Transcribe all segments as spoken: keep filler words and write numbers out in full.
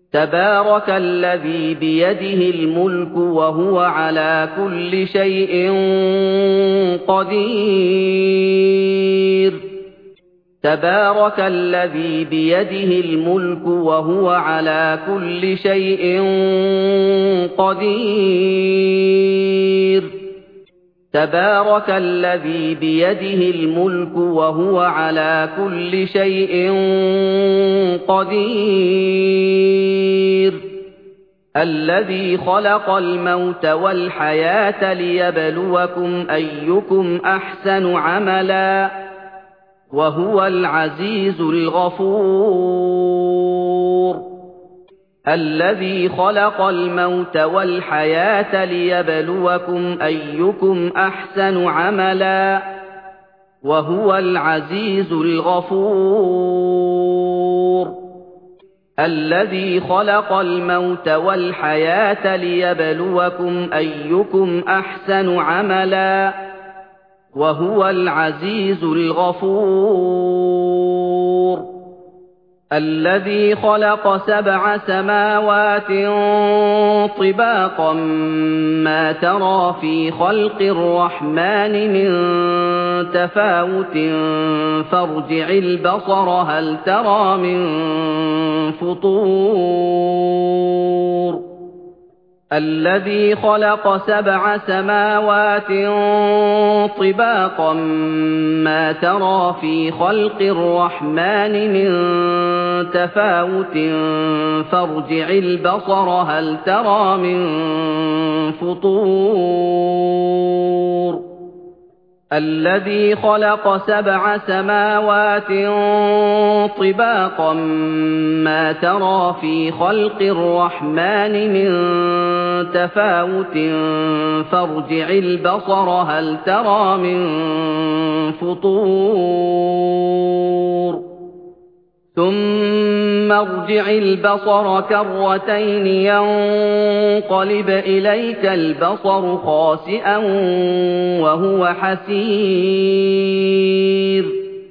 تبارك الذي بيده الملك وهو على كل شيء قدير تبارك الذي بيده الملك وهو على كل شيء قدير تبارك الذي بيده الملك وهو على كل شيء قدير الذي خلق الموت والحياة ليبلوكم أيكم أحسن عملا وهو العزيز الغفور الذي خلق الموت والحياة ليبلوكم أيكم أحسن عملا وهو العزيز الغفور الذي خلق الموت والحياة ليبلوكم أيكم أحسن عملا وهو العزيز الغفور الذي خلق سبع سماوات طباقا ما ترى في خلق الرحمن من تفاوت فارجع البصر هل ترى من فطور الذي خلق سبع سماوات طباقا ما ترى في خلق الرحمن من تفاوت فارجع البصر هل ترى من فطور الذي خلق سبع سماوات طباقا ما ترى في خلق الرحمن من تفاوت فارجع البصر هل ترى من فطور ثم ارجع البصر كرتين ينقلب إليك البصر خاسئا وهو حسير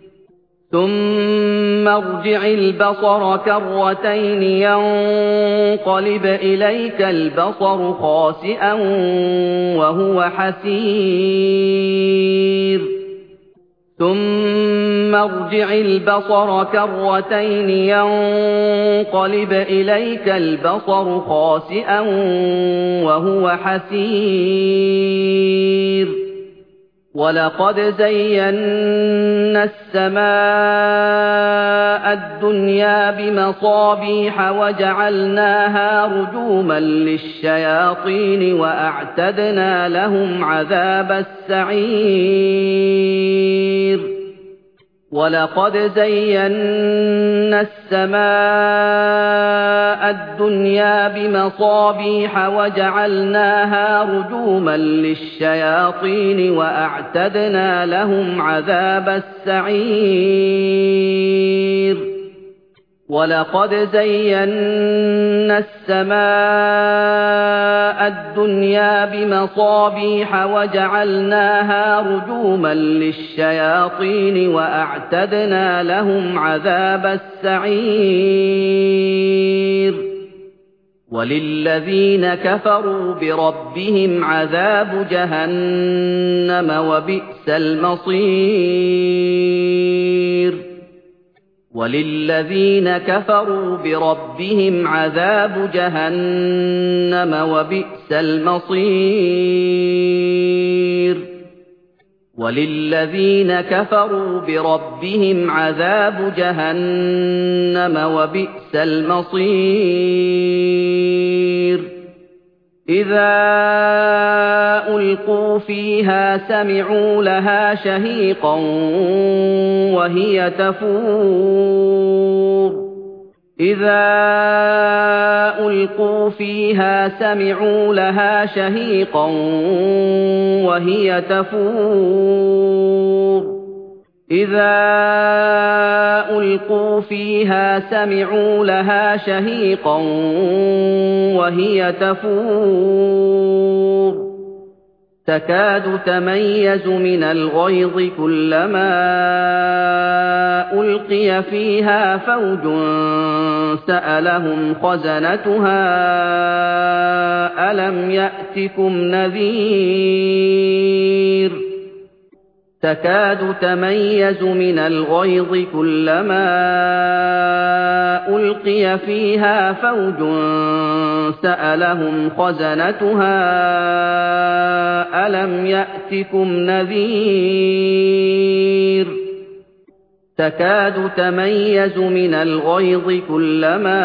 ثم ارجع البصر كرتين ينقلب إليك البصر خاسئا وهو حسير ثم ارجع البصر كرتين ينقلب إليك البصر خاسئا وهو حسير ولقد زينا السماء الدنيا بمصابيح وجعلناها رجوما للشياطين وأعتدنا لهم عذاب السعير ولقد زينا السماء الدنيا بمصابيح وجعلناها رجوما للشياطين وأعتدنا لهم عذاب السعير ولقد زينا السماء الدنيا بمصابيح وجعلناها رجوما للشياطين وأعتدنا لهم عذاب السعير وللذين كفروا بربهم عذاب جهنم وبئس المصير وللذين كفروا بربهم عذاب جهنم وبئس المصير وللذين كفروا بربهم عذاب جهنم وبئس المصير إذا ألقوا فيها سمعوا لها شهيقا وهي تفور إذا ألقوا فيها سمعوا لها شهيقا وهي تفور إذا ألقوا فيها سمعوا لها شهيقا وهي تفور تكاد تميز من الغيظ كلما ألقي فيها فوج سألهم خزنتها ألم يأتكم نذير تكاد تميز من الغيظ كلما ألقي فيها فوج سألهم خزنتها ألم يأتكم نذير تكاد تميز من الغيظ كلما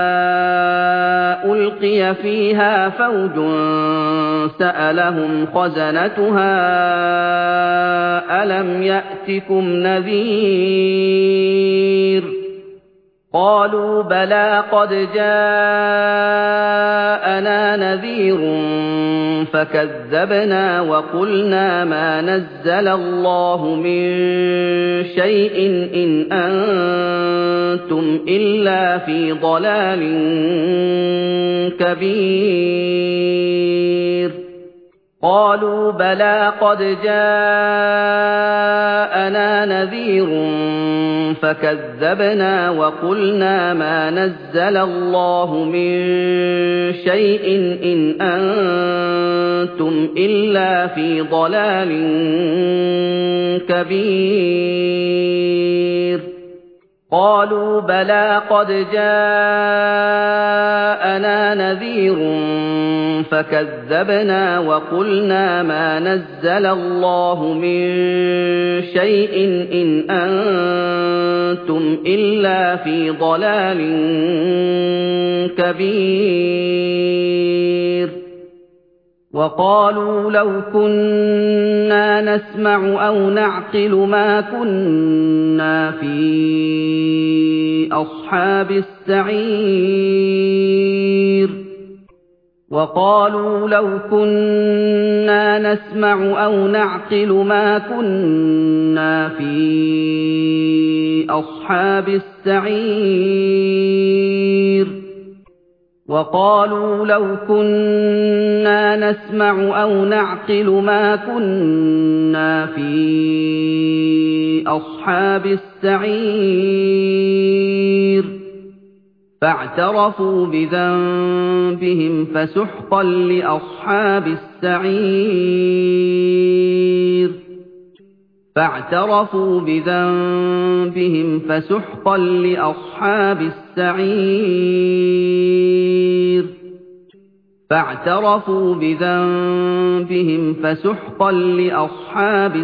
ألقي فيها فوج سألهم خزنتها ألم يأتكم نذير قالوا بلى قد جاءنا نذير فكذبنا وقلنا ما نزل الله من شيء إن أنتم إلا في ضلال كبير قالوا بلى قد جاءنا نذير فكذبنا وقلنا ما نزل الله من شيء إن أنتم إلا في ضلال كبير قالوا بلى قد جاءنا نذير فكذبنا وقلنا ما نزل الله من شيء إن أنتم إلا في ضلال كبير وقالوا لو كنا نسمع أو نعقل ما كنا في أصحاب السعير وقالوا لو كنا نسمع أو نعقل ما كنا في أصحاب السعير وقالوا لو كنا نسمع أو نعقل ما كنا في أصحاب السعير فاعترفوا بذنبهم فسحقا لأصحاب السعير فاعترفوا بذنبهم فسحقا لأصحاب السعير فاعترفوا بذنبهم فسحقا لأصحاب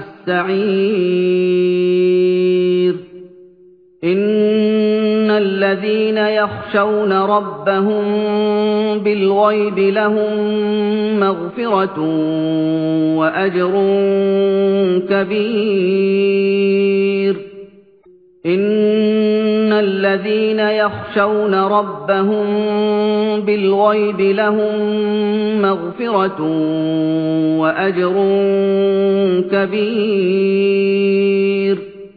السعير إن الذين يخشون ربهم بالغيب لهم مغفرة وأجر كبير إن الذين يخشون ربهم بالغيب لهم مغفرة وأجر كبير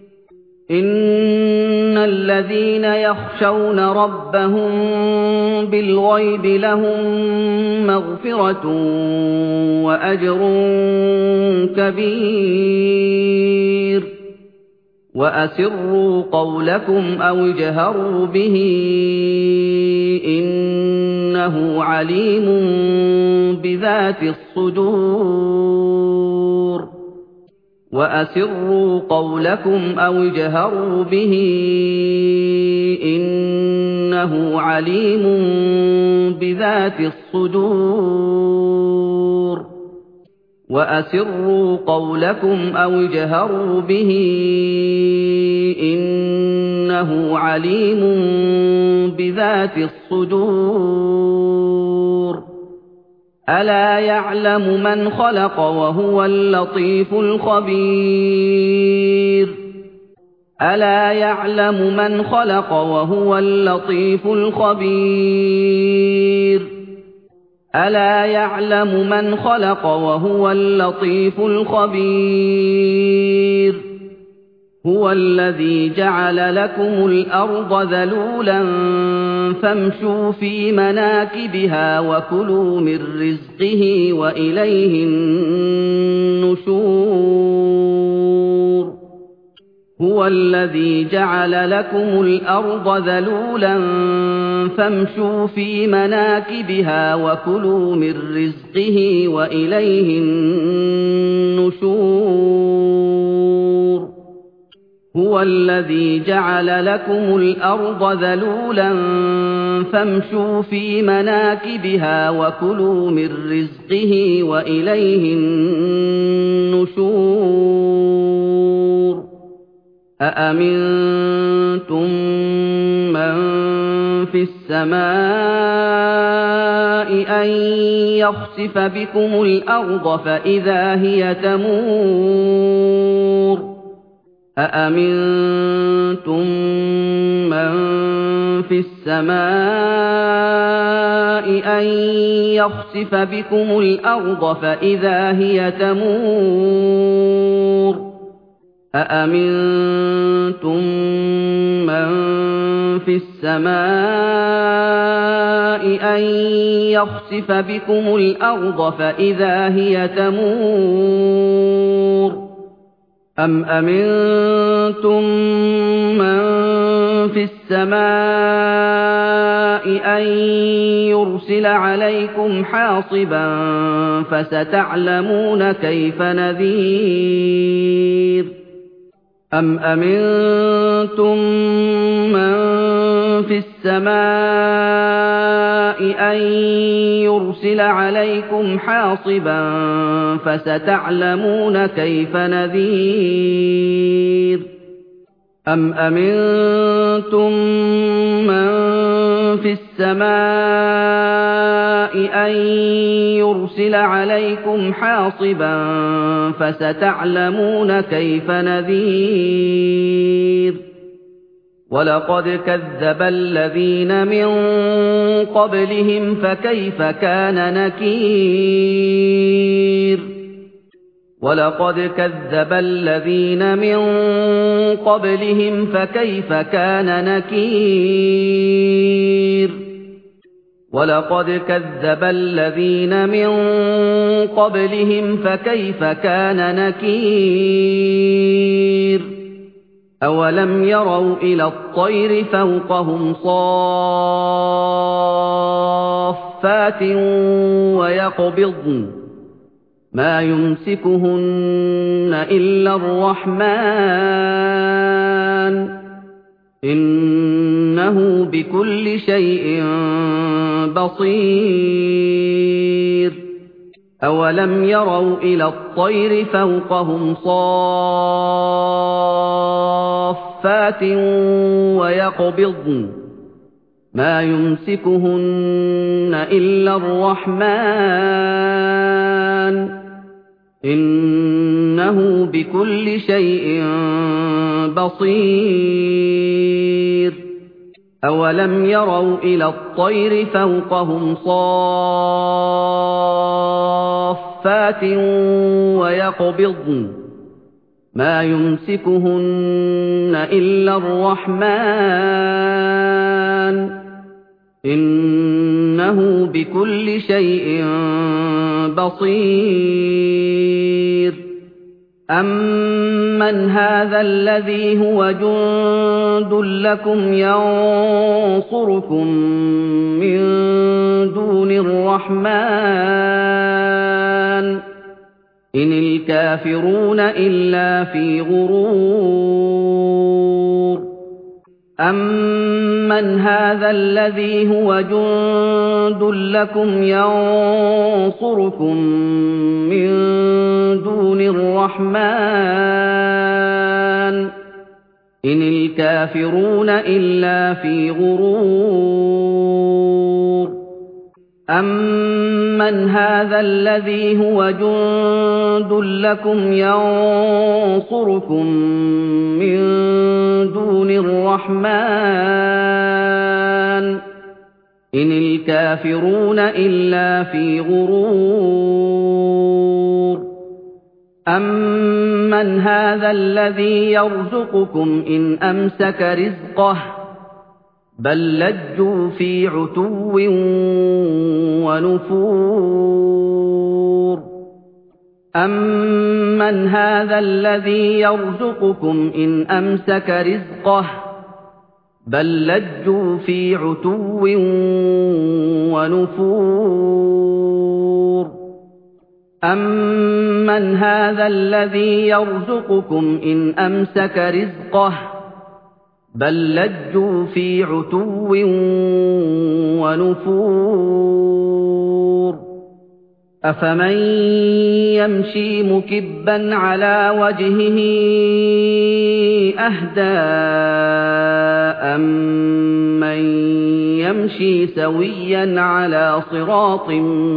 إن الذين يخشون ربهم بالغيب لهم مغفرة وأجر كبير وأسروا قولكم أو اجهروا به إنه عليم بذات الصدور وأسروا قولكم أو اجهروا به إنه عليم بذات الصدور وأسروا قولكم أو اجهروا به إنه عليم بذات الصدور ألا يعلم من خلق وهو اللطيف الخبير ألا يعلم من خلق وهو اللطيف الخبير ألا يعلم من خلق وهو اللطيف الخبير هُوَ الَّذِي جَعَلَ لَكُمُ الْأَرْضَ ذَلُولًا فَامْشُوا فِي مَنَاكِبِهَا وَكُلُوا مِن رِّزْقِهِ وَإِلَيْهِ النُّشُورُ هُوَ الَّذِي جَعَلَ لَكُمُ الْأَرْضَ ذَلُولًا فَامْشُوا فِي مَنَاكِبِهَا وَكُلُوا مِن رِّزْقِهِ وَإِلَيْهِ النُّشُورُ هُوَ الَّذِي جَعَلَ لَكُمُ الْأَرْضَ ذَلُولًا فَامْشُوا فِي مَنَاكِبِهَا وَكُلُوا مِن رِّزْقِهِ وَإِلَيْهِ النُّشُورُ أَأَمِنتُم مَّن فِي السَّمَاءِ أَن يَخْسِفَ بِكُمُ الْأَرْضَ فَإِذَا هِيَ تَمُورُ أَأَمِنتُم مَّن فِي السَّمَاءِ أَن يَخْسِفَ بِكُمُ الْأَرْضَ فَإِذَا هِيَ تَمُورُ أَأَمِنتُم مَّن فِي السَّمَاءِ أَن يَخْسِفَ بِكُمُ الْأَرْضَ فَإِذَا هِيَ تَمُورُ أَمْ أَمِنتُم مَّن فِي السَّمَاءِ أَن يُرْسِلَ عَلَيْكُمْ حَاصِبًا فَسَتَعْلَمُونَ كَيْفَ نَذِيرِ أَمْ أَمِنتُم مَّن فِي السَّمَاءِ أَن يُرْسِلَ عَلَيْكُمْ حَاصِبًا فَسَتَعْلَمُونَ كَيْفَ نَذِيرِ أَمْ أَمِنتُم مَّن فِي السَّمَاءِ أَن يُرْسِلَ عَلَيْكُمْ حَاصِبًا فَسَتَعْلَمُونَ كَيْفَ نَذِيرِ وَلَقَدْ كَذَّبَ الَّذِينَ مِن قَبْلِهِمْ فَكَيْفَ كَانَ نَكِيرِ وَلَقَدْ كَذَّبَ الَّذِينَ مِن قَبْلِهِمْ فَكَيْفَ كَانَ نَكِيرِ وَلَقَدْ كَذَّبَ الَّذِينَ مِن قَبْلِهِمْ فَكَيْفَ كَانَ نَكِيرِ أَوَلَمْ يَرَوْا إِلَى الطَّيْرِ فَوْقَهُمْ صَافَّاتٍ وَيَقْبِضْنَ مَا يُمْسِكُهُنَّ إِلَّا الرَّحْمَنُ إِنَّهُ بِكُلِّ شَيْءٍ بَصِيرٌ أَوَلَمْ يَرَوْا إِلَى الطَّيْرِ فَوْقَهُمْ صَافَّاتٍ وَيَقْبِضْنَ مَا يُمْسِكُهُنَّ إِلَّا الرَّحْمَنُ إِنَّهُ بِكُلِّ شَيْءٍ بَصِيرٌ أَوَلَمْ يَرَوْا إِلَى الطَّيْرِ فَوْقَهُمْ صَافَّاتٍ وَيَقْبِضْنَ مَا يُمْسِكُهُنَّ إِلَّا الرَّحْمَنُ إِنَّهُ بِكُلِّ شَيْءٍ بَصِيرٌ أَمَّنْ هَٰذَا الَّذِي هُوَ جُندٌ لَّكُمْ يَنصُرُكُم مِّن دُونِ الرَّحْمَٰنِ إِنِ الْكَافِرُونَ إِلَّا فِي غُرُورٍ أَمَّنْ هَٰذَا الَّذِي هُوَ جُندٌ لَّكُمْ يَنصُرُكُم مِّن دُونِ الرَّحْمَٰنِ إِنِ الْكَافِرُونَ إِلَّا فِي غُرُورٍ أَمَّنْ هَٰذَا الَّذِي هُوَ جُندٌ لَّكُمْ يَنصُرُكُم مِّن دُونِ الرَّحْمَٰنِ إِنِ الْكَافِرُونَ إِلَّا فِي غُرُورٍ أَمَّنْ هَٰذَا الَّذِي يَرْزُقُكُمْ إِنْ أَمْسَكَ رِزْقَهُ بَل لَّجُّوا فِي عُتُوٍّ وَنُفُورٍ أَمَّنْ هَٰذَا الَّذِي يَرْزُقُكُمْ إِنْ أَمْسَكَ رِزْقَهُ بَل لَّجُّوا فِي عُتُوٍّ ونفور أَمَّنْ هَٰذَا الَّذِي يَرْزُقُكُمْ إِنْ أَمْسَكَ رِزْقَهُ بَل لَّجُّوا فِي عُتُوٍّ وَنُفُورٍ أَفَمَن يَمْشِي مُكِبًّا عَلَىٰ وَجْهِهِ أَهْدَىٰ أَمَّن يَمْشِي سَوِيًّا عَلَىٰ صِرَاطٍ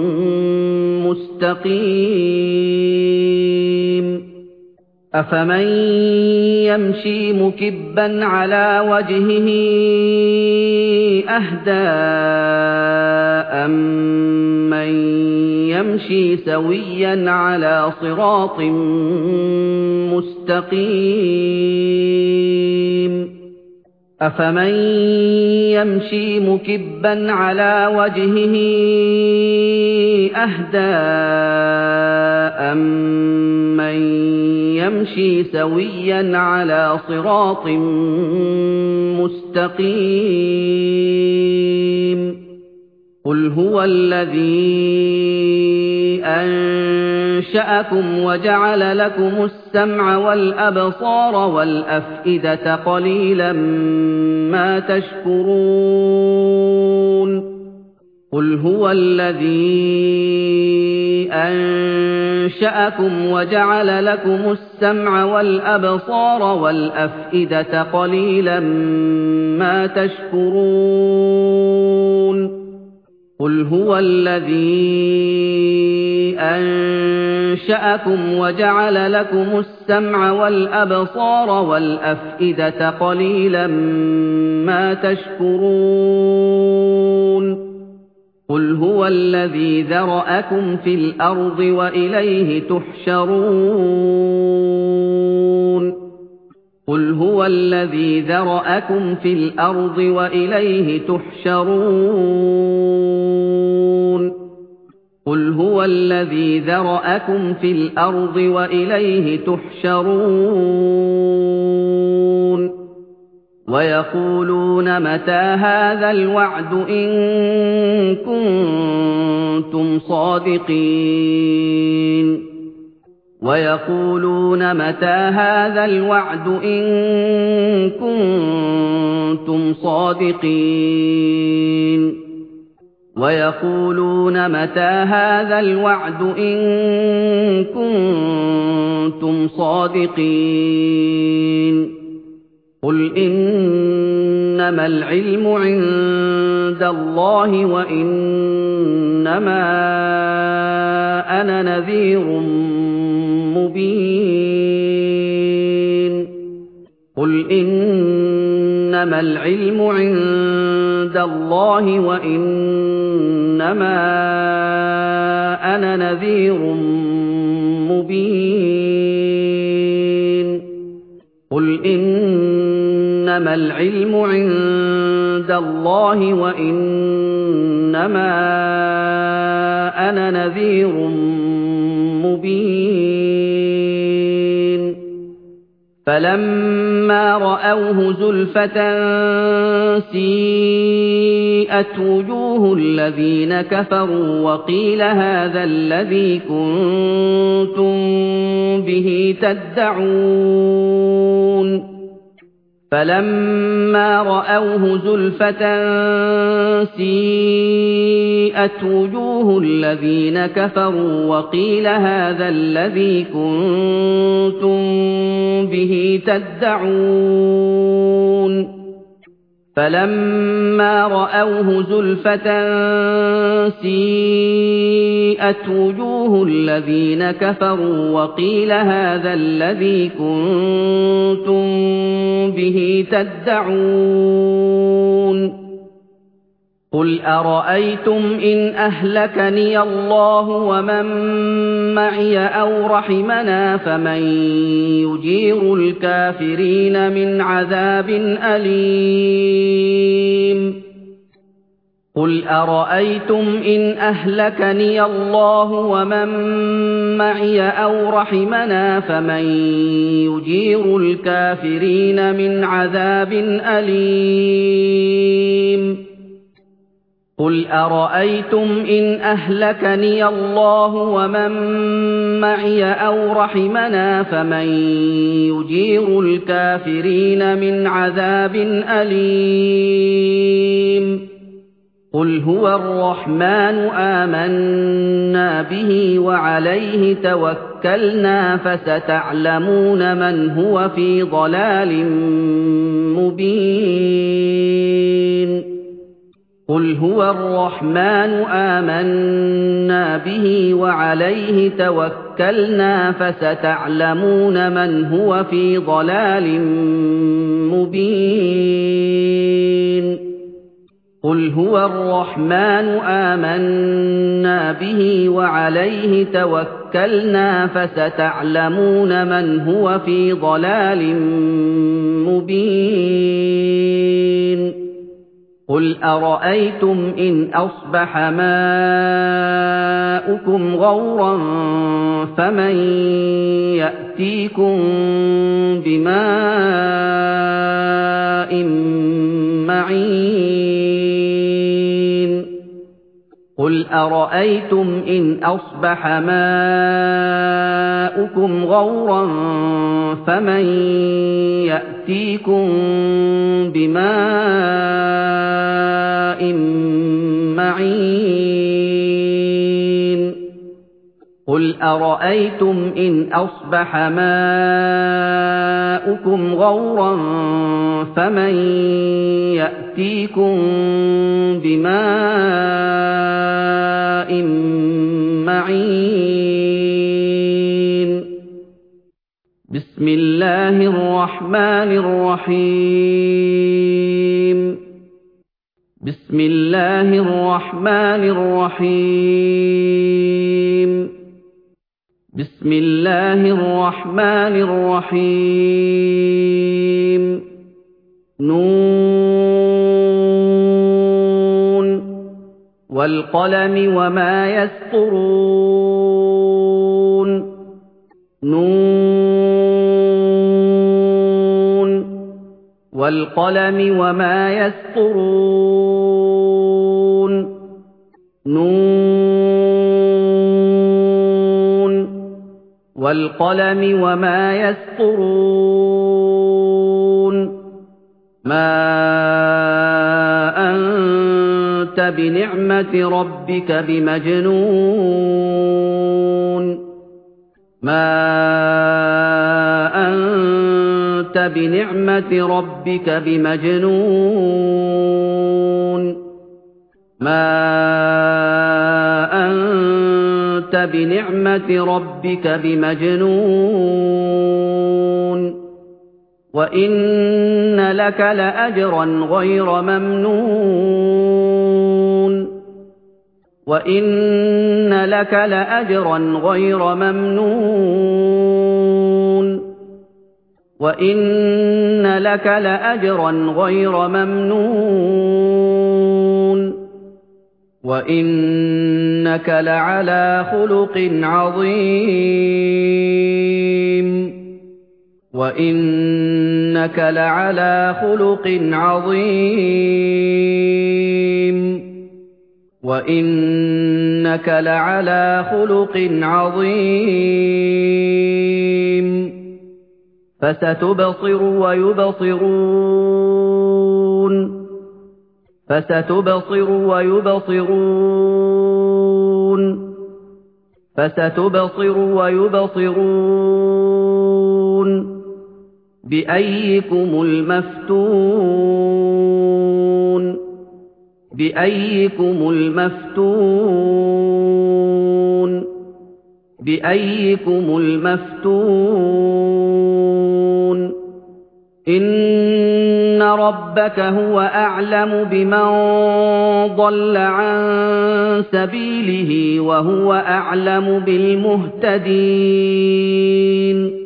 مُّسْتَقِيمٍ أَفَمَن يَمْشِي مُكِبًّا عَلَىٰ وَجْهِهِ أَهْدَىٰ أَمَّن يَمْشِي سَوِيًّا عَلَىٰ صِرَاطٍ مُّسْتَقِيمٍ أَفَمَن يَمْشِي مُكِبًّا عَلَىٰ وَجْهِهِ أَهْدَىٰ أَمَّن يَمْشِي سَوِيًّا عَلَىٰ صِرَاطٍ مُّسْتَقِيمٍ قُلْ هُوَ الَّذِي أَنشَأَكُمْ وَجَعَلَ لَكُمُ السَّمْعَ وَالْأَبْصَارَ وَالْأَفْئِدَةَ قَلِيلًا مَّا تَشْكُرُونَ قُلْ هُوَ الَّذِي أَنشَأَكُمْ وَجَعَلَ لَكُمُ السَّمْعَ وَالْأَبْصَارَ وَالْأَفْئِدَةَ قَلِيلًا مَّا تَشْكُرُونَ قُلْ هُوَ الَّذِي أَنشَأَكُمْ وَجَعَلَ لَكُمُ السَّمْعَ وَالْأَبْصَارَ وَالْأَفْئِدَةَ قَلِيلًا مَّا تَشْكُرُونَ قُلْ هُوَ الَّذِي ذَرَأَكُمْ فِي الْأَرْضِ وَإِلَيْهِ تُحْشَرُونَ قُلْ هُوَ الَّذِي ذَرَأَكُمْ فِي الْأَرْضِ وَإِلَيْهِ تُحْشَرُونَ قُلْ هُوَ الَّذِي ذَرَأَكُمْ فِي الْأَرْضِ وَإِلَيْهِ تُحْشَرُونَ وَيَقُولُونَ مَتَىٰ هَٰذَا الْوَعْدُ إِن كُنتُمْ صَادِقِينَ وَيَقُولُونَ مَتَىٰ هَٰذَا الْوَعْدُ إِن كُنتُمْ صَادِقِينَ وَيَقُولُونَ مَتَىٰ هَٰذَا الْوَعْدُ إِن كُنتُمْ صَادِقِينَ قُلْ إِنَّمَا الْعِلْمُ عِندَ اللَّهِ وَإِنَّمَا أَنَا نَذِيرٌ مُّبِينٌ قُلْ إِنَّمَا الْعِلْمُ عِندَ اللَّهِ وَإِنَّمَا أَنَا نَذِيرٌ مُّبِينٌ قُلْ إِنَّمَا الْعِلْمُ عِندَ اللَّهِ وَإِنَّمَا أَنَا نَذِيرٌ مُّبِينٌ فَلَمَّا رَأَوْهُ زُلْفَةً سِيئَتْ وُجُوهُ الَّذِينَ كَفَرُوا وَقِيلَ هَٰذَا الَّذِي كُنتُم بِهِ تَدَّعُونَ فَلَمَّا رَأَوْهُ زُلْفَةً سِيئَتْ وُجُوهُ الَّذِينَ كَفَرُوا وَقِيلَ هَٰذَا الَّذِي كُنتُم بِهِ تَدَّعُونَ فَلَمَّا رَأَوْهُ زُلْفَةً سِيئَتْ وُجُوهُ الَّذِينَ كَفَرُوا وَقِيلَ هَٰذَا الَّذِي كُنتُم بِهِ تَدَّعُونَ قُلْ أَرَأَيْتُمْ إِنْ أَهْلَكَنِيَ اللَّهُ وَمَن مَّعِيَ أَوْ رَحِمَنَا فَمَن يُجِيرُ الْكَافِرِينَ مِنْ عَذَابٍ أَلِيمٍ قُلْ أَرَأَيْتُمْ إِنْ أَهْلَكَنِيَ اللَّهُ وَمَن مَّعِيَ أَوْ رَحِمَنَا فَمَن يُجِيرُ الْكَافِرِينَ مِنْ عَذَابٍ أَلِيمٍ قُلْ أَرَأَيْتُمْ إِنْ أَهْلَكَنِيَ اللَّهُ وَمَن مَّعِيَ أَوْ رَحِمَنَا فَمَن يُجِيرُ الْكَافِرِينَ مِنْ عَذَابٍ أَلِيمٍ قُلْ هُوَ الرَّحْمَٰنُ آمَنَّا بِهِ وَعَلَيْهِ تَوَكَّلْنَا فَسَتَعْلَمُونَ مَنْ هُوَ فِي ضَلَالٍ مُّبِينٍ قُلْ هُوَ الرَّحْمَٰنُ آمَنَّا بِهِ وَعَلَيْهِ تَوَكَّلْنَا فَسَتَعْلَمُونَ مَنْ هُوَ فِي ضَلَالٍ مُّبِينٍ قُلْ هُوَ الرَّحْمَٰنُ آمَنَّا بِهِ وَعَلَيْهِ تَوَكَّلْنَا فَسَتَعْلَمُونَ مَنْ هُوَ فِي ضَلَالٍ مُّبِينٍ قُلْ أَرَأَيْتُمْ إِنْ أَصْبَحَ مَاؤُكُمْ غَوْرًا فَمَن يَأْتِيكُم بِمَاءٍ مَّعِينٍ قُلْ أَرَأَيْتُمْ إِنْ أَصْبَحَ مَاؤُكُمْ غَوْرًا فَمَن يَأْتِيكُم بِمَاءٍ مَّعِينٍ قُلْ أَرَأَيْتُمْ إِنْ أَصْبَحَ مَاؤُكُمْ غَوْرًا فَمَن يَأْتِيكُم بِمَاءٍ مَّعِينٍ بِسْمِ اللَّهِ الرَّحْمَٰنِ الرَّحِيمِ بِسْمِ اللَّهِ الرَّحْمَٰنِ الرَّحِيمِ بِسْمِ اللَّهِ الرَّحْمَٰنِ الرَّحِيمِ نُونٌ وَالْقَلَمِ وَمَا يَسْطُرُونَ نُونٌ وَالْقَلَمِ وَمَا يَسْطُرُونَ نُونٌ وَالْقَلَمِ وَمَا يَسْطُرُونَ مَا أَنتَ بِنِعْمَةِ رَبِّكَ بِمَجْنُونٍ مَا أَنتَ بِنِعْمَةِ رَبِّكَ بِمَجْنُونٍ مَا أَنتَ بِنِعْمَةِ رَبِّكَ بِمَجْنُونٍ وَإِنَّ لَكَ لَأَجْرًا غَيْرَ مَمْنُونٍ وَإِنَّ لَكَ لَأَجْرًا غَيْرَ مَمْنُونٍ وَإِنَّ لَكَ لَأَجْرًا غَيْرَ مَمْنُونٍ وَإِنَّكَ لَعَلَىٰ خُلُقٍ عَظِيمٍ وَإِنَّكَ لَعَلَىٰ خُلُقٍ عَظِيمٍ وَإِنَّكَ لَعَلَىٰ خُلُقٍ عَظِيمٍ فَسَتُبْصِرُ وَيُبْصِرُونَ فَسَتُبْصِرُ وَيُبْصِرُونَ فَسَتُبْصِرُ وَيُبْصِرُونَ بِأَييِّكُمُ الْمَفْتُونُ بِأَييِّكُمُ الْمَفْتُونُ بِأَييِّكُمُ الْمَفْتُونُ إِنَّ رَبَّكَ هُوَ أَعْلَمُ بِمَن ضَلَّ عَن سَبِيلِهِ وَهُوَ أَعْلَمُ بِالْمُهْتَدِينَ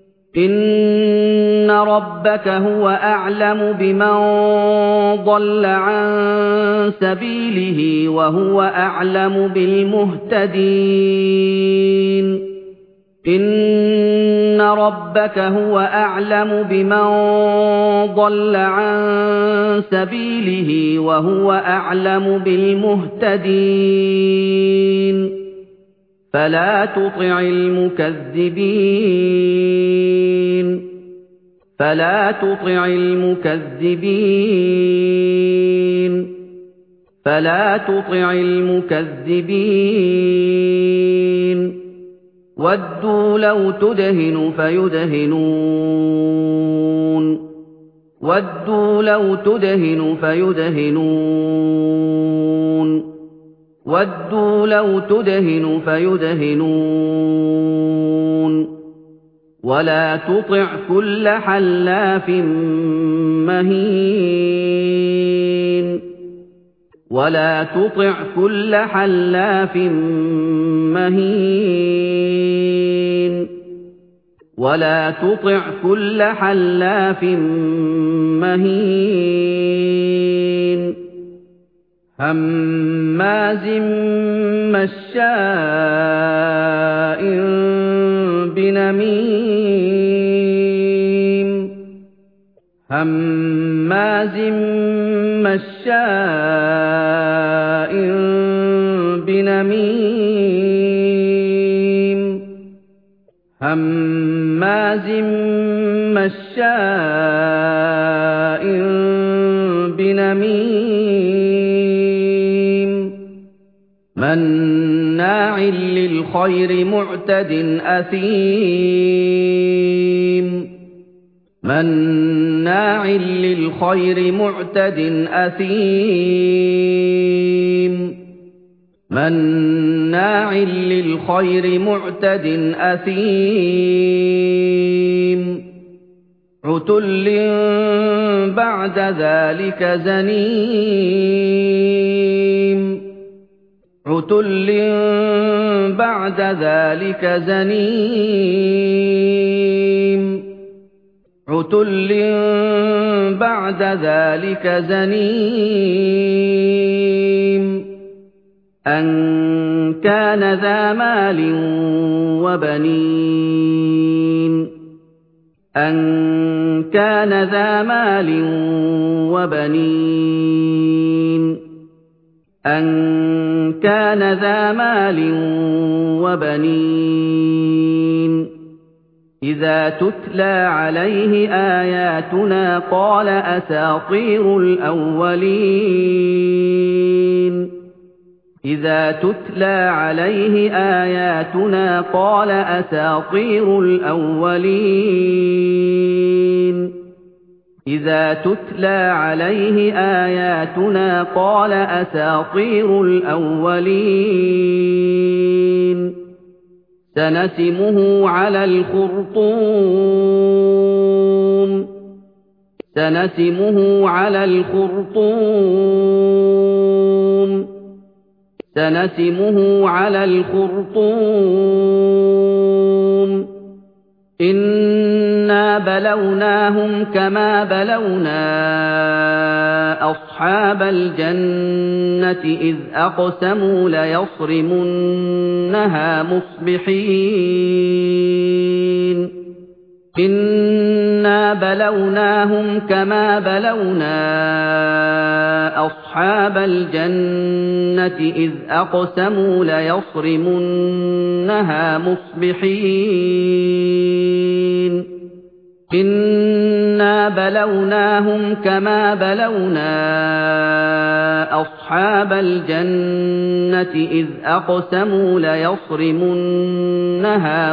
إِنَّ رَبَّكَ هُوَ أَعْلَمُ بِمَن ضَلَّ عَن سَبِيلِهِ وَهُوَ أَعْلَمُ بِالْمُهْتَدِينَ إِنَّ رَبَّكَ هُوَ أَعْلَمُ بِمَن ضَلَّ عَن سَبِيلِهِ وَهُوَ أَعْلَمُ بِالْمُهْتَدِينَ فَلَا تُطِعِ الْمُكَذِّبِينَ فَلَا تُطِعِ الْمُكَذِّبِينَ فَلَا تُطِعِ الْمُكَذِّبِينَ وَدُّوا لَوْ تُدْهِنُ فَيُدْهِنُونَ وَدُّوا لَوْ تُدْهِنُ فَيُدْهِنُونَ وَدُّوا لَوْ تُدْهِنُ فَيُدْهِنُونَ وَلَا تُطِعْ كُلَّ حَلَّافٍ مَّهِينٍ وَلَا تُطِعْ كُلَّ حَلَّافٍ مَّهِينٍ وَلَا تُطِعْ كُلَّ حَلَّافٍ مَّهِينٍ هَمَّازٍ مَّشَّاءٍ بِنَمِيمٍ هَمَّازٍ مَّشَّاءٍ بِنَمِيمٍ هَمَّازٍ مَّشَّاءٍ بِنَمِيمٍ مَّنَّاعٍ لِّلْخَيْرِ مُعْتَدٍ أَثِيمٍ مَّنَّاعٍ لِّلْخَيْرِ مُعْتَدٍ أَثِيمٍ مَّنَّاعٍ لِّلْخَيْرِ مُعْتَدٍ أَثِيمٍ عُتُلٍّ بَعْدَ ذَٰلِكَ زَنِيمٍ عُتُلٍّ بَعْدَ ذَٰلِكَ زَنِيمٍ عُتُلٍّ بَعْدَ ذَٰلِكَ زَنِيمٍ أَن كَانَ ذَا مَالٍ وَبَنِينَ أَن كَانَ ذَا مَالٍ وَبَنِينَ أَن كَانَ ذَا مَالٍ وَبَنِينَ إِذَا تُتْلَىٰ عَلَيْهِ آيَاتُنَا قَالَ أَسَاطِيرُ الْأَوَّلِينَ إِذَا تُتْلَىٰ عَلَيْهِ آيَاتُنَا قَالَ أَسَاطِيرُ الْأَوَّلِينَ إِذَا تُتْلَىٰ عَلَيْهِ آيَاتُنَا قَالَ أَسَاطِيرُ الْأَوَّلِينَ سَنَسِمُهُ عَلَى الْخُرْطُومِ سَنَسِمُهُ عَلَى الْخُرْطُومِ سَنَسِمُهُ عَلَى الْخُرْطُومِ إِنَّا بَلَوْنَاهُمْ كَمَا بَلَوْنَا أَصْحَابَ الْجَنَّةِ إِذْ أَقْسَمُوا لَيَصْرِمُنَّهَا مُصْبِحِينَ إِنَّا بَلَوْنَاهُمْ كَمَا بَلَوْنَا أَصْحَابَ الْجَنَّةِ إِذْ أَقْسَمُوا لَيَصْرِمُنَّهَا مُصْبِحِينَ إِنَّا بَلَوْنَاهُمْ كَمَا بَلَوْنَا أَصْحَابَ الْجَنَّةِ إِذْ أَقْسَمُوا لَيَصْرِمُنَّهَا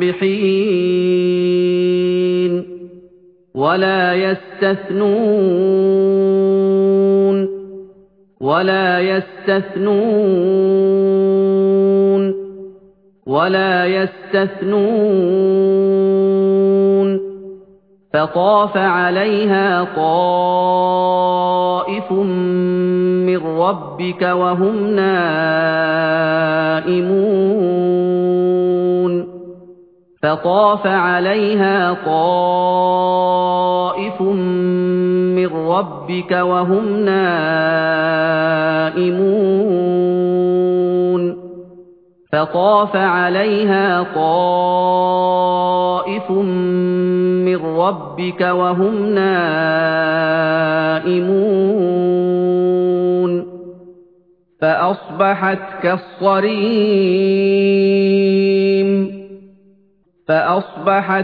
مُصْبِحِينَ وَلَا يَسْتَثْنُونَ وَلَا يَسْتَثْنُونَ وَلَا يَسْتَثْنُونَ فطاف عليها طائف من ربك وهم نائمون فطاف عليها طائف من ربك وهم نائمون فطاف عليها طائف من ربك وهم نائمون فأصبحت كالصريم فأصبحت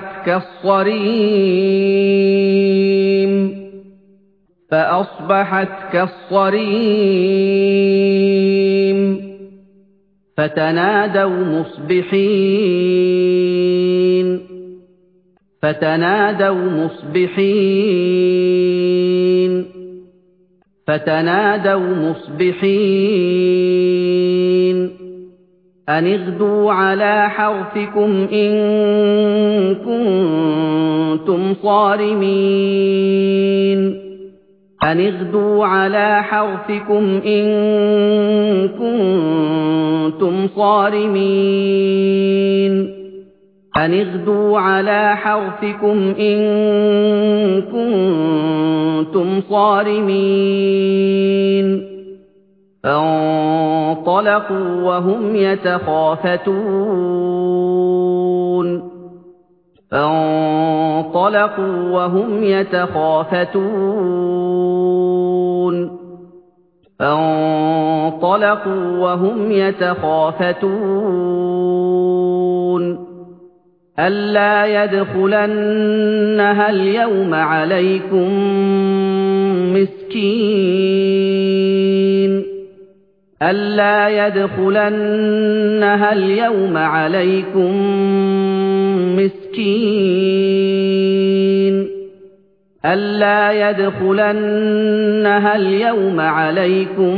كالصريم فأصبحت كالصريم فتنادوا مصبحين فتنادوا مصبحين فتنادوا مصبحين أن اغدوا على حرثكم إن كنتم صارمين أن اغدوا على حرثكم إن كنتم صارمين أن اغدوا على حرثكم إن كنتم صارمين فانطلقوا وهم يتخافتون فانطلقوا وهم يتخافتون فانطلقوا وهم يتخافتون ألا يدخلنها اليوم عليكم مسكين ألا يدخلنها اليوم عليكم مسكين ألا يدخلنها اليوم عليكم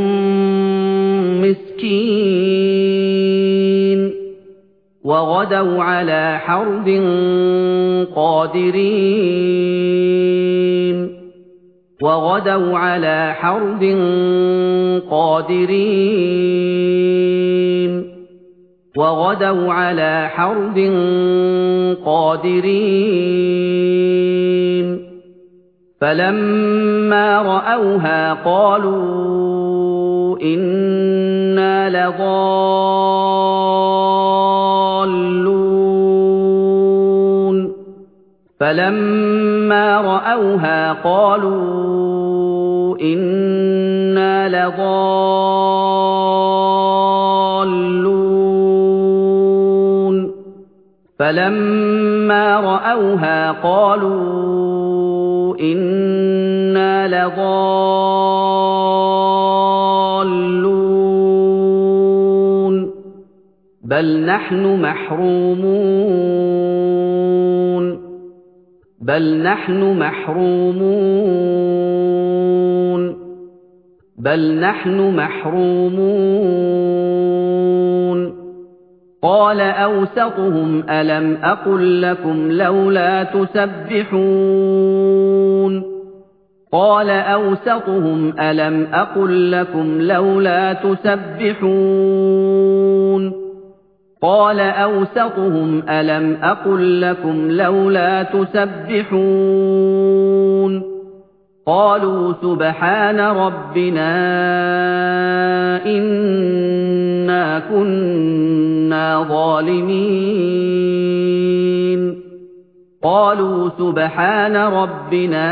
مسكين وغدوا على حرد قادرين وغدوا على حرد قادرين وغدوا على حرد قادرين فلما رأوها قالوا إنا لضالون فلما رأوها قالوا إنا لضالون فلما رأوها قالوا إنا لضالون بل نحن محرومون بل نحن محرومون بل نحن محرومون قال أوسطهم ألم أقل لكم لولا تسبحون قال أوسطهم ألم أقل لكم لولا تسبحون قال أوسطهم ألم أقل لكم لولا تسبحون قالوا سبحان ربنا إنا كنا ظالمين قالوا سبحان ربنا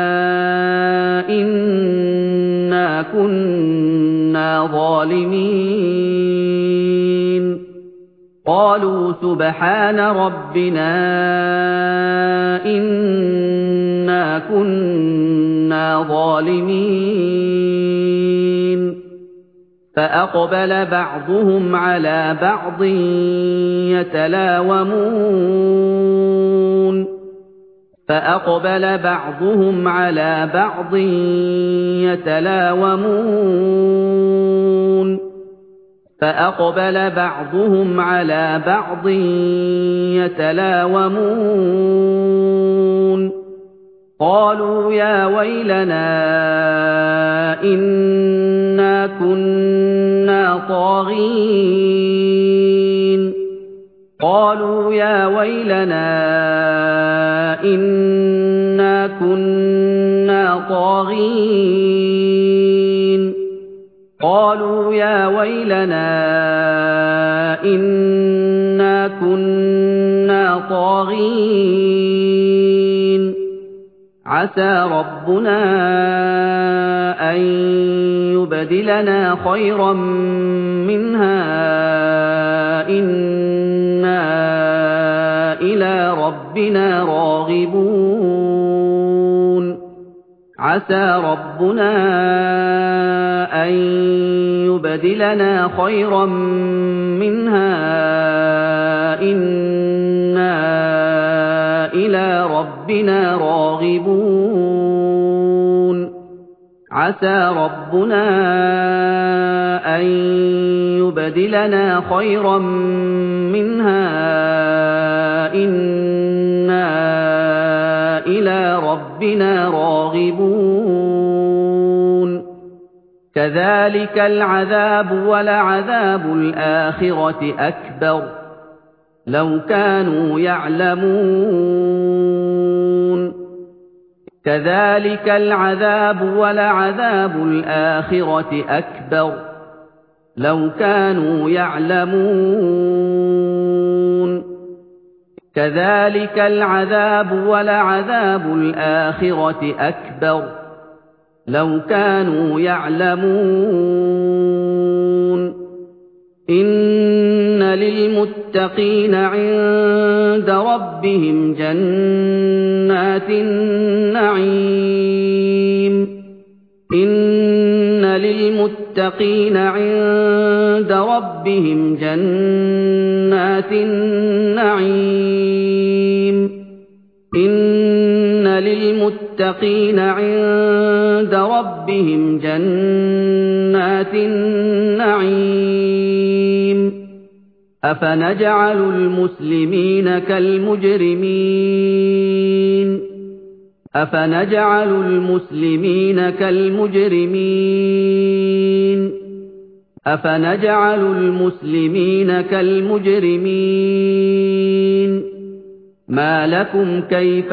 إنا كنا ظالمين قالوا سبحان ربنا إنا كنا ظالمين فأقبل بعضهم على بعض يتلاومون فأقبل بعضهم على بعض يتلاومون فأقبل بعضهم على بعض يتلاومون قالوا يا ويلنا إنا كنا طاغين قالوا يا ويلنا إنا كنا طاغين قالوا يا ويلنا إنا كنا طاغين عسى ربنا أن يبدلنا خيرا منها إنا إلى ربنا راغبون عسى ربنا أن يبدلنا خيرا منها إنا إلى ربنا راغبون عسى ربنا أن يبدلنا خيرا منها إنا إلى ربنا راغبون كذلك العذاب ولعذاب الآخرة أكبر لو كانوا يعلمون كذلك العذاب ولعذاب الآخرة أكبر لو كانوا يعلمون كذلك العذاب ولعذاب الآخرة أكبر لو كانوا يعلمون إن للمتقين عند ربهم جنات النعيم إن للمتقين عند ربهم جنات النعيم إن للمتقين عند ربهم جنات النعيم أفنجعل المسلمين كالمجرمين أفنجعل المسلمين كالمجرمين أفنجعل المسلمين كالمجرمين ما لكم كيف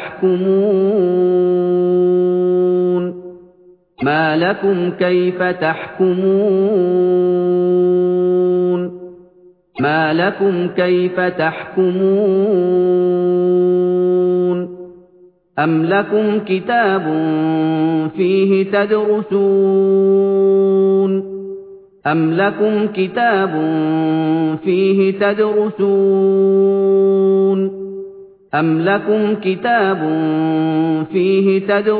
تحكمون ما لكم كيف تحكمون ما لكم كيف تحكمون أم لكم كتاب فيه تدرسون أم لكم كتاب فيه تدرسون أم لكم كتاب فيه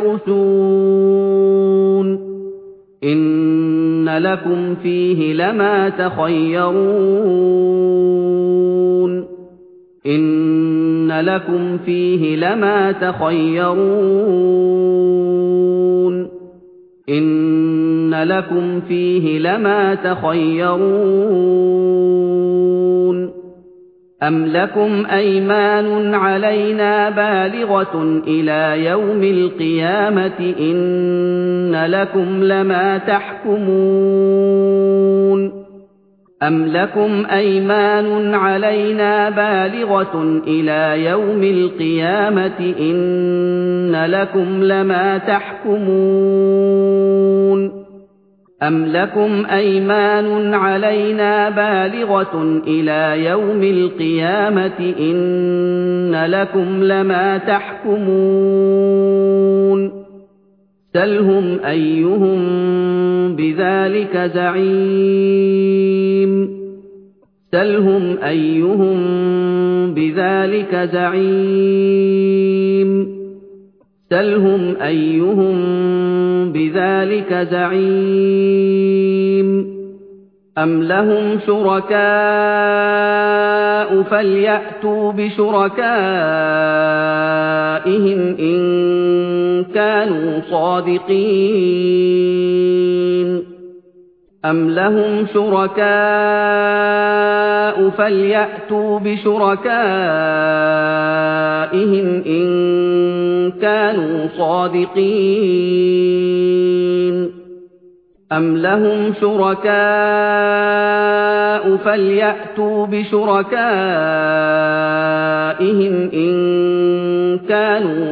تدرسون إن لكم فيه لما تخيرون إن لكم فيه لما تخيرون إن لكم فيه لما تخيرون أم لكم أيمان علينا بالغة إلى يوم القيامة إن لكم لما تحكمون أم لكم أيمان علينا بالغة إلى يوم القيامة إن لكم لما تحكمون أم لكم أيمان علينا بالغة إلى يوم القيامة إن لكم لما تحكمون سلهم أيهم بذلك زعيم سلهم أيهم بذلك زعيم سلهم أيهم بذلك زعيم أم لهم شركاء فليأتوا بشركائهم إن كانوا صادقين أَمْ لَهُمْ شُرَكَاءُ فَلْيَأْتُوا بِشُرَكَائِهِمْ إِن كَانُوا صَادِقِينَ أَمْ لَهُمْ شُرَكَاءُ فَلْيَأْتُوا بِشُرَكَائِهِمْ إِن كَانُوا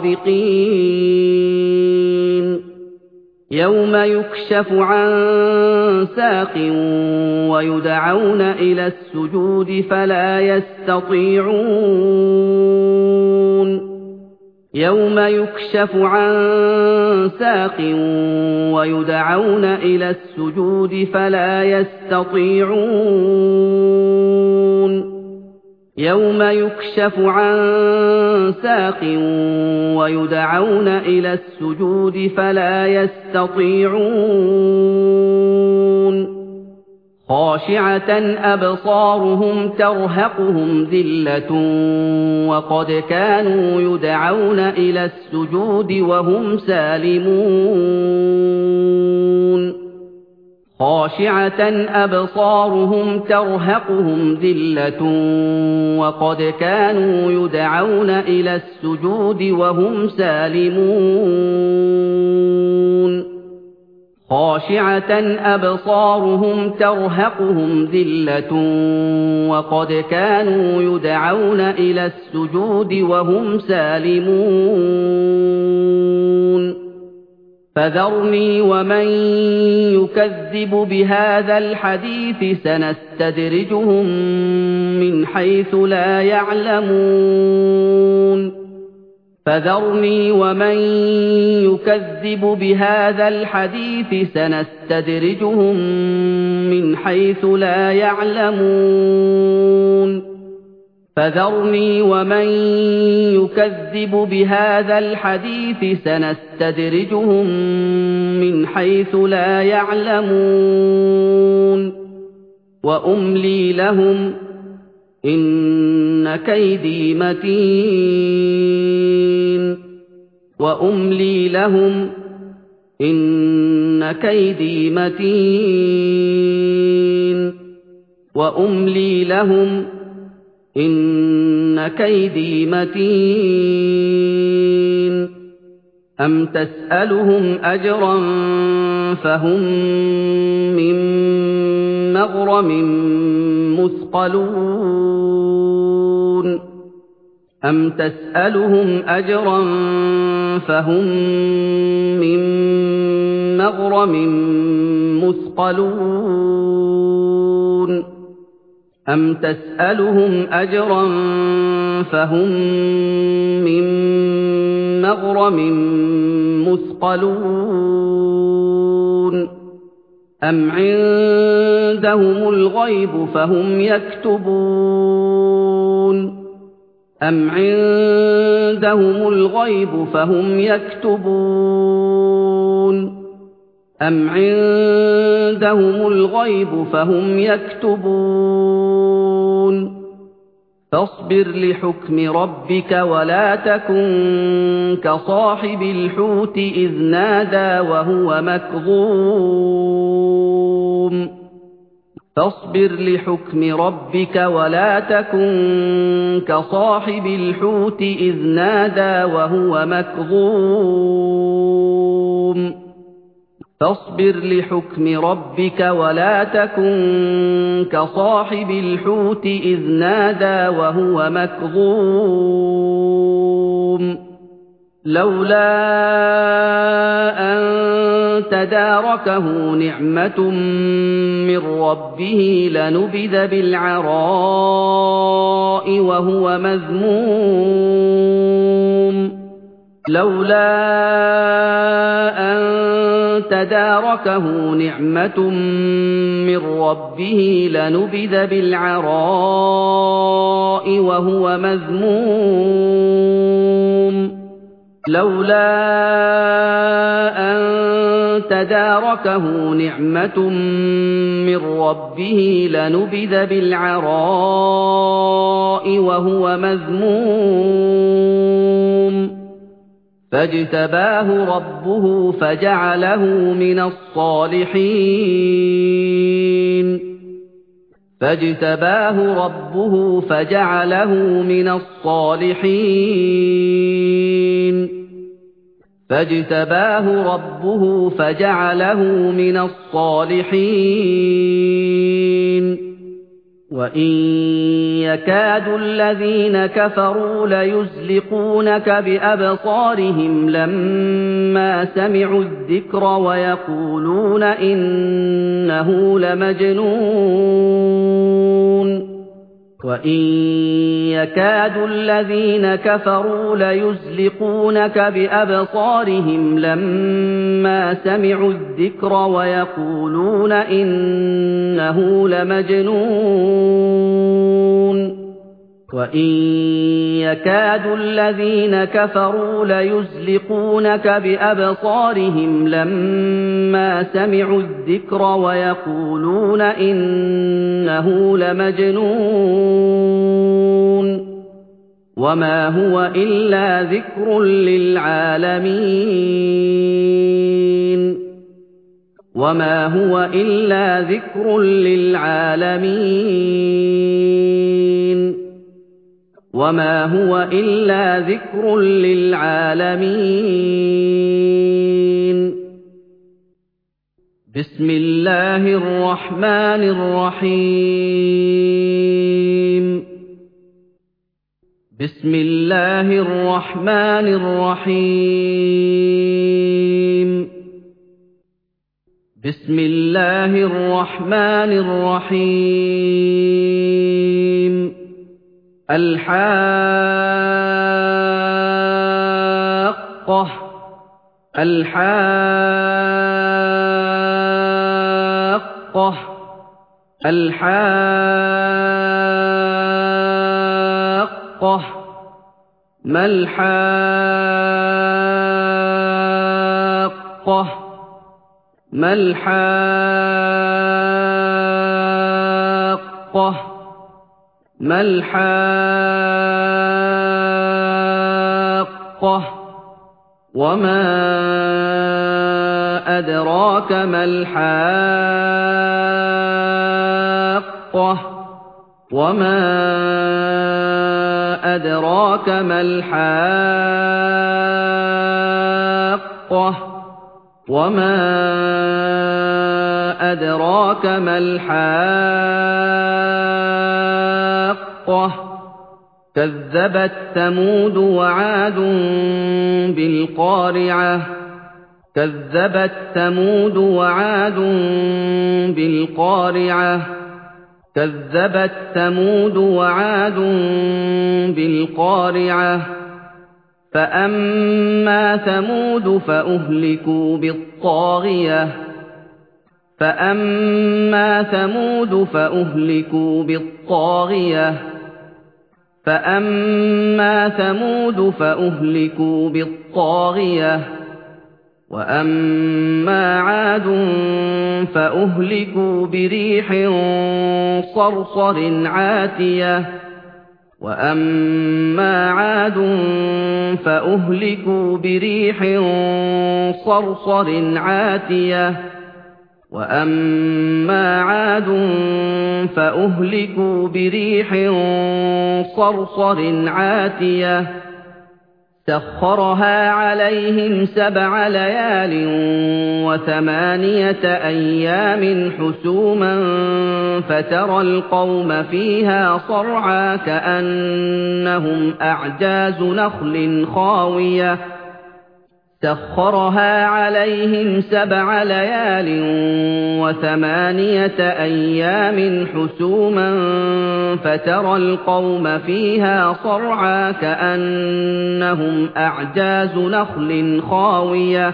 صَادِقِينَ يَوْمَ يُكْشَفُ عَن سَاقٍ وَيُدْعَوْنَ إِلَى السُّجُودِ فَلَا يَسْتَطِيعُونَ يَوْمَ يُكْشَفُ عَن سَاقٍ وَيُدْعَوْنَ إِلَى السُّجُودِ فَلَا يَسْتَطِيعُونَ يَوْمَ يُكْشَفُ عَن سَاقٍ وَيُدْعَوْنَ إِلَى السُّجُودِ فَلَا يَسْتَطِيعُونَ خَاشِعَةً أَبْصَارُهُمْ تَرْهَقُهُمْ ذِلَّةٌ وَقَدْ كَانُوا يُدْعَوْنَ إِلَى السُّجُودِ وَهُمْ سَالِمُونَ خَاشِعَةً أَبْصَارُهُمْ تَرْهَقُهُمْ ذِلَّةٌ وَقَدْ كَانُوا يُدْعَوْنَ إِلَى السُّجُودِ وَهُمْ سَالِمُونَ خَاشِعَةً أَبْصَارُهُمْ تَرْهَقُهُمْ ذِلَّةٌ وَقَدْ كَانُوا يُدْعَوْنَ إِلَى السُّجُودِ وَهُمْ سَالِمُونَ فَذَرْنِي وَمَن يُكَذِّبُ بِهَذَا الْحَدِيثِ سَنَسْتَدْرِجُهُم مِّنْ حَيْثُ لَا يَعْلَمُونَ فَذَرْنِي وَمَن يُكَذِّبُ بِهَذَا الْحَدِيثِ سَنَسْتَدْرِجُهُم مِّنْ حَيْثُ لَا يَعْلَمُونَ فَذَرْنِي وَمَن يُكَذِّبُ بِهَذَا الْحَدِيثِ سَنَسْتَدْرِجُهُم مِّنْ حَيْثُ لَا يَعْلَمُونَ وَأُمْلِي لَهُمْ إِنَّ كَيْدِي مَتِينٌ وَأُمْلِي لَهُمْ إِنَّ كَيْدِي مَتِينٌ وَأُمْلِي لَهُمْ إِنَّ كَيْدِي مَتِينٌ أَمْ تَسْأَلُهُمْ أَجْرًا فَهُم مِّن مَّغْرَمٍ مُّثْقَلُونَ أَمْ تَسْأَلُهُمْ أَجْرًا فَهُم مِّن مَّغْرَمٍ مُّثْقَلُونَ أَمْ تَسْأَلُهُمْ أَجْرًا فَهُم مِّن مَّغْرَمٍ مُّثْقَلُونَ أَمْ عِندَهُمُ الْغَيْبُ فَهُمْ يَكْتُبُونَ أَمْ عِندَهُمُ الْغَيْبُ فَهُمْ يَكْتُبُونَ أَمْ عِندَهُمُ الْغَيْبُ فَهُمْ يَكْتُبُونَ فَاصْبِرْ لِحُكْمِ رَبِّكَ وَلَا تَكُن كَصَاحِبِ الْحُوتِ إِذْ نَادَىٰ وَهُوَ مَكْظُومٌ فَاصْبِرْ لِحُكْمِ رَبِّكَ وَلَا تَكُن كَصَاحِبِ الْحُوتِ إِذْ نَادَىٰ وَهُوَ مَكْظُومٌ فَاصْبِرْ لِحُكْمِ رَبِّكَ وَلَا تَكُن كَصَاحِبِ الْحُوتِ إِذْ نَادَىٰ وَهُوَ مَكْظُومٌ لَّوْلَا أَن تَدَارَكَهُ نِعْمَةٌ مِّن رَّبِّهِ لَنُبِذَ بِالْعَرَاءِ وَهُوَ مَذْمُومٌ لَّوْلَا أَن تَدَارَكَهُ نِعْمَةٌ مِّن رَّبِّهِ لَنُبِذَ بِالْعَرَاءِ وَهُوَ مَذْمُومٌ لَّوْلَا أَن تَدَارَكَهُ نِعْمَةٌ مِّن رَّبِّهِ لَنُبِذَ بِالْعَرَاءِ وَهُوَ مَذْمُومٌ فاجتباه ربه فجعله من الصالحين فاجتباه ربه فجعله من الصالحين فاجتباه ربه فجعله من الصالحين وَإِن يَكَادُ الَّذِينَ كَفَرُوا لَيُزْلِقُونَكَ بِأَبْصَارِهِمْ لَمَّا سَمِعُوا الذِّكْرَ وَيَقُولُونَ إِنَّهُ لَمَجْنُونٌ وَإِن يَكَادُ الَّذِينَ كَفَرُوا لَيُزْلِقُونَكَ بِأَبْصَارِهِمْ لَمَّا سَمِعُوا الذِّكْرَ وَيَقُولُونَ إِنَّهُ لَمَجْنُونٌ وَإِن يَكَادُ الَّذِينَ كَفَرُوا لَيُزْلِقُونَكَ بِأَبْصَارِهِمْ لَمَّا سَمِعُوا الذِّكْرَ وَيَقُولُونَ إِنَّهُ لَمَجْنُونٌ وَمَا هُوَ إِلَّا ذِكْرٌ لِّلْعَالَمِينَ وَمَا هُوَ إِلَّا ذِكْرٌ لِّلْعَالَمِينَ وَمَا هُوَ إِلَّا ذِكْرٌ لِّلْعَالَمِينَ بسم الله الرحمن الرحيم بسم الله الرحمن الرحيم بسم الله الرحمن الرحيم الحاقة الحاقة الحاقة ما الحاقة ما الحاقة ما الحاقة وما أدراك ما الحاقة وما أدراك ما الحاقة وما أدراك ما الحاقة كذبت ثمود وعاد بالقارعة كذبت ثمود وعاد بالقارعة كذبت ثمود وعاد بالقارعة فأما ثمود فأهلكوا بالطاغية فأما ثمود فأهلكوا بالطاغية فأما ثمود فأهلكوا بالطاغية وأما عاد فأهلكوا بريح صرصر عاتية وأما عاد فأهلكوا بريح صرصر عاتية وأما عاد فأهلكوا بريح صرصر عاتية سخرها عليهم سبع ليال وثمانية أيام حسوما فترى القوم فيها صرعى كأنهم أعجاز نخل خاوية سخرها عليهم سبع ليال وثمانية أيام حسوما فترى القوم فيها صرعى كأنهم أعجاز نخل خاوية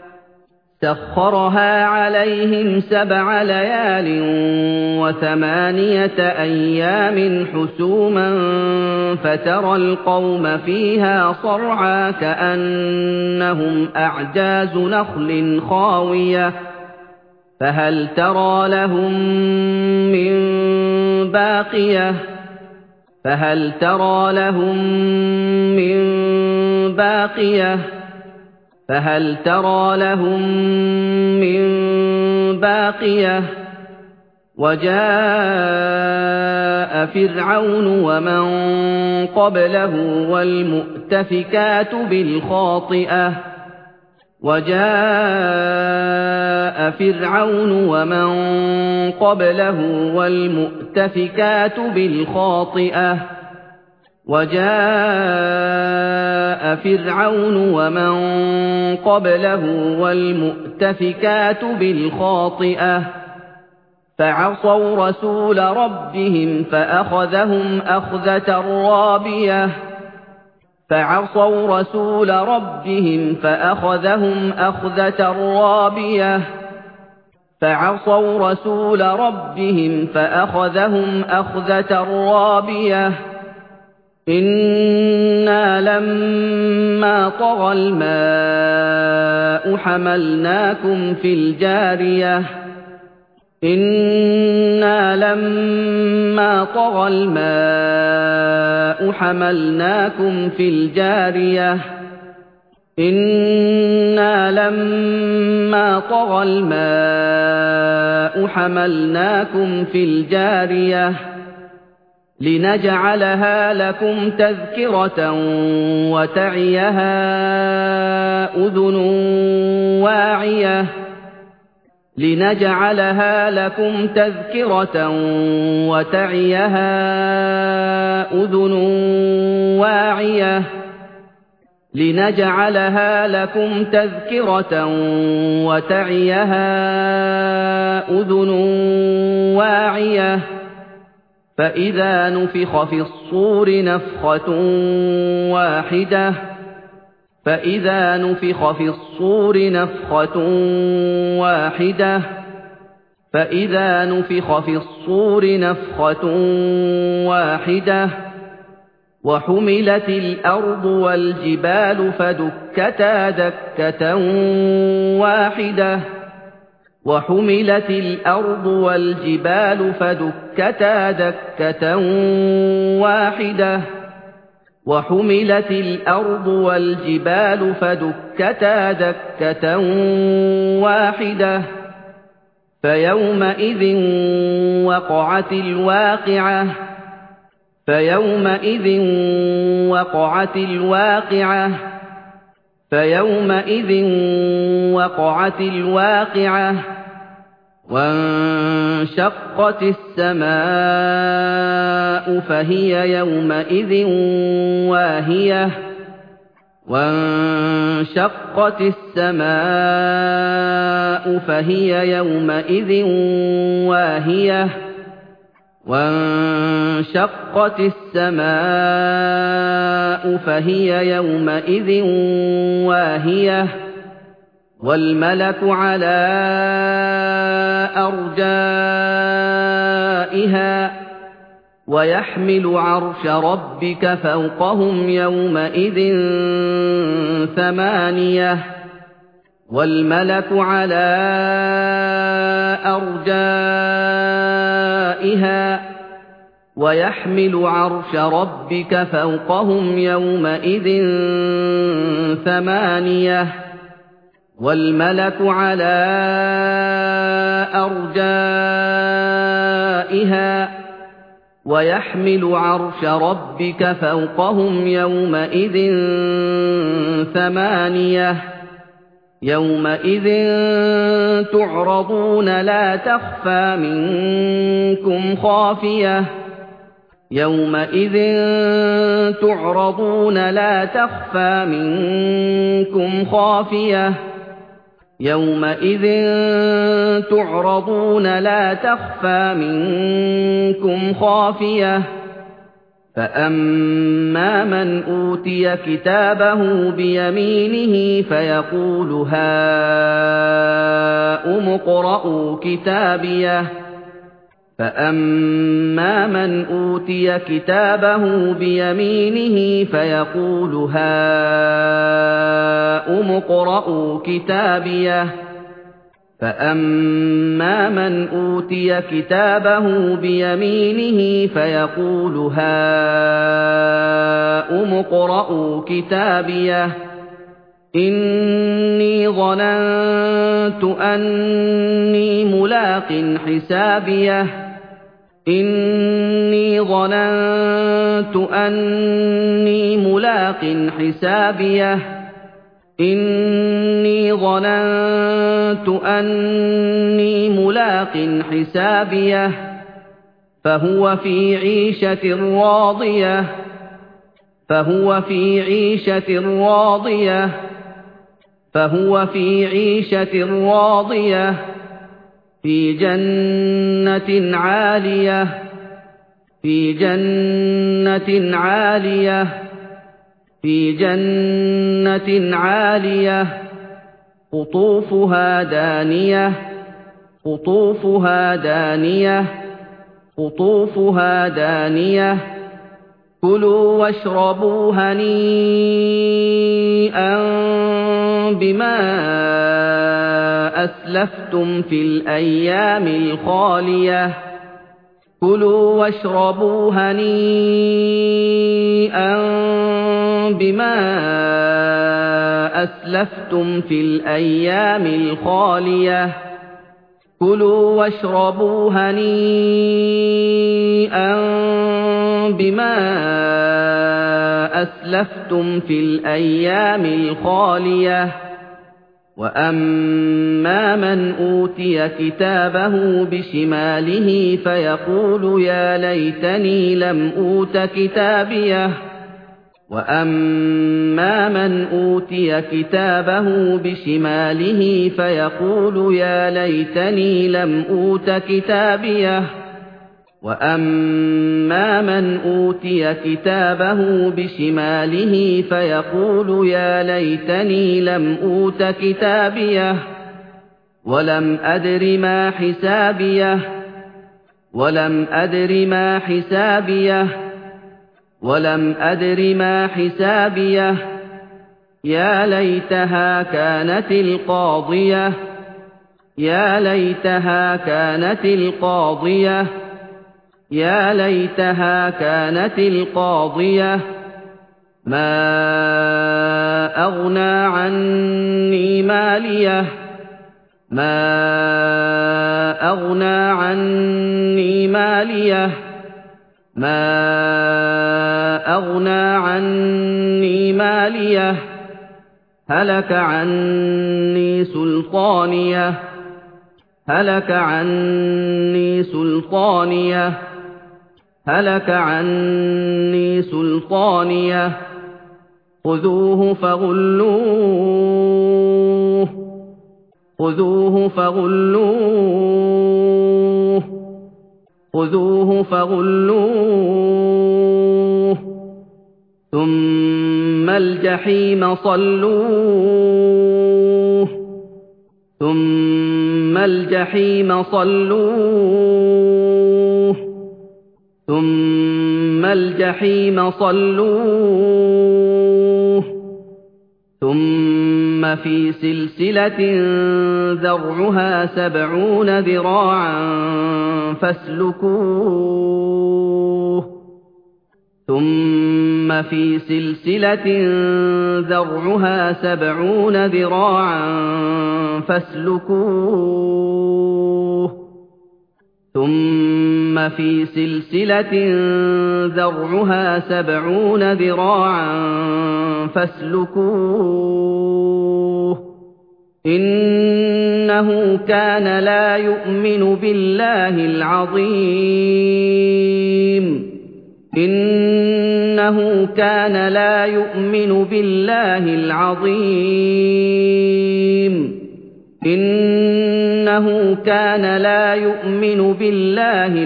سخرها عليهم سبع ليال وثمانية أيام حسوما فترى القوم فيها صرعى كأنهم أعجاز نخل خاوية فهل ترى لهم من باقية فهل ترى لهم من باقية فهل ترى لهم من باقية وجاء فرعون ومن قبله والمؤتفكات بالخاطئة وجاء فرعون ومن قبله والمؤتفكات بالخاطئة وجاء فرعون ومن قبله والمؤتفكات بالخاطئة فعصوا رسول ربهم فأخذهم أخذة رابية فعصوا رسول ربهم فأخذهم أخذة رابية فعصوا رسول ربهم فأخذهم أخذة رابية إنا لما طغى الماء حملناكم في الجارية إنا لما طغى الماء حملناكم في الجارية إنا لما طغى الماء حملناكم في الجارية لنجعلها لكم تذكرة وتعيها أذن واعية لنجعلها لكم تذكرة وتعيها أذن واعية لنجعلها لكم تذكرة وتعيها أذن واعية فإذا نفخ في الصور نفخة واحدة فإذا نفخ في الصور نفخة واحدة فإذا نفخ في الصور نفخة واحدة وحملت الأرض والجبال فدكتا دكة واحدة وحملت الأرض والجبال فدكتا دكة واحدة وحملت الأرض والجبال فدكتا دكة واحدة فيومئذ وقعت الواقعة فيومئذ وقعت الواقعة فيومئذ وقعت الواقعة وانشقت السماء فهي يومئذ واهية وانشقت السماء فهي يومئذ واهية وانشقت السماء فهي يومئذ واهية والملك على أرجائها ويحمل عرش ربك فوقهم يومئذ ثمانية والملك على أرجائها ويحمل عرش ربك فوقهم يومئذ ثمانية والملك على أرجائها ويحمل عرش ربك فوقهم يومئذ ثمانية يومئذ تعرضون لا تخفى منكم خافية يومئذ تعرضون لا تخفى منكم خافية يومئذ تعرضون لا تخفى منكم خافية فأما من أوتي كتابه بيمينه فيقول هاؤم اقرءوا كتابيه فأما من أوتي كتابه بيمينه فيقول هاؤم اقرءوا كتابيه فأما من أوتي كتابه بيمينه فيقول هاؤم اقرءوا كتابيه إِنِّي ظَنَنتُ أَنِّي مُلَاقٍ حِسَابِيَهْ إِنِّي ظَنَنتُ أَنِّي مُلَاقٍ حِسَابِيَهْ إِنِّي ظَنَنتُ أَنِّي مُلَاقٍ حِسَابِيَهْ فَهُوَ فِي عِيشَةٍ رَاضِيَةٍ فَهُوَ في عِيشَةٍ رَاضِيَةٍ فَهُوَ في عِيشَةٍ رَاضِيَةٍ في جَنَّةٍ عَالِيَةٍ في جَنَّةٍ عَالِيَةٍ في جَنَّةٍ عَالِيَةٍ قُطُوفُهَا دَانِيَةٌ قُطُوفُهَا دَانِيَةٌ قُطُوفُهَا دَانِيَةٌ كُلُوا وَاشْرَبُوا هَنِيئًا بِمَا أَسْلَفْتُمْ فِي الْأَيَّامِ الْخَالِيَةِ كُلُوا وَاشْرَبُوا هَنِيئًا بِمَا أَسْلَفْتُمْ فِي الْأَيَّامِ الْخَالِيَةِ كُلُوا وَاشْرَبُوا هَنِيئًا بِمَا أَسْلَفْتُمْ فِي الْأَيَّامِ الْخَالِيَةِ وَأَمَّا مَنْ أُوتِيَ كِتَابَهُ بِشِمَالِهِ فَيَقُولُ يَا لَيْتَنِي لَمْ أُوتَ كِتَابِيَهْ وَأَمَّا مَنْ أُوتِيَ كِتَابَهُ بِشِمَالِهِ فَيَقُولُ يَا لَيْتَنِي لَمْ أُوتَ كِتَابِيَهْ وَأَمَّا مَنْ أُوتِيَ كِتَابَهُ بِشِمَالِهِ فَيَقُولُ يَا لَيْتَنِي لَمْ أُوتَ كِتَابِيَهْ وَلَمْ أَدْرِ مَا حِسَابِيَهْ وَلَمْ أَدْرِ مَا حِسَابِيَهْ وَلَمْ أَدْرِ مَا حِسَابِيَهْ يَا لَيْتَهَا كَانَتِ الْقَاضِيَةَ يَا لَيْتَهَا كَانَتِ الْقَاضِيَةَ يَا لَيْتَهَا كَانَتِ الْقَاضِيَةَ مَا أَغْنَىٰ عَنِّي مَالِيَهْ مَا أَغْنَىٰ عَنِّي مَالِيَهْ مَا أَغْنَىٰ عَنِّي مَالِيَهْ هَلَكَ عَنِّي سُلْطَانِيَهْ هَلَكَ عَنِّي سُلْطَانِيَهْ هَلَكَ عَنِّي سُلْطَانِيَهْ خُذُوهُ فَغُلُّوهُ خُذُوهُ فَغُلُّوهُ خُذُوهُ فَغُلُّوهُ ثُمَّ الْجَحِيمَ صَلُّوهُ ثُمَّ الْجَحِيمَ صَلُّوهُ ثُمَّ الْجَحِيمَ صَلُّوهُ ثُمَّ فِي سِلْسِلَةٍ ذَرْعُهَا سَبْعُونَ ذِرَاعًا فَاسْلُكُوهُ ثُمَّ فِي سِلْسِلَةٍ ذَرْعُهَا سَبْعُونَ ذِرَاعًا فَاسْلُكُوهُ ثُمَّ فِي سِلْسِلَةٍ ذَرْعُهَا سَبْعُونَ ذِرَاعًا فَاسْلُكُوهُ إِنَّهُ كَانَ لَا يُؤْمِنُ بِاللَّهِ الْعَظِيمِ إِنَّهُ كَانَ لَا يُؤْمِنُ بِاللَّهِ الْعَظِيمِ إِنَّهُ كَانَ لَا يُؤْمِنُ بِاللَّهِ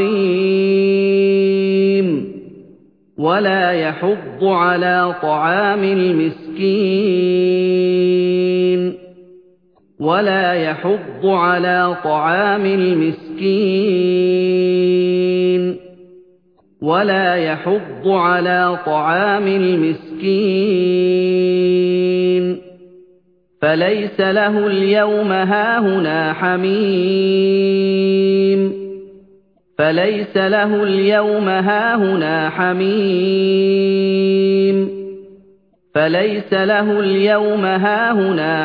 الْعَظِيمِ وَلَا يَحُضُّ عَلَىٰ طَعَامِ الْمِسْكِينِ وَلَا يَحُضُّ عَلَىٰ طَعَامِ الْمِسْكِينِ وَلَا يَحُضُّ عَلَىٰ طَعَامِ الْمِسْكِينِ فَلَيْسَ لَهُ الْيَوْمَ هَاهُنَا حَمِيمٌ فَلَيْسَ لَهُ الْيَوْمَ هَاهُنَا حَمِيمٌ فَلَيْسَ لَهُ الْيَوْمَ هَاهُنَا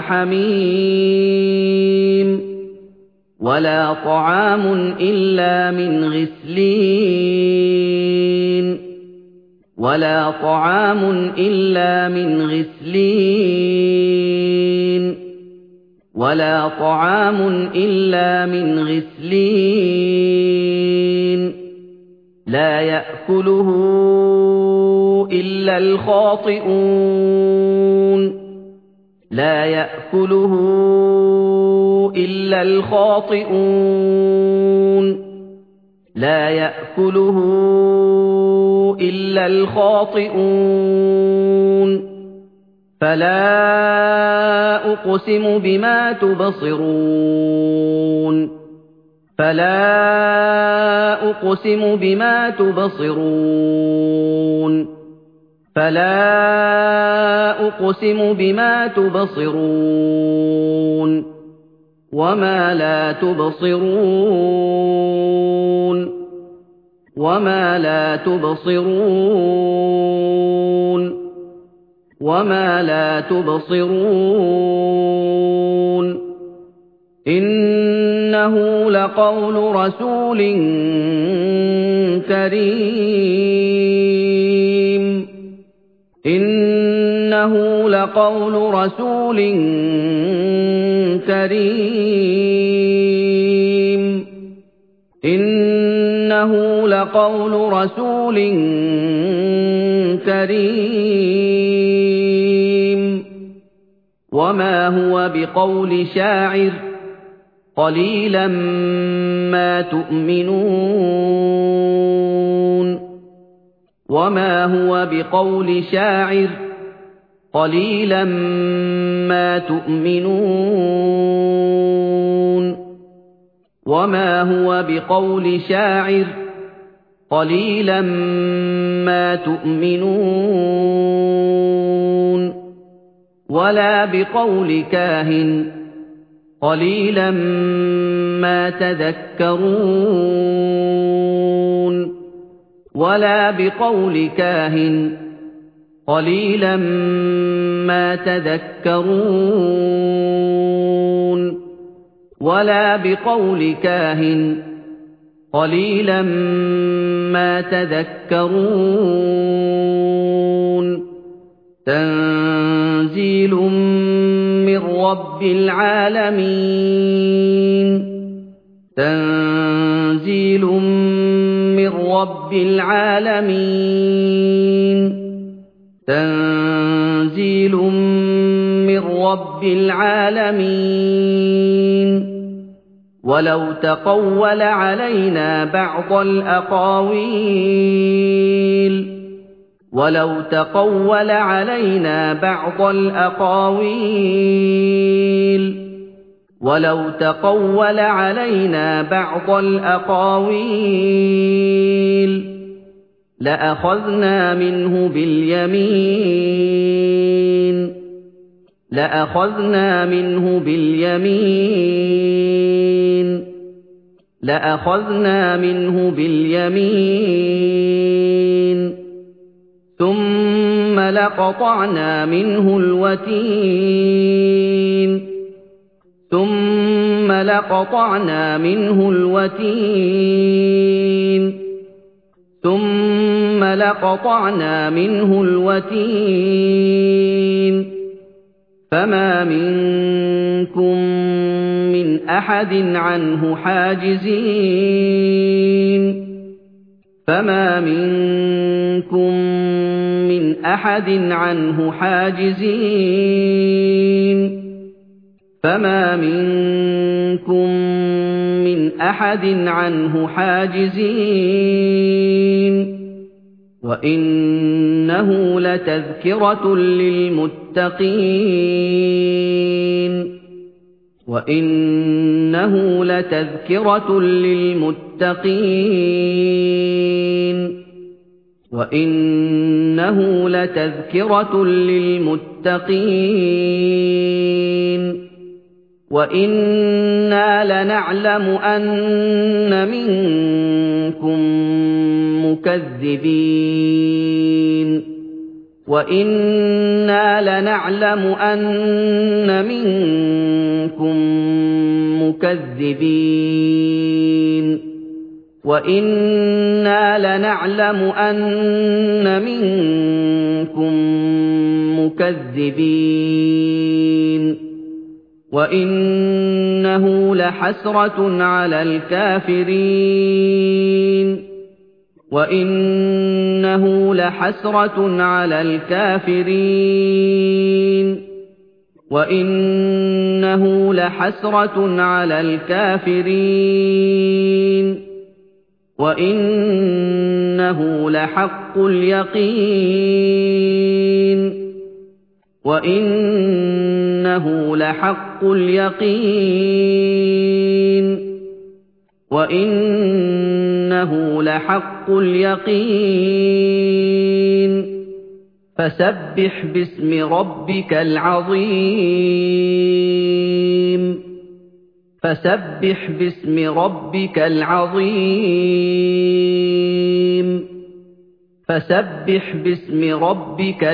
حَمِيمٌ وَلَا طَعَامٌ إِلَّا مِنْ غِسْلِينٍ وَلَا طَعَامٌ إِلَّا مِنْ غِسْلِينٍ وَلَا طَعَامٌ إِلَّا مِنْ غِسْلِينٍ لَّا يَأْكُلُهُ إِلَّا الْخَاطِئُونَ لَا يَأْكُلُهُ إِلَّا الْخَاطِئُونَ لَا يَأْكُلُهُ إِلَّا الْخَاطِئُونَ فَلَا أُقْسِمُ بِمَا تُبْصِرُونَ فَلَا أُقْسِمُ بِمَا تُبْصِرُونَ فَلَا أُقْسِمُ بِمَا تُبْصِرُونَ وَمَا لَا تُبْصِرُونَ وَمَا لَا تُبْصِرُونَ وَمَا لَا تُبْصِرُونَ إِنَّهُ لَقَوْلُ رَسُولٍ كَرِيمٍ إِنَّهُ لَقَوْلُ رَسُولٍ كَرِيمٍ إِنَّهُ لَقَوْلُ رَسُولٍ كَرِيمٍ وَمَا هُوَ بِقَوْلِ شَاعِرٍ قَلِيلًا مَا تُؤْمِنُونَ وَمَا هُوَ بِقَوْلِ شَاعِرٍ قَلِيلًا مَا تُؤْمِنُونَ وَمَا هُوَ بِقَوْلِ شَاعِرٍ قَلِيلًا مَا تُؤْمِنُونَ وَلَا بِقَوْلِ كَاهِنٍ قَلِيلًا مَا تَذَكَّرُونَ وَلَا بِقَوْلِ كَاهِنٍ قَلِيلًا مَا تَذَكَّرُونَ وَلَا بِقَوْلِ كَاهِنٍ قَلِيلًا مَا تَذَكَّرُونَ تَنزِيلٌ مِّن رَّبِّ الْعَالَمِينَ تَنزِيلٌ مِّن رَّبِّ الْعَالَمِينَ تَنزِيلٌ مِّن رَّبِّ الْعَالَمِينَ وَلَوْ تَقَوَّلَ عَلَيْنَا بَعْضَ الْأَقَاوِيلِ وَلَوْ تَقَوَّلَ عَلَيْنَا بَعْضَ الْأَقَاوِيلِ وَلَوْ تَقَوَّلَ عَلَيْنَا بَعْضَ الْأَقَاوِيلِ لَأَخَذْنَا مِنْهُ بِالْيَمِينِ لَأَخَذْنَا مِنْهُ بِالْيَمِينِ لَأَخَذْنَا مِنْهُ بِالْيَمِينِ ثُمَّ لَقَطَعْنَا مِنْهُ الْوَتِينَ ثُمَّ لَقَطَعْنَا مِنْهُ الْوَتِينَ ثُمَّ لَقَطَعْنَا مِنْهُ الْوَتِينَ فَمَا مِنكُم مِّنْ أَحَدٍ عَنْهُ حَاجِزِينَ فَمَا مِنكُم مِّنْ أَحَدٍ عَنْهُ حَاجِزِينَ فَمَا مِنكُم مِّنْ أَحَدٍ عَنْهُ حَاجِزِينَ وَإِنَّهُ لَتَذْكِرَةٌ لِّلْمُتَّقِينَ وَإِنَّهُ لَتَذْكِرَةٌ لِّلْمُتَّقِينَ وَإِنَّهُ لَتَذْكِرَةٌ لِّلْمُتَّقِينَ وَإِنَّا لَنَعْلَمُ أَنَّ مِنكُم مُّكَذِّبِينَ وَإِنَّا لَنَعْلَمُ أَنَّ مِنكُم مُّكَذِّبِينَ وَإِنَّا لَنَعْلَمُ أَنَّ مِنكُم مُّكَذِّبِينَ وَإِنَّهُ لَحَسْرَةٌ عَلَى الْكَافِرِينَ وَإِنَّهُ لَحَسْرَةٌ عَلَى الْكَافِرِينَ وَإِنَّهُ لَحَسْرَةٌ عَلَى الْكَافِرِينَ وَإِنَّهُ لَحَقُّ الْيَقِينِ وَإِنَّهُ لَحَقُّ الْيَقِينِ وَإِنَّهُ لَحَقُّ الْيَقِينِ فَسَبِّحْ بِاسْمِ رَبِّكَ الْعَظِيمِ فَسَبِّحْ بِاسْمِ رَبِّكَ الْعَظِيمِ فَسَبِّحْ بِاسْمِ رَبِّكَ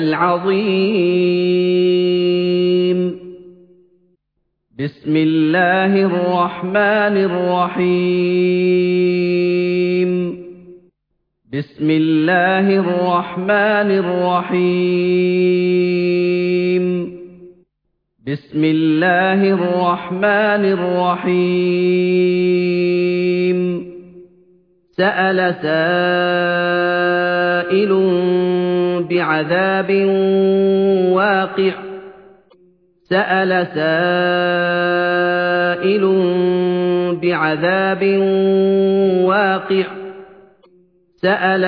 الْعَظِيمِ بسم الله الرحمن الرحيم بسم الله الرحمن الرحيم بسم الله الرحمن الرحيم سأل سائل بعذاب واقع سأل سائل بعذاب واقع سأل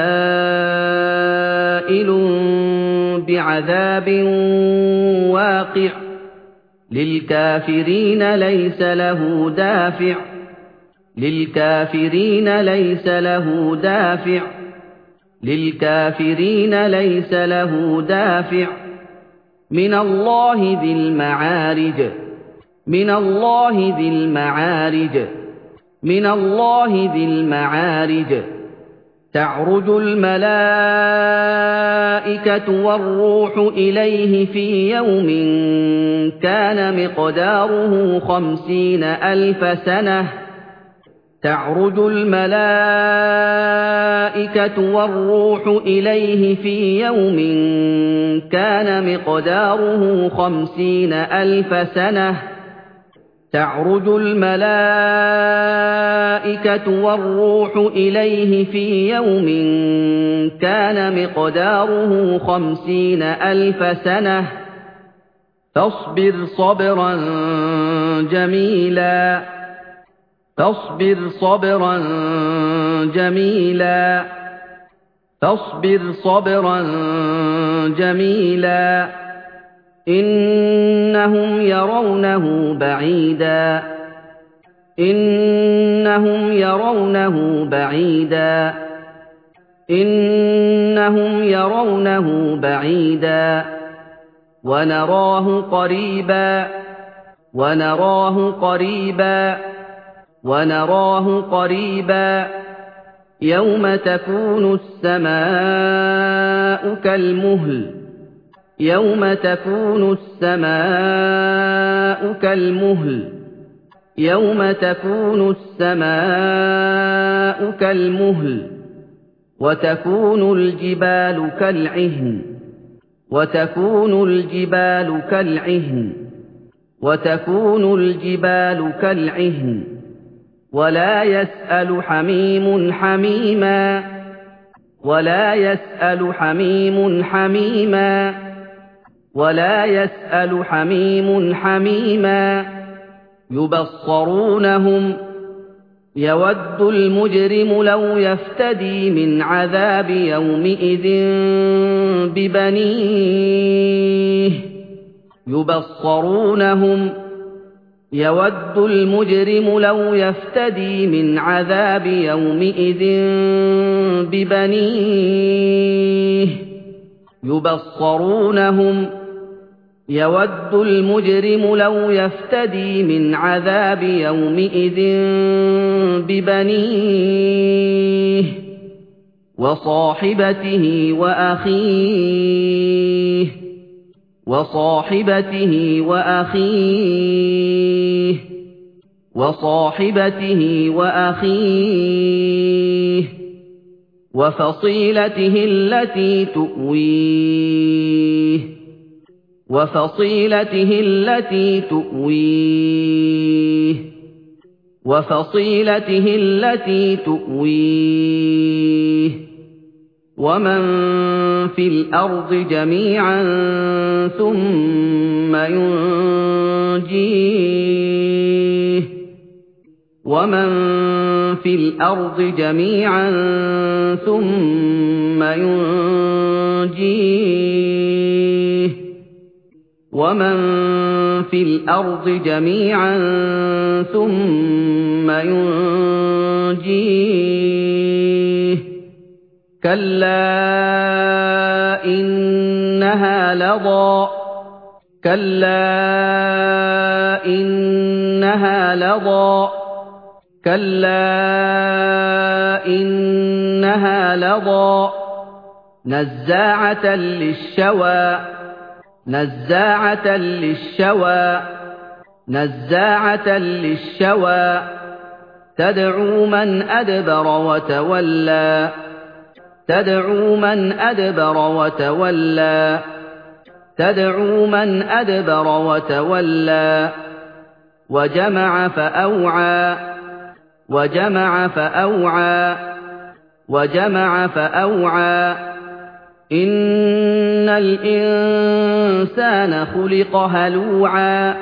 سائل بعذاب واقع للكافرين ليس له دافع للكافرين ليس له دافع للكافرين ليس له دافع من الله ذي المعارج من الله ذي المعارج من الله ذي المعارج تعرج الملائكة والروح إليه في يوم كان مقداره خمسين ألف سنة تعرج الملائكة والروح إليه في يوم كان مقداره خمسين ألف سنة تعرج الملائكة والروح إليه في يوم كان مقداره خمسين ألف سنة فاصبر صبرا جميلا فاصبر صبرا جميلا فاصبر صبرا جميلا إنهم يرونه بعيدا إنهم يرونه بعيدا إنهم يرونه بعيدا ونراه قريبا ونراه قريبا ونراه قريبا يوم تكون السماء كالمهل يوم تكون السماء كالمهل يوم تكون السماء كالمهل وتكون الجبال كالعهن وتكون الجبال كالعهن وتكون الجبال كالعهن ولا يسأل حميم حميما ولا يسأل حميم حميما ولا يسأل حميم حميما يبصرونهم يود المجرم لو يفتدي من عذاب يومئذ ببنيه يبصرونهم يود المجرم لو يفتدي من عذاب يومئذ ببنيه يبصرونهم يود المجرم لو يفتدي من عذاب يومئذ ببنيه وصاحبته وأخيه وصاحبته وأخيه وصاحبته وأخيه وفصيلته التي تؤويه وفصيلته التي تؤويه وفصيلته التي تؤويه ومن في الأرض جميعا ثم ينجيه ومن في الأرض جميعا ثم ينجيه ومن في الأرض جميعا ثم ينجيه كلا إنها لظى كلا إنها لظى كلا إنها لظى نزاعة للشوى نزاعة للشوى نزاعة للشوى تدعو من أدبر وتولى تدعو من أدبر وتولى تدعو من أدبر وتولى وجمع فأوعى وجمع فأوعى وجمع فأوعى إن الإنسان خلق هلوعا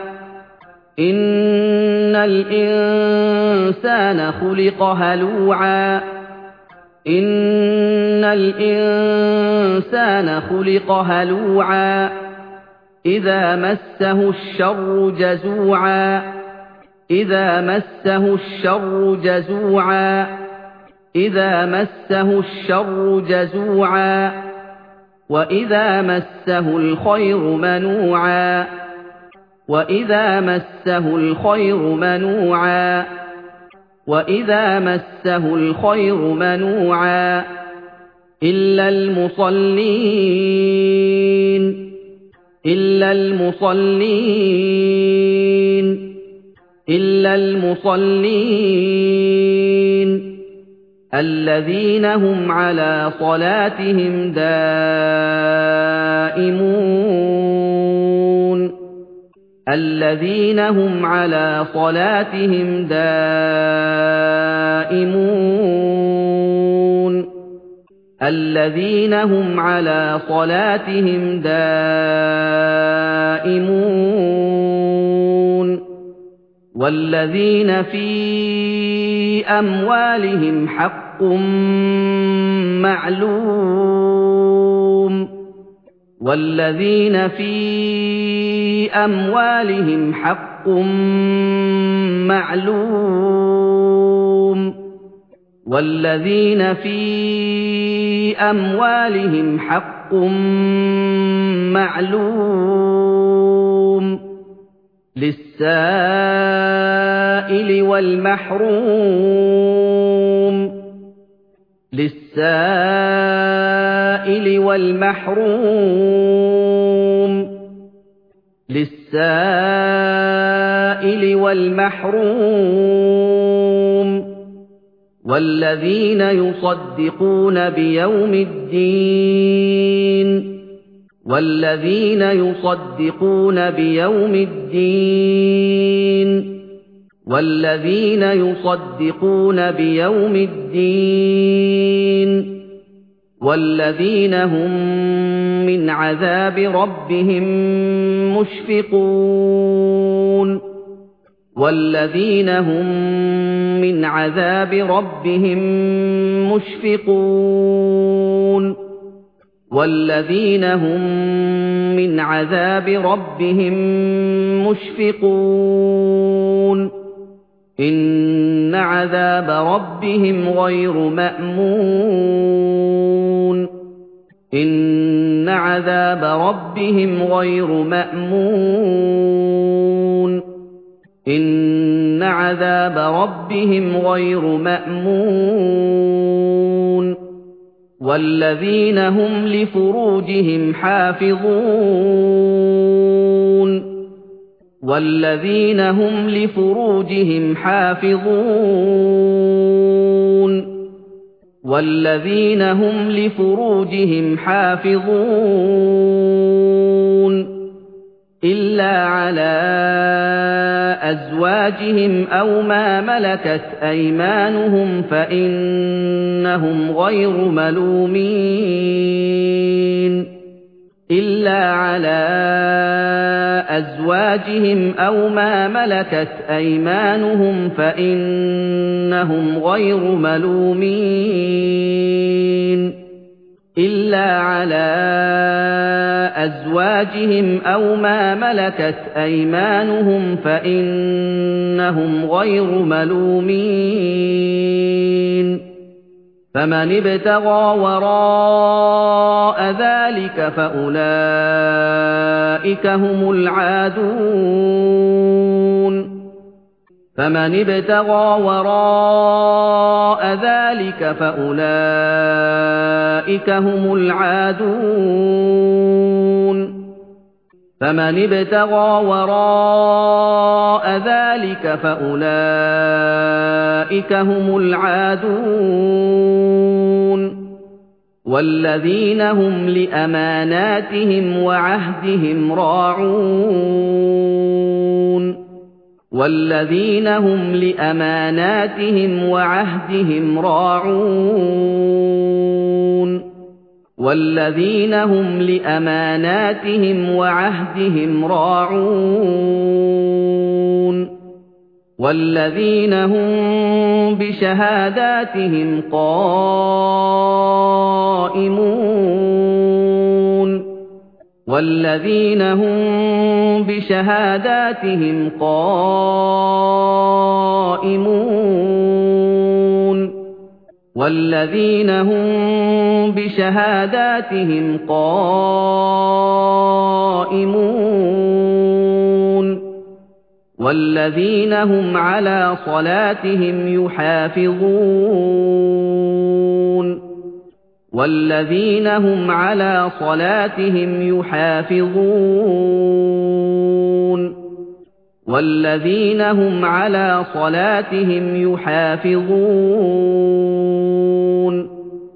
إن الإنسان خلق هلوعا إن الإنسان خلق هلوعا إذا مسه الشر جزوعا إذا مسه الشر جزوعا إذا مسه الشر جزوعا وإذا مسه الخير منوعا وإذا مسه الخير منوعا وإذا مسه الخير منوعا إلا المصلين إلا المصلين إلا المصلين الذين هم على صلاتهم دائمون الذين هم على صلاتهم دائمون الذين هم على صلاتهم دائمون والذين في أموالهم حق معلوم والذين في أموالهم حق معلوم والذين في أموالهم حق معلوم للسائل والمحروم للسائل والمحروم للسائل والمحروم والذين يصدقون بيوم الدين والذين يصدقون بيوم الدين والذين يصدقون بيوم الدين والذين هم من عذاب ربهم مشفقون والذين هم من عذاب ربهم مشفقون والذين هم من عذاب ربهم مشفقون إن عذاب ربهم غير مأمون إن عذاب ربهم غير مأمون إن عذاب ربهم غير مأمون وَالَّذِينَ هُمْ لِفُرُوجِهِمْ حَافِظُونَ وَالَّذِينَ هُمْ لِفُرُوجِهِمْ حَافِظُونَ وَالَّذِينَ هُمْ لِفُرُوجِهِمْ حَافِظُونَ إِلَّا عَلَىٰ أَزْوَاجِهِمْ أَوْ مَا مَلَكَتْ أَيْمَانُهُمْ فَإِنَّهُمْ غَيْرُ مَلُومِينَ إِلَّا عَلَىٰ أَزْوَاجِهِمْ أَوْ مَا مَلَكَتْ أَيْمَانُهُمْ فَإِنَّهُمْ غَيْرُ مَلُومِينَ إِلَّا عَلَىٰ أَزْوَاجِهِمْ أَوْ مَا مَلَكَتْ أَيْمَانُهُمْ فَإِنَّهُمْ غَيْرُ مَلُومِينَ فَمَنِ ابْتَغَىٰ وَرَاءَ ذَٰلِكَ فَأُولَٰئِكَ هُمُ الْعَادُونَ فَمَنِ ابْتَغَىٰ وَرَاءَ ذَٰلِكَ فَأُولَٰئِكَ هُمُ الْعَادُونَ فَمَنِ ابْتَغَىٰ وَرَاءَ ذَٰلِكَ فَأُولَٰئِكَ هُمُ الْعَادُونَ وَالَّذِينَ هُمْ لِأَمَانَاتِهِمْ وَعَهْدِهِمْ رَاعُونَ وَالَّذِينَ هُمْ لِأَمَانَاتِهِمْ وَعَهْدِهِمْ رَاعُونَ وَالَّذِينَ هُمْ لِأَمَانَاتِهِمْ وَعَهْدِهِمْ رَاعُونَ وَالَّذِينَ هُم بِشَهَادَاتِهِمْ قَائِمُونَ وَالَّذِينَ هُم بِشَهَادَاتِهِمْ قَائِمُونَ وَالَّذِينَ هُم بِشَهَادَاتِهِمْ قَائِمُونَ وَالَّذِينَ هُمْ عَلَىٰ صَلَاتِهِمْ يُحَافِظُونَ وَالَّذِينَ هُمْ عَلَىٰ صَلَاتِهِمْ يُحَافِظُونَ وَالَّذِينَ هُمْ عَلَىٰ صَلَاتِهِمْ يُحَافِظُونَ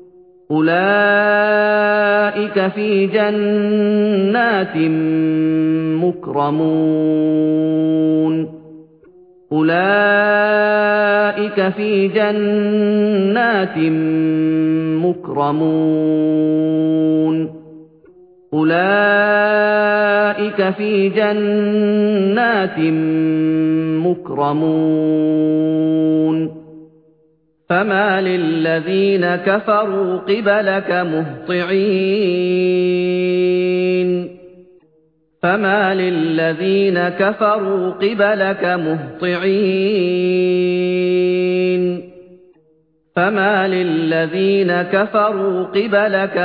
أُولَٰئِكَ فِي جَنَّاتٍ مُّكْرَمُونَ أُولَٰئِكَ فِي جَنَّاتٍ مُّكْرَمُونَ أُولَٰئِكَ فِي جَنَّاتٍ مُّكْرَمُونَ فَمَا لِلَّذِينَ كَفَرُوا قِبَلَكَ مُهْطِعِينَ فَمَا لِلَّذِينَ كَفَرُوا قِبَلَكَ مُهْطِعِينَ فَمَا لِلَّذِينَ كَفَرُوا قِبَلَكَ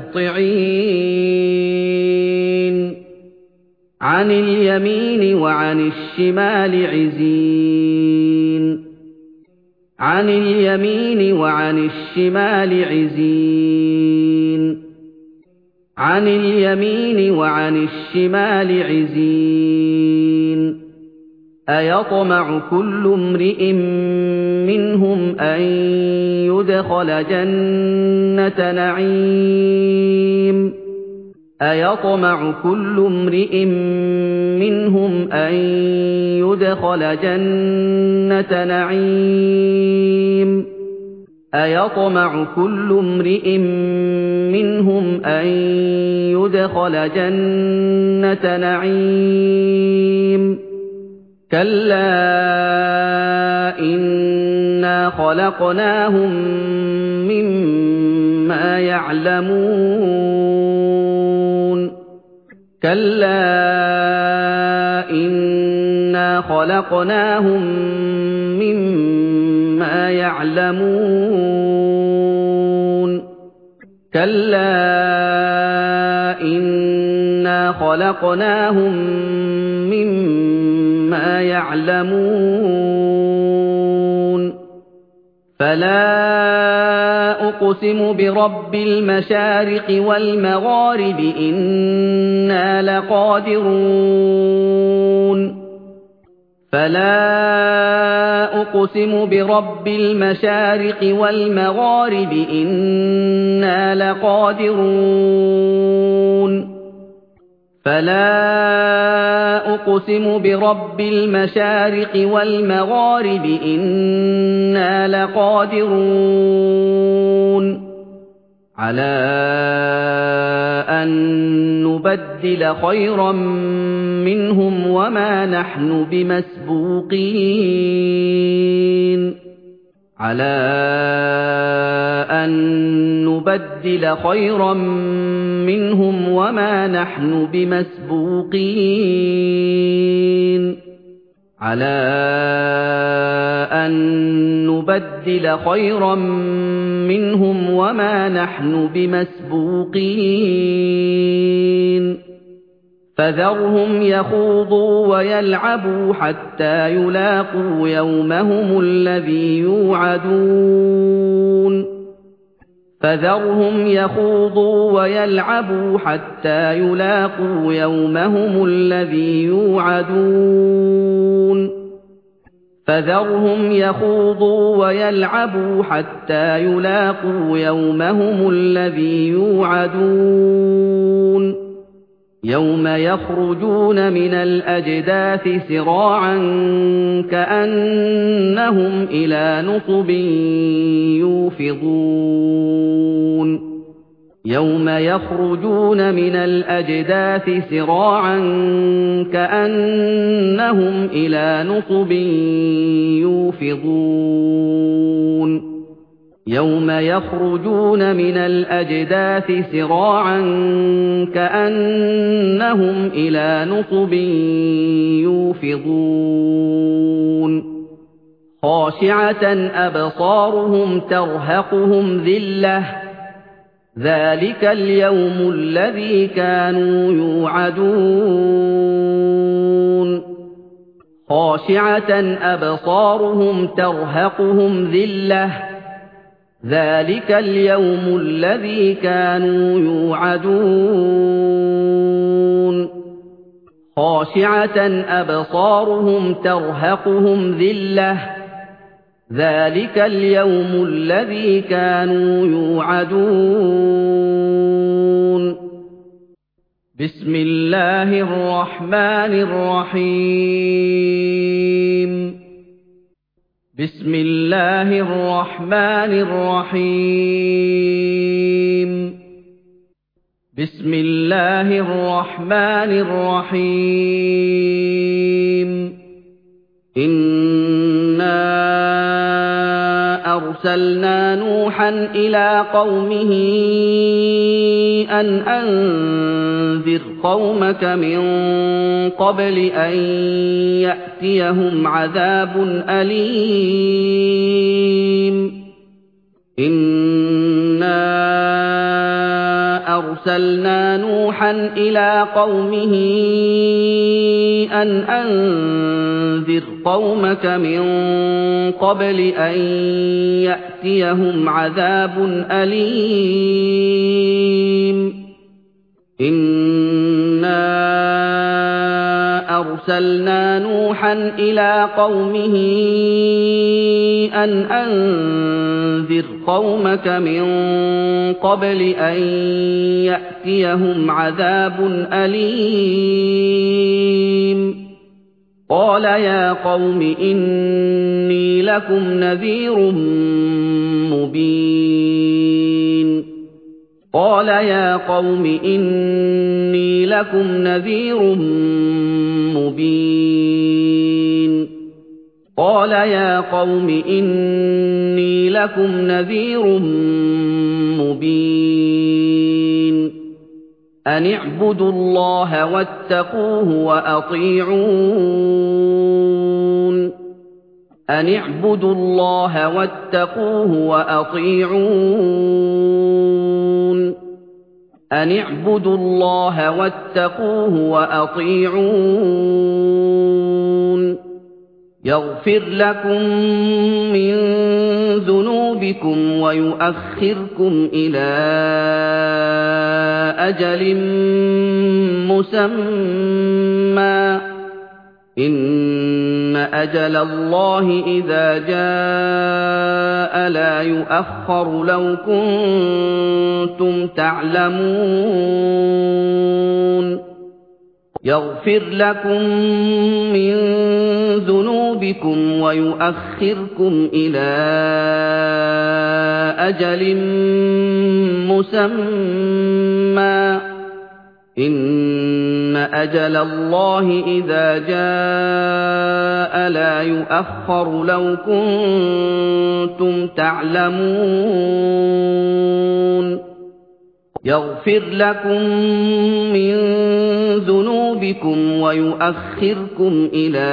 مُهْطِعِينَ عَنِ الْيَمِينِ وَعَنِ الشِّمَالِ عِزِينَ عَنِ الْيَمِينِ وَعَنِ الشِّمَالِ عِزِينَ عَنِ الْيَمِينِ وَعَنِ الشِّمَالِ عِزِينَ أَيَطْمَعُ كُلُّ امْرِئٍ مِّنْهُمْ أَن يُدْخَلَ جَنَّةَ نَعِيمٍ أَيَطْمَعُ كُلُّ امْرِئٍ مِّنْهُمْ أَن يُدْخَلَ جَنَّةَ نَعِيمٍ أَيَطْمَعُ كُلُّ امْرِئٍ مِّنْهُمْ أَن يُدْخَلَ جَنَّةَ نَعِيمٍ كَلَّا إِنَّا خَلَقْنَاهُم مِّمَّا يَعْلَمُونَ كَلَّا إِنَّا خَلَقْنَاهُم مِّمَّا يَعْلَمُونَ كَلَّا إِنَّا خَلَقْنَاهُم مِّمَّا يَعْلَمُونَ فَلَا أقسم برب المشارق والمغارب إنا لقادرون فلا أقسم برب المشارق والمغارب إنا لقادرون فلا أقسم برب المشارق والمغارب إنا لقادرون على أن نبدل خيرا منهم وما نحن بمسبوقين على أن نبدل خيرا منهم وما نحن بمسبوقين على أن نبدل خيرا منهم وما نحن بمسبوقين فذرهم يخوضوا ويلعبوا حتى يلاقوا يومهم الذي يوعدون فذرهم يخوضوا ويلعبوا حتى يلاقوا يومهم الذي يوعدون فذرهم يخوضوا ويلعبوا حتى يلاقوا يومهم الذي يوعدون يوم يخرجون من الأجداث سراعا كأنهم إلى نصب يوفضون يوم يخرجون من الأجداث سراعا كأنهم إلى نصب يوفضون يوم يخرجون من الأجداث سراعا كأنهم إلى نصب يوفضون خاشعة أبصارهم ترهقهم ذلة ذلك اليوم الذي كانوا يوعدون خاشعة أبصارهم ترهقهم ذلة ذلك اليوم الذي كانوا يوعدون خاشعة أبصارهم ترهقهم ذلة ذلك اليوم الذي كانوا يوعدون بسم الله الرحمن الرحيم بسم الله الرحمن الرحيم بسم الله الرحمن الرحيم إنا أرسلنا نوحا إلى قومه أن أنذر قومك من قبل أن يأتيهم عذاب أليم إنا أرسلنا نوحا إلى قومه أن أنذر قومك من قبل أن يأتيهم عذاب أليم إنا أرسلنا نوحا إلى قومه أن أنذر قومك من قبل أن يأتيهم عذاب أليم قال يا قوم إني لكم نذير مبين قال يا قوم إني لكم نذير مبين قال يا قوم إني لكم نذير مبين أن اعبدوا الله واتقوه وأطيعون أن اعبدوا الله واتقوه وأطيعون أن اعبدوا الله واتقوه وأطيعون يغفر لكم من ذنوبكم ويؤخركم إلى أجل مسمى إن أجل الله إذا جاء لا يؤخر لو كنتم تعلمون يغفر لكم من ذنوبكم ويؤخركم إلى أجل مسمى إن أجل الله إذا جاء لا يؤخر لو كنتم تعلمون يغفر لكم من ذنوبكم ويؤخركم إلى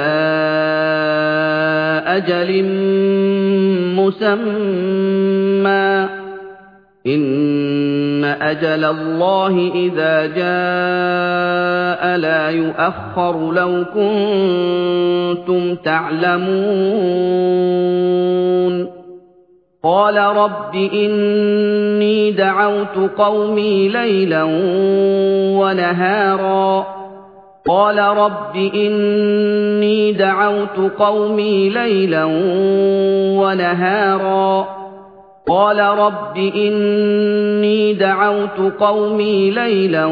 أجل مسمى إن أجل الله إذا جاء لا يؤخر لو كنتم تعلمون قال رب إني دعوت قومي ليلا ونهارا قال رب إني دعوت قومي ليلا ونهارا قال رب إني دعوت قومي ليلا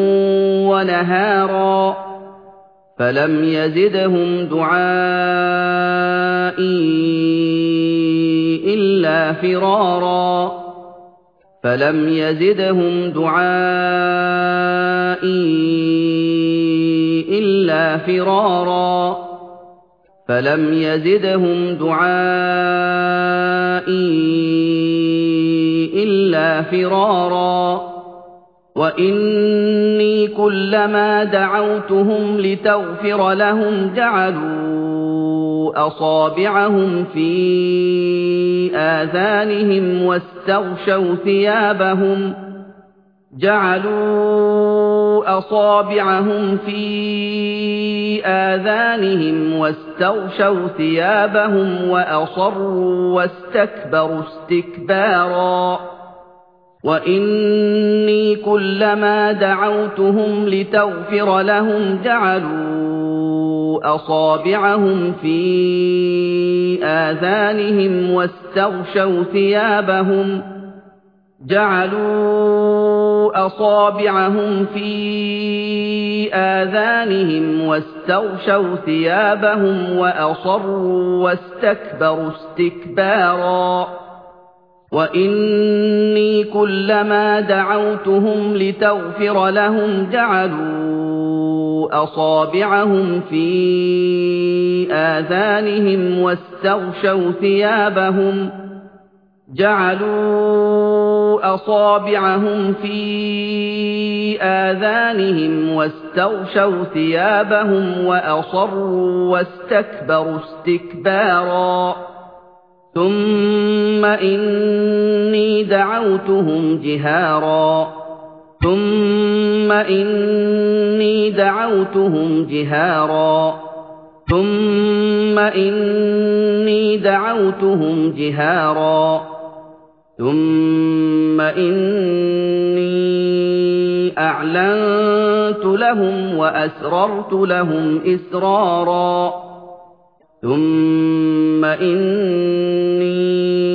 ونهارا فلم يزدهم دعائي إلا فرارا فلم يزدهم دعائي إلا فرارا فلم يزدهم دعائي إلا فرارا وإني كلما دعوتهم لتغفر لهم جعلوا أصابعهم في آذانهم واستغشوا ثيابهم جعلوا أصابعهم في آذانهم واستغشوا ثيابهم وأصروا واستكبروا استكبارا وإني كلما دعوتهم لتغفر لهم جعلوا أصابعهم في آذانهم واستغشوا ثيابهم جعلوا أصابعهم في آذانهم واستغشوا ثيابهم وأصروا واستكبروا استكبارا وإني كلما دعوتهم لتغفر لهم جعلوا أصابعهم في آذانهم واستغشوا ثيابهم جعلوا أصابعهم في آذانهم واستغشوا ثيابهم وأصروا واستكبروا استكبارا ثم إني دعوتهم جهارا ثم إني دعوتهم جهارا ثم إني دعوتهم جهارا ثم إني أعلنت لهم وأسررت لهم إسرارا ثم إني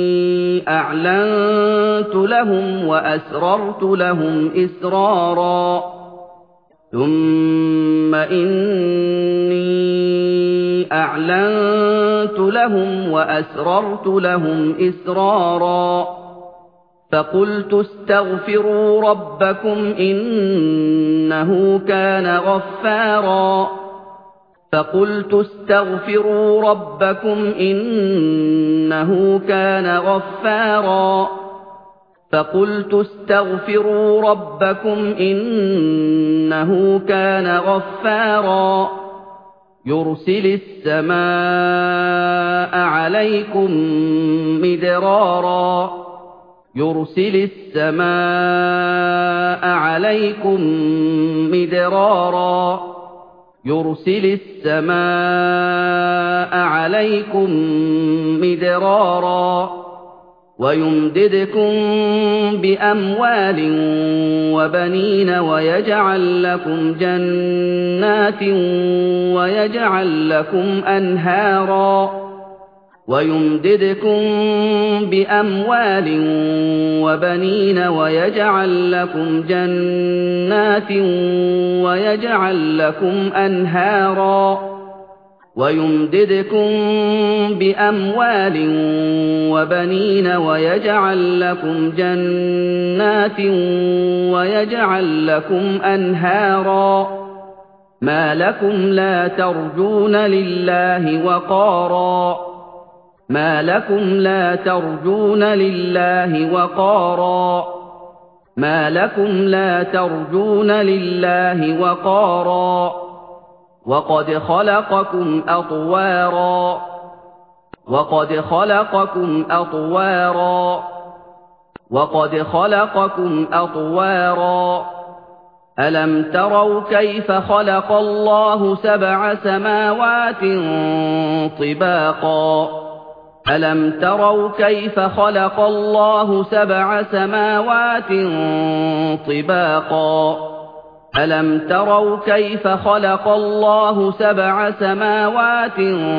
أعلنت لهم وأسررت لهم إسرارا ثم إني أعلنت لهم وأسررت لهم إسرارا فقلت استغفروا ربكم إنه كان غفارا فقلت استغفروا ربكم إنه كان غفارا فقلت استغفروا ربكم إنه كان غفارا يرسل السماء عليكم مدرارا يرسل السماء عليكم مدرارا يُرْسِلِ السَّمَاءَ عَلَيْكُم مِّدْرَارًا وَيُمْدِدْكُم بِأَمْوَالٍ وَبَنِينَ وَيَجْعَل لَّكُمْ جَنَّاتٍ وَيَجْعَل لَّكُمْ أَنْهَارًا وَيُمْدِدْكُم بِأَمْوَالٍ وَبَنِينَ وَيَجْعَل لَّكُمْ جَنَّاتٍ وَيَجْعَل لَّكُمْ أَنْهَارًا وَيُمْدِدْكُم بِأَمْوَالٍ وَبَنِينَ وَيَجْعَل لَّكُمْ جَنَّاتٍ وَيَجْعَل لَّكُمْ أَنْهَارًا مَا لَكُمْ لَا تَرْجُونَ لِلَّهِ وَقَارًا مَا لَكُمْ لَا تَرْجُونَ لِلَّهِ وَقَارًا مَا لَكُمْ لَا تَرْجُونَ لِلَّهِ وَقَارًا وَقَدْ خَلَقَكُمْ أَطْوَارًا وَقَدْ خَلَقَكُمْ أَطْوَارًا وَقَدْ خَلَقَكُمْ أَطْوَارًا أَلَمْ تَرَوْا كَيْفَ خَلَقَ اللَّهُ سَبْعَ سَمَاوَاتٍ طِبَاقًا أَلَمْ تَرَوْا كَيْفَ خَلَقَ اللَّهُ سَبْعَ سَمَاوَاتٍ طِبَاقًا أَلَمْ تَرَوْا كَيْفَ خَلَقَ اللَّهُ سَبْعَ سَمَاوَاتٍ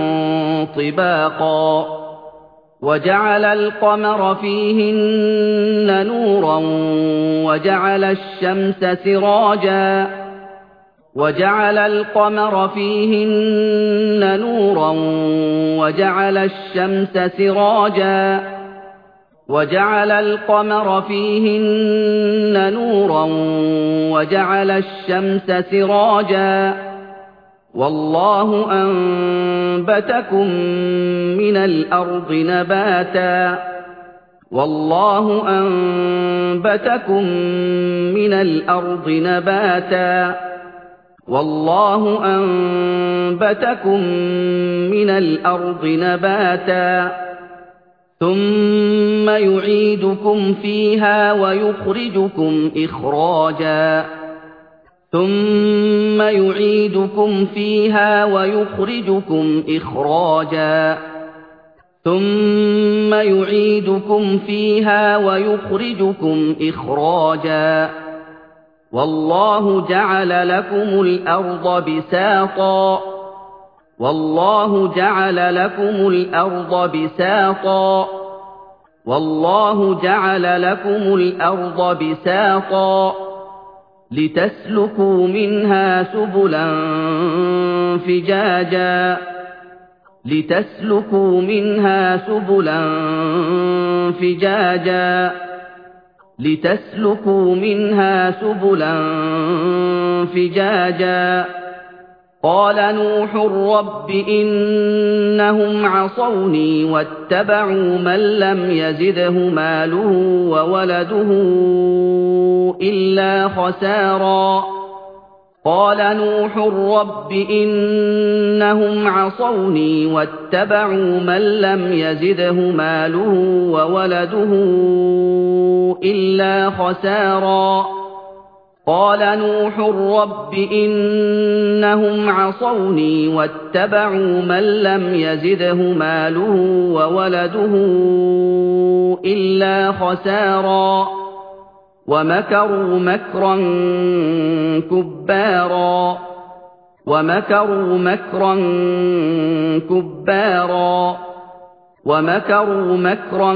طِبَاقًا وَجَعَلَ الْقَمَرَ فِيهِنَّ نُورًا وَجَعَلَ الشَّمْسَ سِرَاجًا وَجَعَلَ الْقَمَرَ فِيهِنَّ نُورًا وَجَعَلَ الشَّمْسَ سِرَاجًا وَجَعَلَ الْقَمَرَ فِيهِنَّ نُورًا وَجَعَلَ الشَّمْسَ سِرَاجًا وَاللَّهُ أَنبَتَكُم مِّنَ الْأَرْضِ نَبَاتًا وَاللَّهُ أَنبَتَكُم مِّنَ الْأَرْضِ نَبَاتًا وَاللَّهُ أَنبَتَكُم مِّنَ الْأَرْضِ نَبَاتًا ثُمَّ يُعِيدُكُمْ فِيهَا وَيُخْرِجُكُمْ إِخْرَاجًا ثُمَّ يُعِيدُكُمْ فِيهَا وَيُخْرِجُكُمْ إِخْرَاجًا ثُمَّ يُعِيدُكُمْ فِيهَا وَيُخْرِجُكُمْ إِخْرَاجًا وَاللَّهُ جَعَلَ لَكُمُ الْأَرْضَ بِسَاطًا وَاللَّهُ جَعَلَ لَكُمُ الْأَرْضَ بِسَاطًا وَاللَّهُ جَعَلَ لَكُمُ الْأَرْضَ بِسَاطًا لِتَسْلُكُوا مِنْهَا سُبُلًا فِجَاجًا لِتَسْلُكُوا مِنْهَا سُبُلًا فِجَاجًا لِتَسْلُكُوا مِنْهَا سُبُلًا فِجَاجًا قَالَ نُوحٌ رَّبِّ إِنَّهُمْ عَصَوْنِي وَاتَّبَعُوا مَن لَّمْ يَزِدْهُ مَالُهُ وَوَلَدُهُ إِلَّا خَسَارًا قَالَ نُوحٌ رَّبِّ إِنَّهُمْ عَصَوْنِي وَاتَّبَعُوا مَن لَّمْ يَزِدْهُ مَالُهُ وَوَلَدُهُ إِلَّا خَسَارًا قَالَ نُوحٌ رَّبِّ إِنَّهُمْ عَصَوْنِي وَاتَّبَعُوا مَن لَّمْ يَزِدْهُ مَالُهُ وَوَلَدُهُ إِلَّا خَسَارًا وَمَكَرُوا مَكْرًا كُبَّارًا وَمَكَرُوا مَكْرًا كُبَّارًا وَمَكَرُوا مَكْرًا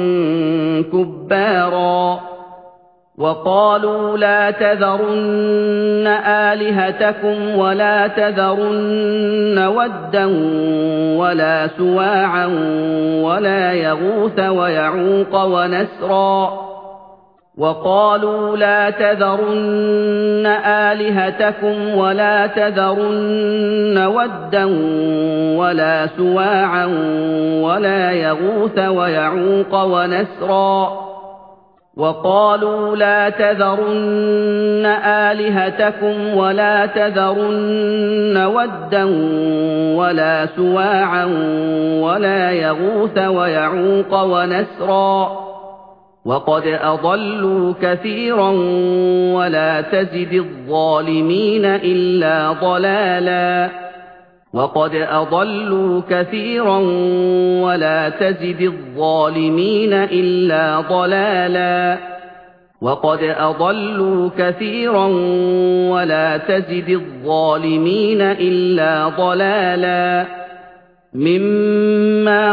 كُبَّارًا وَقَالُوا لَا تَذَرُنَّ آلِهَتَكُمْ وَلَا تَذَرُنَّ وَدًّا وَلَا سُوَاعًا وَلَا يَغُوثَ وَيَعُوقَ وَنَسْرًا وَقَالُوا لَا تَذَرُنَّ آلِهَتَكُمْ وَلَا تَذَرُنَّ وَدًّا وَلَا سُوَاعًا وَلَا يَغُوثَ وَيَعُوقَ وَنَسْرًا وَقَالُوا لَا تَذَرُنَّ آلِهَتَكُمْ وَلَا تَذَرُنَّ وَدًّا وَلَا سُوَاعًا وَلَا يَغُوثَ وَيَعُوقَ وَنَسْرًا وَقَدْ أَضَلُّوا كَثِيرًا وَلَا تَزِدِ الظَّالِمِينَ إِلَّا ضَلَالًا وَقَدْ أَضَلُّوا كَثِيرًا وَلَا تَزِدِ الظَّالِمِينَ إِلَّا ضَلَالًا وَقَدْ أَضَلُّوا كَثِيرًا وَلَا تَزِدِ الظَّالِمِينَ إِلَّا ضَلَالًا مِّمَّا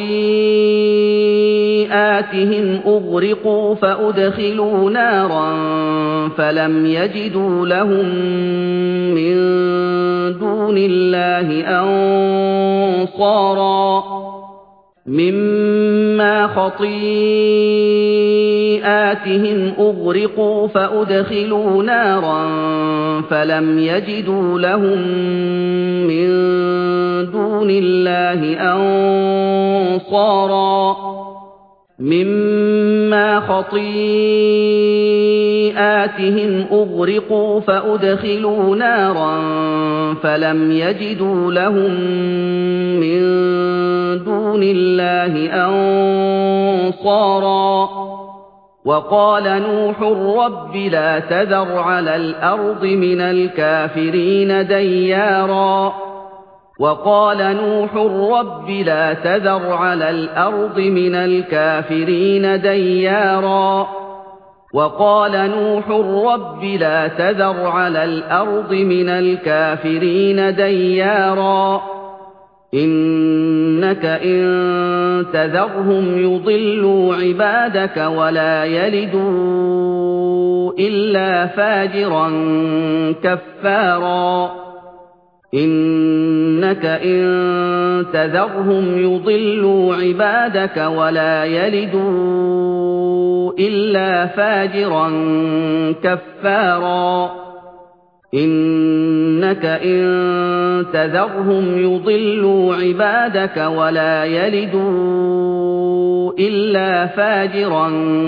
خَطِيئَاتِهِمْ أُغْرِقُوا فَأُدْخِلُوا نَارًا فَلَمْ يَجِدُوا لَهُم مِّن دُونِ اللَّهِ أَنصَارًا مِّمَّا خَطِيئَاتِهِمْ أُغْرِقُوا فَأُدْخِلُوا نَارًا فَلَمْ يَجِدُوا لَهُم مِّن دُونِ اللَّهِ أَنصَارًا مِّمَّا خَطِيئَاتِهِمْ أُغْرِقُوا فَأُدْخِلُوا نَارًا فَلَمْ يَجِدُوا لَهُم مِّن دُونِ اللَّهِ أَنصَارًا وَقَالَ نُوحٌ رَّبِّ لَا تَذَرْ عَلَى الْأَرْضِ مِنَ الْكَافِرِينَ دَيَّارًا وَقَالَ نُوحٌ رَّبِّ لَا تَذَرْ عَلَى الْأَرْضِ مِنَ الْكَافِرِينَ دَيَّارًا وَقَالَ نُوحٌ رَّبِّ لَا تَذَرْ عَلَى الْأَرْضِ مِنَ الْكَافِرِينَ دَيَّارًا إِنَّكَ إِن تَذَرْهُمْ يُضِلُّوا عِبَادَكَ وَلَا يَلِدُوا إِلَّا فَاجِرًا كَفَّارًا إِنَّكَ إِن تَذَرْهُمْ يُضِلُّوا عِبَادَكَ وَلَا يَلِدُوا إِلَّا فَاجِرًا كَفَّارًا إِنَّكَ إِن تَذَرْهُمْ يُضِلُّوا عِبَادَكَ وَلَا يَلِدُوا إِلَّا فَاجِرًا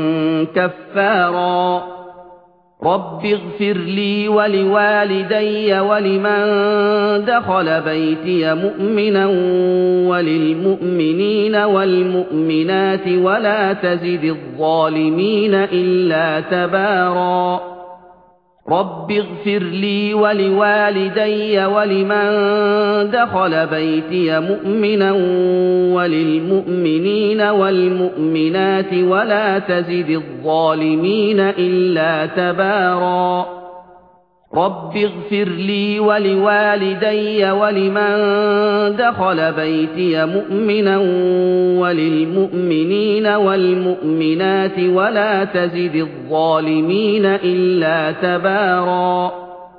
كَفَّارًا رَبِّ اغْفِرْ لِي وَلِوَالِدَيَّ وَلِمَن دَخَلَ بَيْتِيَ مُؤْمِنًا وَلِلْمُؤْمِنِينَ وَالْمُؤْمِنَاتِ وَلَا تَزِدِ الظَّالِمِينَ إِلَّا تَبَارًا رَبِّ اغْفِرْ لِي وَلِوَالِدَيَّ وَلِمَن دَخَلَ بَيْتِيَ مُؤْمِنًا وَلِلْمُؤْمِنِينَ وَالْمُؤْمِنَاتِ وَلَا تَزِدِ الظَّالِمِينَ إِلَّا تَبَارًا رَبِّ اغْفِرْ لِي وَلِوَالِدَيَّ وَلِمَن دَخَلَ بَيْتِيَ مُؤْمِنًا وَلِلْمُؤْمِنِينَ وَالْمُؤْمِنَاتِ وَلَا تَزِدِ الظَّالِمِينَ إِلَّا تَبَارًا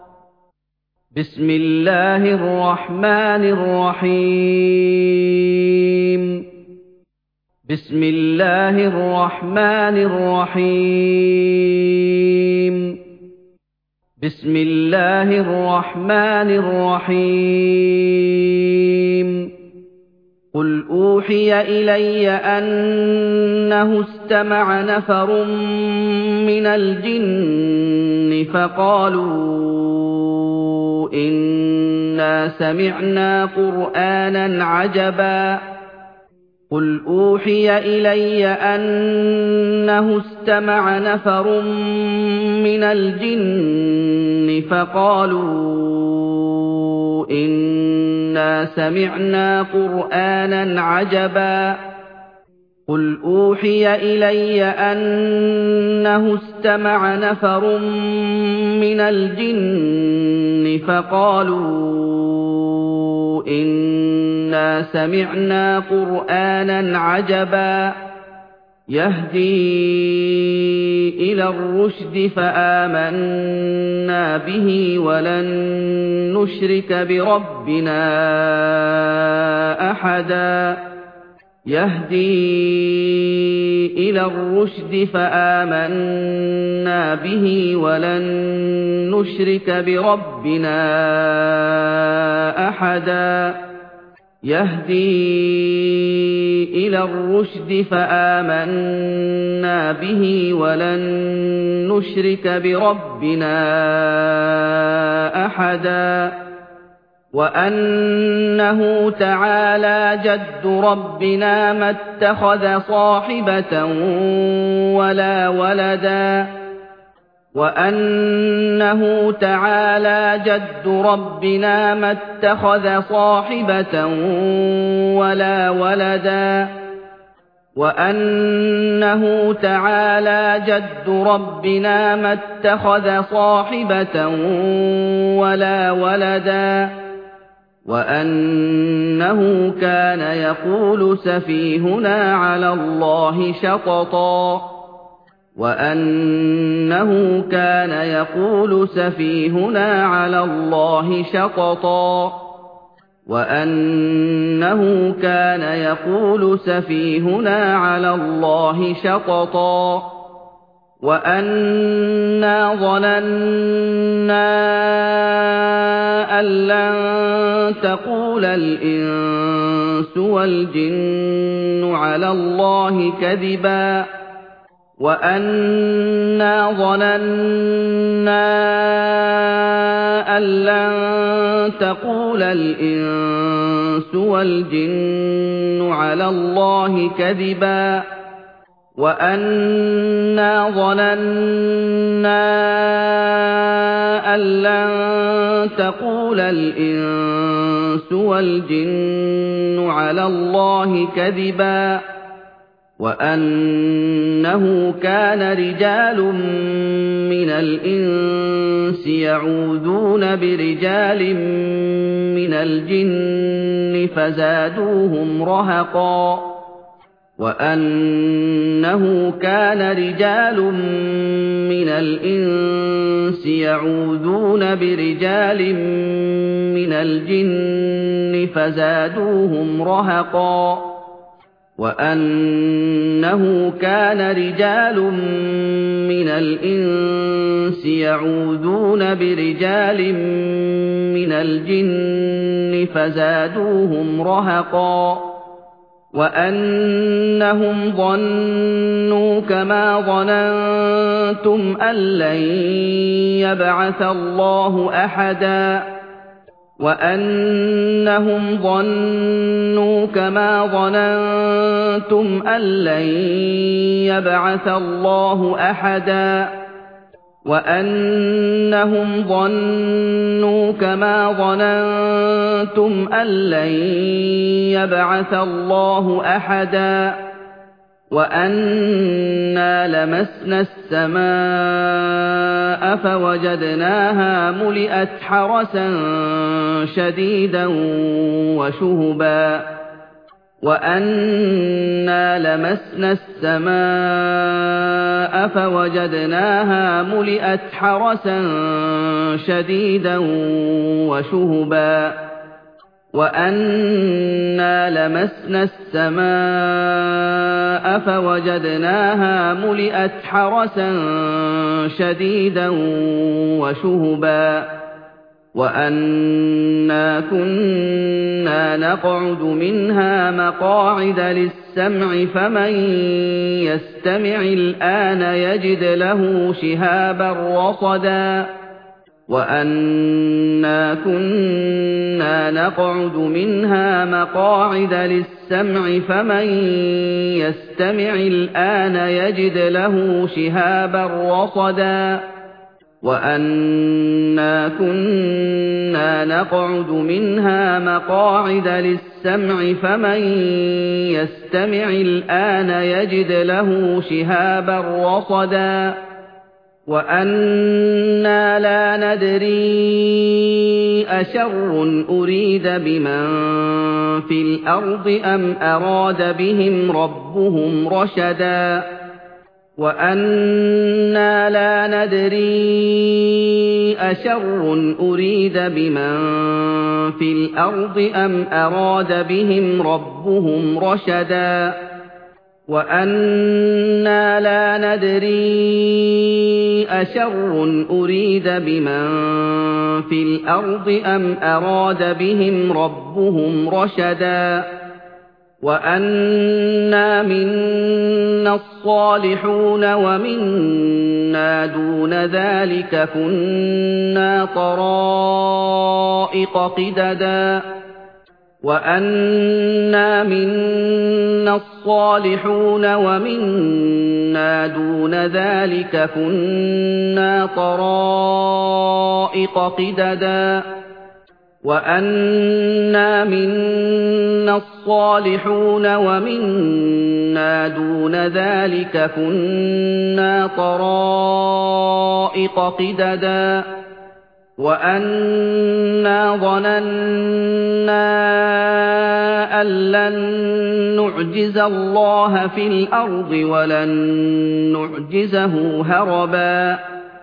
بسم الله الرحمن الرحيم بسم الله الرحمن الرحيم بسم الله الرحمن الرحيم قل أوحي إلي أنه استمع نفر من الجن فقالوا إنا سمعنا قرآنا عجبا قل أوحي إلي أنه استمع نفر من الجن فقالوا إنا سمعنا قرآنا عجبا قل أوحي إلي أنه استمع نفر من الجن فقالوا إنا سمعنا قرآنا عجبا يهدي إلى الرشد فآمنا به ولن نشرك بربنا أحدا يهدي إلى الرشد فآمنا به ولن نشرك بربنا أحدا يهدي إلى الرشد فآمنا به ولن نشرك بربنا أحدا وَأَنَّهُ تَعَالَىٰ جَدُّ رَبِّنَا مَا اتَّخَذَ صَاحِبَةً وَلَا وَلَدًا وَأَنَّهُ تَعَالَىٰ جَدُّ رَبِّنَا مَا اتَّخَذَ صَاحِبَةً وَلَا وَلَدًا وَأَنَّهُ تَعَالَىٰ جَدُّ رَبِّنَا مَا اتَّخَذَ صَاحِبَةً وَلَا وَلَدًا وَأَنَّهُ كَانَ يَقُولُ سَفِيهُنَا عَلَى اللَّهِ شَطَطًا وَأَنَّهُ كَانَ يَقُولُ سَفِيهُنَا عَلَى اللَّهِ شَطَطًا وَأَنَّهُ كَانَ يَقُولُ سَفِيهُنَا عَلَى اللَّهِ شَطَطًا وَأَنَّا ظَنَنَّا أَن لَّن تَقُولَ الْإِنسُ وَالْجِنُّ عَلَى اللَّهِ كَذِبًا وَأَنَّا ظَنَنَّا أَن لَّن تَقُولَ الْإِنسُ وَالْجِنُّ عَلَى اللَّهِ كَذِبًا وَأَنَّا ظَنَنَّا أَن لَّن تَقُولَ الْإِنسُ وَالْجِنُّ عَلَى اللَّهِ كَذِبًا وَأَنَّهُ كَانَ رِجَالٌ مِّنَ الْإِنسِ يَعُوذُونَ بِرِجَالٍ مِّنَ الْجِنِّ فَزَادُوهُمْ رَهَقًا وَأَنَّهُ كَانَ رِجَالٌ مِّنَ الْإِنسِ يَعُوذُونَ بِرِجَالٍ مِّنَ الْجِنِّ فَزَادُوهُمْ رَهَقًا وَأَنَّهُ كَانَ رِجَالٌ مِّنَ الْإِنسِ يَعُوذُونَ بِرِجَالٍ مِّنَ الْجِنِّ فَزَادُوهُمْ رَهَقًا وَأَنَّهُمْ ظَنُّوا كَمَا ظَنَنتُمْ أَن لَّن يَبْعَثَ اللَّهُ أَحَدًا وَأَنَّهُمْ ظَنُّوا كَمَا ظَنَنتُمْ أَن لَّن يَبْعَثَ اللَّهُ أَحَدًا وَأَنَّهُمْ ظَنُّوا كَمَا ظَنَنتُمْ أَن لَّن يَبْعَثَ اللَّهُ أَحَدًا وَأَنَّا لَمَسْنَا السَّمَاءَ فَوَجَدْنَاهَا مُلِئَتْ حَرَسًا شَدِيدًا وَشُهُبًا وَأَنَّا لَمَسْنَا السَّمَاءَ فَوَجَدْنَاهَا مُلِئَتْ حَرَسًا شَدِيدًا وَشُهُبًا وَأَنَّا لَمَسْنَا السَّمَاءَ فَوَجَدْنَاهَا مُلِئَتْ حَرَسًا شَدِيدًا وَشُهُبًا وَأَنَّا كُنَّا نَقْعُدُ مِنْهَا مَقَاعِدَ لِلسَّمْعِ فَمَن يَسْتَمِعِ الْآنَ يَجِدْ لَهُ شِهَابًا رَّصَدًا وَأَنَّا كُنَّا نَقْعُدُ مِنْهَا مَقَاعِدَ لِلسَّمْعِ فَمَن يَسْتَمِعِ الْآنَ يَجِدْ لَهُ شِهَابًا رَّصَدًا وَأَنَّا كُنَّا نَقْعُدُ مِنْهَا مَقَاعِدَ لِلسَّمْعِ فَمَن يَسْتَمِعِ الْآنَ يَجِدْ لَهُ شِهَابًا رَّصَدًا وَأَنَّا لَا نَدْرِي أَشَرٌّ أُرِيدَ بِمَن فِي الْأَرْضِ أَمْ أَرَادَ بِهِمْ رَبُّهُمْ رَشَدًا وَأَنَّا لَا نَدْرِي أَشَرٌّ أُرِيدَ بِمَن فِي الْأَرْضِ أَمْ أَرَادَ بِهِمْ رَبُّهُمْ رَشَدًا وَأَنَّا لَا نَدْرِي أَشَرٌّ أُرِيدَ بِمَن فِي الْأَرْضِ أَمْ أَرَادَ بِهِمْ رَبُّهُمْ رَشَدًا وَأَنَّا مِنَّا الصَّالِحُونَ وَمِنَّا دُونَ ذَلِكَ كُنَّا طَرَائِقَ قِدَدًا وَأَنَّا مِنَّا الصَّالِحُونَ وَمِنَّا دُونَ ذَلِكَ كُنَّا طَرَائِقَ قِدَدًا وَأَنَّا مِنَّا الصَّالِحُونَ وَمِنَّا دُونَ ذَلِكَ كُنَّا طَرَائِقَ قِدَدًا وَأَنَّا ظَنَنَّا أَن لَّن نُّعْجِزَ اللَّهَ فِي الْأَرْضِ وَلَن نُّعْجِزَهُ هَرَبًا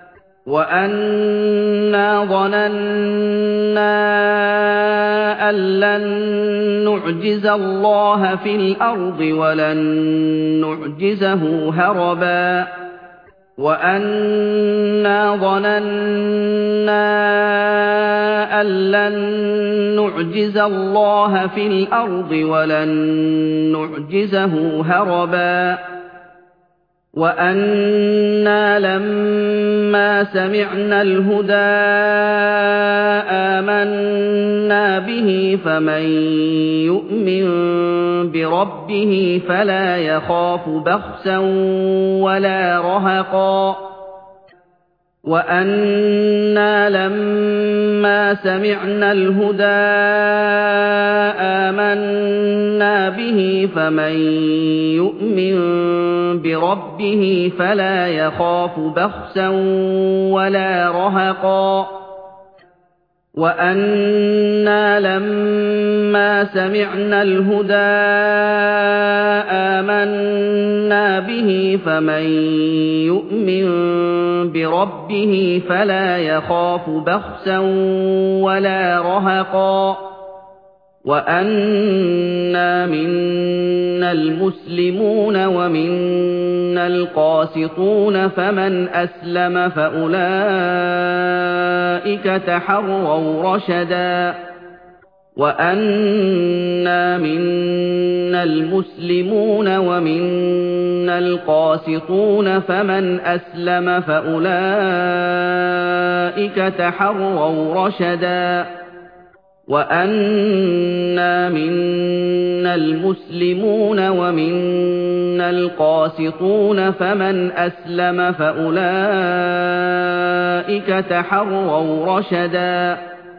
وَأَنَّا ظَنَنَّا أَن لَّن نُّعْجِزَ اللَّهَ فِي الْأَرْضِ وَلَن نُّعْجِزَهُ هَرَبًا وَأَنَّا ظَنَنَّا أَن لَّن نُّعْجِزَ اللَّهَ فِي الْأَرْضِ وَلَن نُّعْجِزَهُ هَرَبًا وَأَنَّا لَمَّا سَمِعْنَا الْهُدَىٰ آمَنَّا بِهِ فَمَن يُؤْمِن بِرَبِّهِ فَلَا يَخَافُ بَخْسًا وَلَا رَهَقًا وَأَنَّا لَمَّا سَمِعْنَا الْهُدَىٰ آمَنَّا بِهِ فَمَن يُؤْمِن بِرَبِّهِ فَلَا يَخَافُ بَخْسًا وَلَا رَهَقًا وَأَنَّا لَمَّا سَمِعْنَا الْهُدَىٰ آمَنَّا بِهِ فَمَن يُؤْمِن بِرَبِّهِ فَلَا يَخَافُ بَخْسًا وَلَا رَهَقًا وَأَنَّا مِنَّا الْمُسْلِمُونَ وَمِنَّا الْقَاسِطُونَ فَمَنْ أَسْلَمَ فَأُولَٰئِكَ تَحَرَّوْا رَشَدًا وَأَنَّا مِنَّا الْمُسْلِمُونَ وَمِنَّا الْقَاسِطُونَ فَمَنْ أَسْلَمَ فَأُولَٰئِكَ تَحَرَّوْا رَشَدًا وَأَنَّا مِنَّا الْمُسْلِمُونَ وَمِنَّا الْقَاسِطُونَ فَمَنْ أَسْلَمَ فَأُولَٰئِكَ تَحَرَّوْا رَشَدًا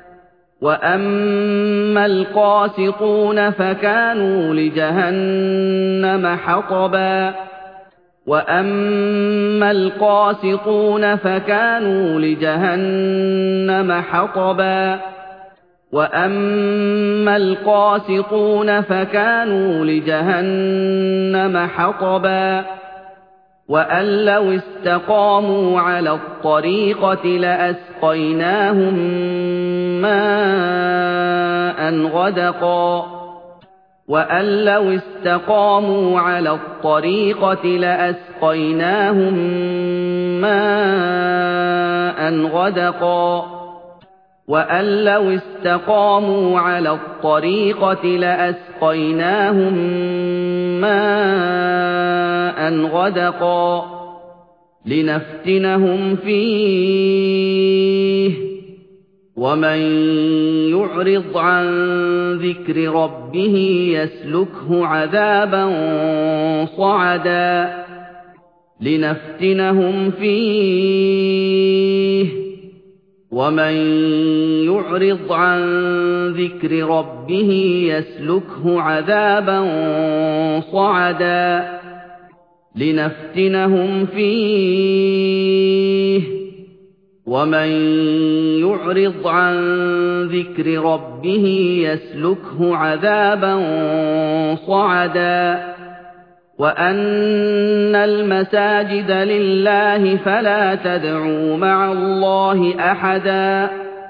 وَأَمَّا الْقَاسِطُونَ فَكَانُوا لِجَهَنَّمَ حَطَبًا وَأَمَّا الْقَاسِطُونَ فَكَانُوا لِجَهَنَّمَ حَطَبًا وَأَمَّا الْقَاسِطُونَ فَكَانُوا لِجَهَنَّمَ حَطَبًا وَأَن لَّوِ اسْتَقَامُوا عَلَى الطَّرِيقَةِ لَأَسْقَيْنَاهُم مَّاءً غَدَقًا وَأَن لَّوِ اسْتَقَامُوا عَلَى الطَّرِيقَةِ لَأَسْقَيْنَاهُم مَّاءً غَدَقًا وَأَن لَّوِ اسْتَقَامُوا عَلَى الطَّرِيقَةِ لَأَسْقَيْنَاهُم مَّاءً غَدَقًا لِّنَفْتِنَهُمْ فِيهِ وَمَن يُعْرِضْ عَن ذِكْرِ رَبِّهِ يَسْلُكْهُ عَذَابًا صَعَدًا لِّنَفْتِنَهُمْ فِيهِ وَمَن يُعْرِضْ عَن ذِكْرِ رَبِّهِ يَسْلُكْهُ عَذَابًا صَعَدًا لِّنَفْتِنَهُمْ فِيهِ وَمَن يُعْرِضْ عَن ذِكْرِ رَبِّهِ يَسْلُكْهُ عَذَابًا صَعَدًا وَأَنَّ الْمَسَاجِدَ لِلَّهِ فَلَا تَدْعُوا مَعَ اللَّهِ أَحَدًا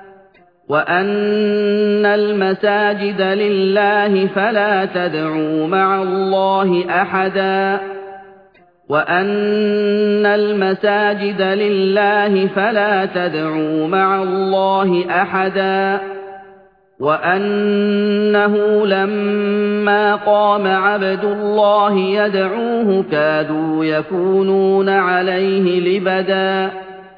وَأَنَّ الْمَسَاجِدَ لِلَّهِ فَلَا تَدْعُوا مَعَ اللَّهِ أَحَدًا وَأَنَّ الْمَسَاجِدَ لِلَّهِ فَلَا تَدْعُوا مَعَ اللَّهِ أَحَدًا وَأَنَّهُ لَمَّا قَامَ عَبْدُ اللَّهِ يَدْعُوهُ كَادُوا يَكُونُونَ عَلَيْهِ لِبَدًا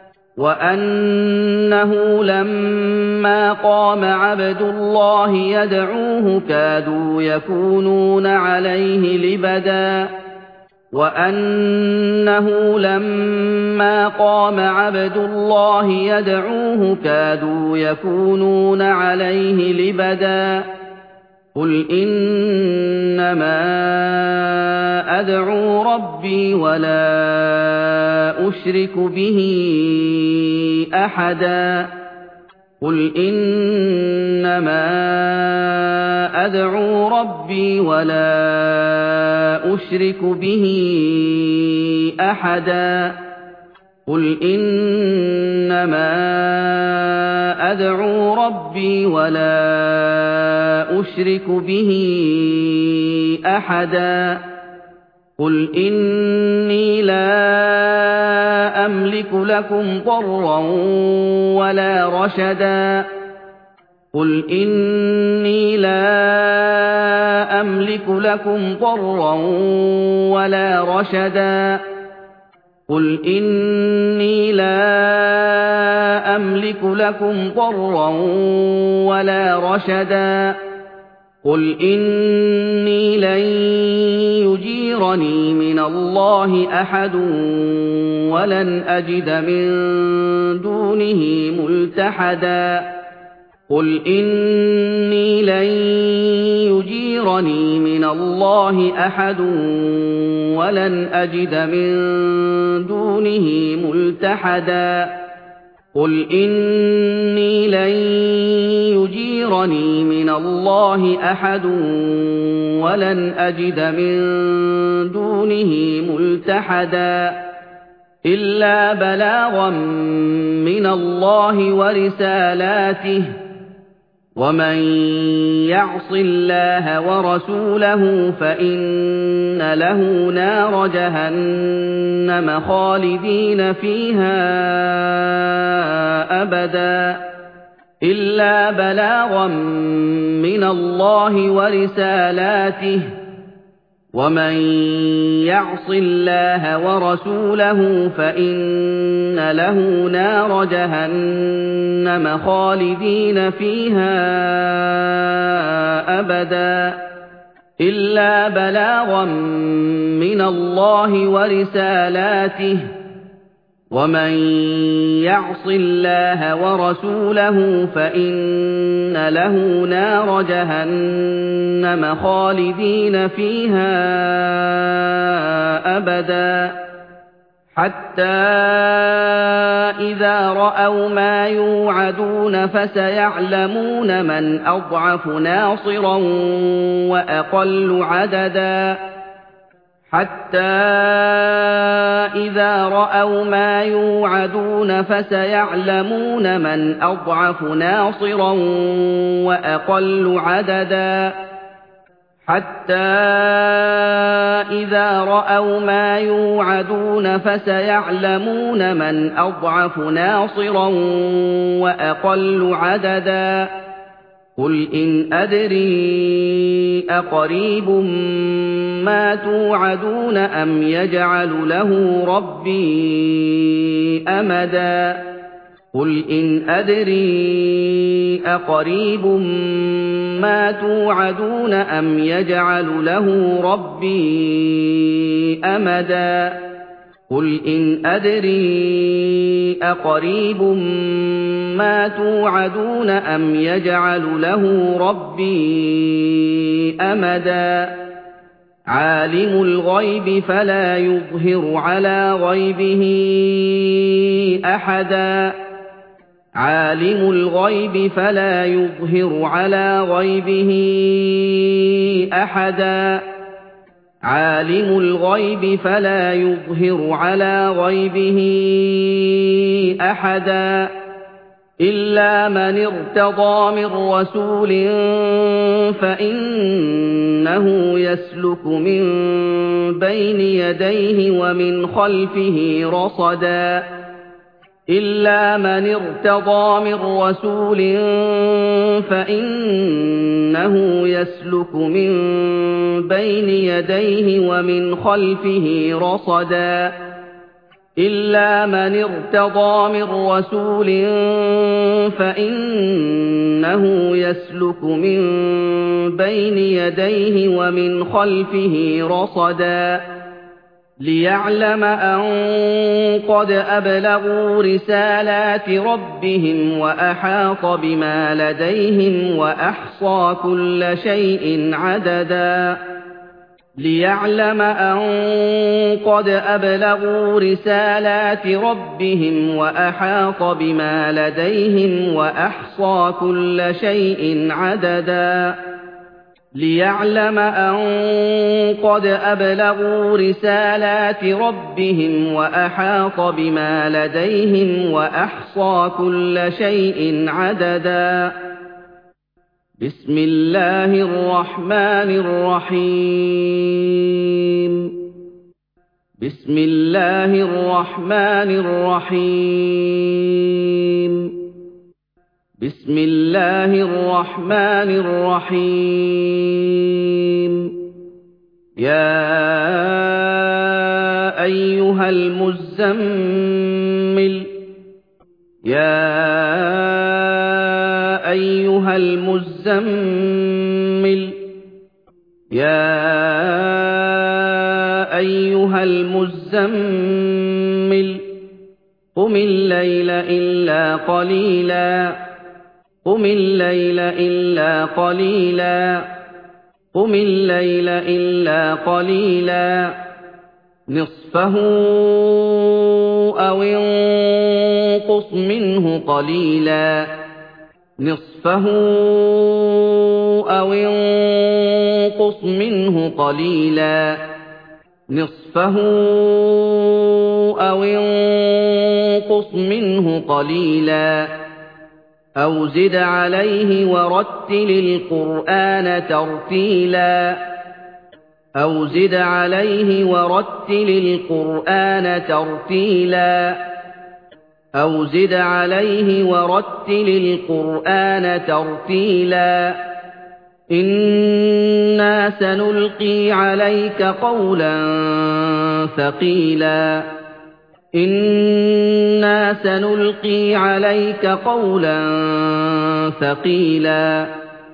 وَأَنَّهُ لَمَّا قَامَ عَبْدُ اللَّهِ يَدْعُوهُ كَادُوا يَكُونُونَ عَلَيْهِ لِبَدًا وَأَنَّهُ لَمَّا قَامَ عَبْدُ اللَّهِ يَدْعُوهُ كَادُوا يَكُونُونَ عَلَيْهِ لِبَدًا قُلْ إِنَّمَا أَدْعُو رَبِّي وَلَا أُشْرِكُ بِهِ أَحَدًا قُلْ إِنَّمَا أَدْعُو رَبِّي وَلَا أُشْرِكُ بِهِ أَحَدًا قُلْ إِنَّمَا أَدْعُو رَبِّي وَلَا أُشْرِكُ بِهِ أَحَدًا قُلْ إِنِّي لَا أَمْلِكُ لَكُمْ ضَرًّا وَلَا رَشَدًا قُلْ إِنِّي لَا أَمْلِكُ لَكُمْ ضَرًّا وَلَا رَشَدًا قُلْ إِنِّي لَا أَمْلِكُ لَكُمْ ضَرًّا وَلَا رَشَدًا قُلْ إِنِّي لَن يُجِيرَنِي مِنَ اللَّهِ أَحَدٌ وَلَنْ أَجِدَ مِن دُونِهِ مُلْتَحَدًا قُلْ إِنِّي لَن يُجِيرَنِي مِنَ اللَّهِ أَحَدٌ وَلَنْ أَجِدَ مِن دُونِهِ مُلْتَحَدًا قُلْ إِنِّي لَن يُجِيرَنِي مِنَ اللَّهِ أَحَدٌ وَلَنْ أَجِدَ مِن دُونِهِ مُلْتَحَدًا إِلَّا بَلَاغًا مِّنَ اللَّهِ وَرِسَالَاتِهِ وَمَن يَعْصِ اللَّهَ وَرَسُولَهُ فَإِنَّ لَهُ نَارَ جَهَنَّمَ خَالِدِينَ فِيهَا أَبَدًا إِلَّا بَلَاغًا مِّنَ اللَّهِ وَرِسَالَاتِهِ وَمَن يَعْصِ اللَّهَ وَرَسُولَهُ فَإِنَّ لَهُ نَارَ جَهَنَّمَ خَالِدِينَ فِيهَا أَبَدًا إِلَّا بَلَاغًا مِّنَ اللَّهِ وَرِسَالَاتِهِ وَمَن يَعْصِ اللَّهَ وَرَسُولَهُ فَإِنَّ لَهُ نَارَ جَهَنَّمَ خَالِدِينَ فِيهَا أَبَدًا حَتَّىٰ إِذَا رَأَوْا مَا يُوعَدُونَ فَسَيَعْلَمُونَ مَنْ أَضْعَفُ نَاصِرًا وَأَقَلُّ عَدَدًا حَتَّىٰ إِذَا رَأَوْا مَا يُوعَدُونَ فَسَيَعْلَمُونَ مَنْ أَضْعَفُ نَاصِرًا وَأَقَلُّ عَدَدًا حَتَّىٰ إِذَا رَأَوْا مَا يُوعَدُونَ فَسَيَعْلَمُونَ مَنْ أَضْعَفُ نَاصِرًا وَأَقَلُّ عَدَدًا قُلْ إِنْ أَدْرِي أَقَرِيبٌ مَّا تُوعَدُونَ أَمْ يَجْعَلُ لَهُ رَبِّي أَمَدًا قُلْ إِنْ أَدْرِي أَقَرِيبٌ مَّا تُوعَدُونَ أَمْ يَجْعَلُ لَهُ رَبِّي أَمَدًا قُلْ إِنْ أَدْرِي أَقَرِيبٌ مَّا تُوعَدُونَ أَمْ يَجْعَلُ لَهُ رَبِّي أَمَدًا عَالِمُ الْغَيْبِ فَلَا يُظْهِرُ عَلَىٰ غَيْبِهِ أَحَدًا عَالِمُ الْغَيْبِ فَلَا يُظْهِرُ عَلَىٰ غَيْبِهِ أَحَدًا عَالِمُ الْغَيْبِ فَلَا يُظْهِرُ عَلَىٰ غَيْبِهِ أَحَدًا إِلَّا مَنِ ارْتَضَىٰ مِن رَّسُولٍ فَإِنَّهُ يَسْلُكُ مِن بَيْنِ يَدَيْهِ وَمِنْ خَلْفِهِ رَصَدًا إِلَّا مَنِ ارْتَضَىٰ مِن رَّسُولٍ فَإِنَّهُ يَسْلُكُ مِن بَيْنِ يَدَيْهِ وَمِنْ خَلْفِهِ رَصَدًا إِلَّا مَنِ ارْتَضَىٰ مِن رَّسُولٍ فَإِنَّهُ يَسْلُكُ مِن بَيْنِ يَدَيْهِ وَمِنْ خَلْفِهِ رَصَدًا لِّيَعْلَمَ أَن قَدْ أَبْلَغُوا رِسَالَاتِ رَبِّهِمْ وَأَحَاطَ بِمَا لَدَيْهِمْ وَأَحْصَىٰ كُلَّ شَيْءٍ عَدَدًا لِّيَعْلَمَ أَن قَدْ أَبْلَغُوا رِسَالَاتِ رَبِّهِمْ وَأَحَاطَ بِمَا لَدَيْهِمْ وَأَحْصَىٰ كُلَّ شَيْءٍ عَدَدًا لِّيَعْلَمَ أَن قَدْ أَبْلَغُوا رِسَالَاتِ رَبِّهِمْ وَأَحَاطَ بِمَا لَدَيْهِمْ وَأَحْصَىٰ كُلَّ شَيْءٍ عَدَدًا بسم الله الرحمن الرحيم بسم الله الرحمن الرحيم بسم الله الرحمن الرحيم يا أيها المزمل يا أيها المزمل يا أيها المزمل قم الليل إلا قليلا قم الليل إلا قليلا قم الليل إلا قليلا نصفه أو انقص منه قليلا نصفه أو انقص منه قليلا نصفه أو انقص منه قليلا أو زد عليه ورتل القرآن ترتيلا أو زد عليه ورتل القرآن ترتيلا أو زد عليه ورتل القرآن ترتيلا إنا سنلقي عليك قولا ثقيلا إنا سنلقي عليك قولا ثقيلا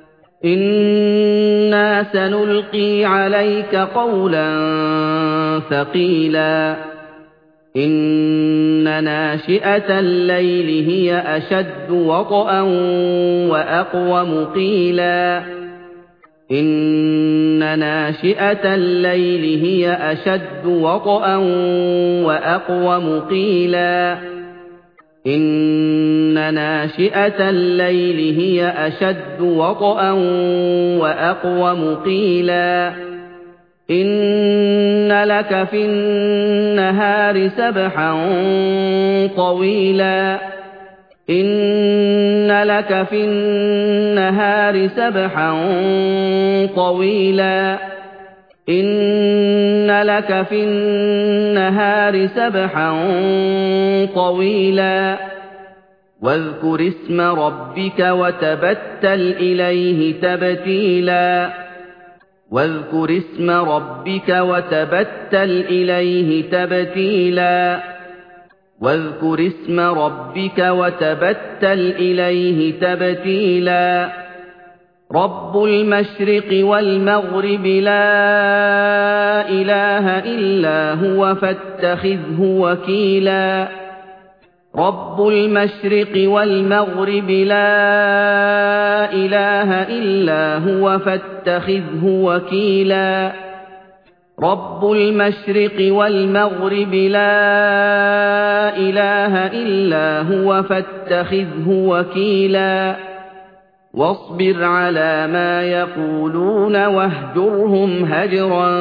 إنا سنلقي عليك قولا ثقيلا إن ناشئة الليل هي أشد وطئا وأقوم قيلا إن ناشئة الليل هي أشد وطئا وأقوم قيلا إن ناشئة الليل هي أشد وطئا وأقوم قيلا إن لك في النهار سبحا طويلا إن لك في النهار سبحا طويلا إن لك في النهار سبحا طويلا واذكر اسم ربك وتبتل إليه تبتيلا واذكر اسم ربك وتبتل إليه تبتيلا واذكر اسم ربك وتبتل إليه تبتيلا رب المشرق والمغرب لا إله إلا هو فاتخذه وكيلا رب المشرق والمغرب لا إله إلا هو فاتخذه وكيلا رب المشرق والمغرب لا إله إلا هو فاتخذه وكيلا واصبر على ما يقولون واهجرهم هجرا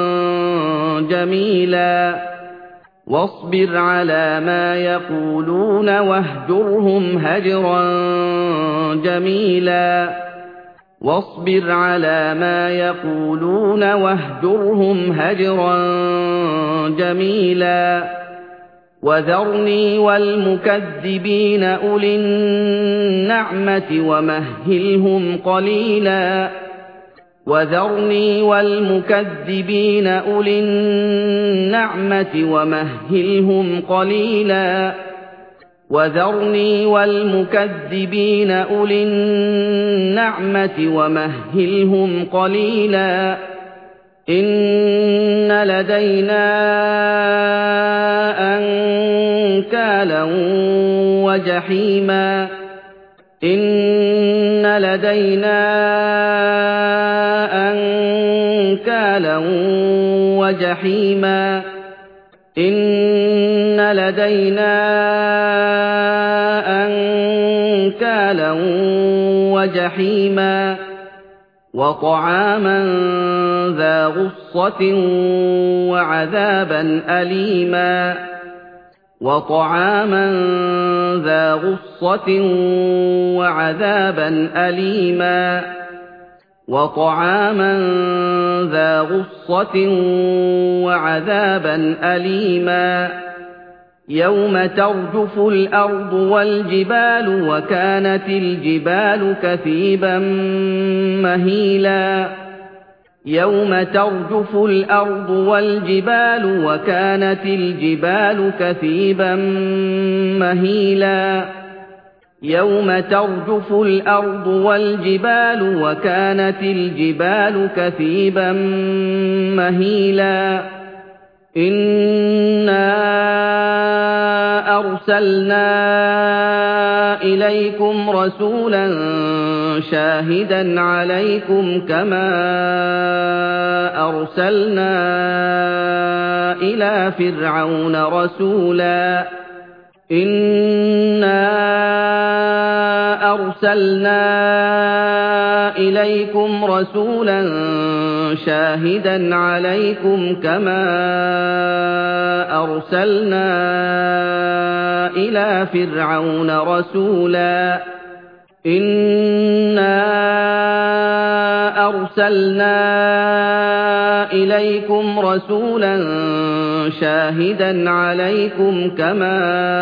جميلا واصبر على ما يقولون واهجرهم هجرا جميلا واصبر على ما يقولون واهجرهم هجرا جميلا وَذَرْنِي وَالْمُكَذِّبِينَ أُولِي النَّعْمَةِ وَمَهِّلْهُمْ قَلِيلًا وَذَرْنِي وَالْمُكَذِّبِينَ أُولِي النَّعْمَةِ وَمَهِّلْهُمْ قَلِيلًا وَذَرْنِي وَالْمُكَذِّبِينَ أُولِي النَّعْمَةِ وَمَهِّلْهُمْ قَلِيلًا إِنَّ لَدَيْنَا أَنكَالًا وَجَحِيمًا إِنَّ لَدَيْنَا أَنكَالًا وَجَحِيمًا إِنَّ لَدَيْنَا أَنكَالًا وَجَحِيمًا وَطَعَامًا ذَا غُصَّةٍ وَعَذَابًا أَلِيمًا وَطَعَامًا ذَا غُصَّةٍ وَعَذَابًا أَلِيمًا وَطَعَامًا ذَا غُصَّةٍ وَعَذَابًا أَلِيمًا يَوْمَ تَرْجُفُ الْأَرْضُ وَالْجِبَالُ وَكَانَتِ الْجِبَالُ كَثِيبًا مَّهِيلًا يَوْمَ تَرْجُفُ الْأَرْضُ وَالْجِبَالُ وَكَانَتِ الْجِبَالُ كَثِيبًا مَّهِيلًا يَوْمَ تَرْجُفُ الْأَرْضُ وَالْجِبَالُ وَكَانَتِ الْجِبَالُ كَثِيبًا مَّهِيلًا إِنَّا أَرْسَلْنَا إِلَيْكُمْ رَسُولًا شَاهِدًا عَلَيْكُمْ كَمَا أَرْسَلْنَا إِلَىٰ فِرْعَوْنَ رَسُولًا إِنَّا أَرْسَلْنَا إِلَيْكُمْ رَسُولًا شَاهِدًا عَلَيْكُمْ كَمَا أَرْسَلْنَا إِلَىٰ فِرْعَوْنَ رَسُولًا إِنَّا أَرْسَلْنَا إِلَيْكُمْ رَسُولًا شَاهِدًا عَلَيْكُمْ كَمَا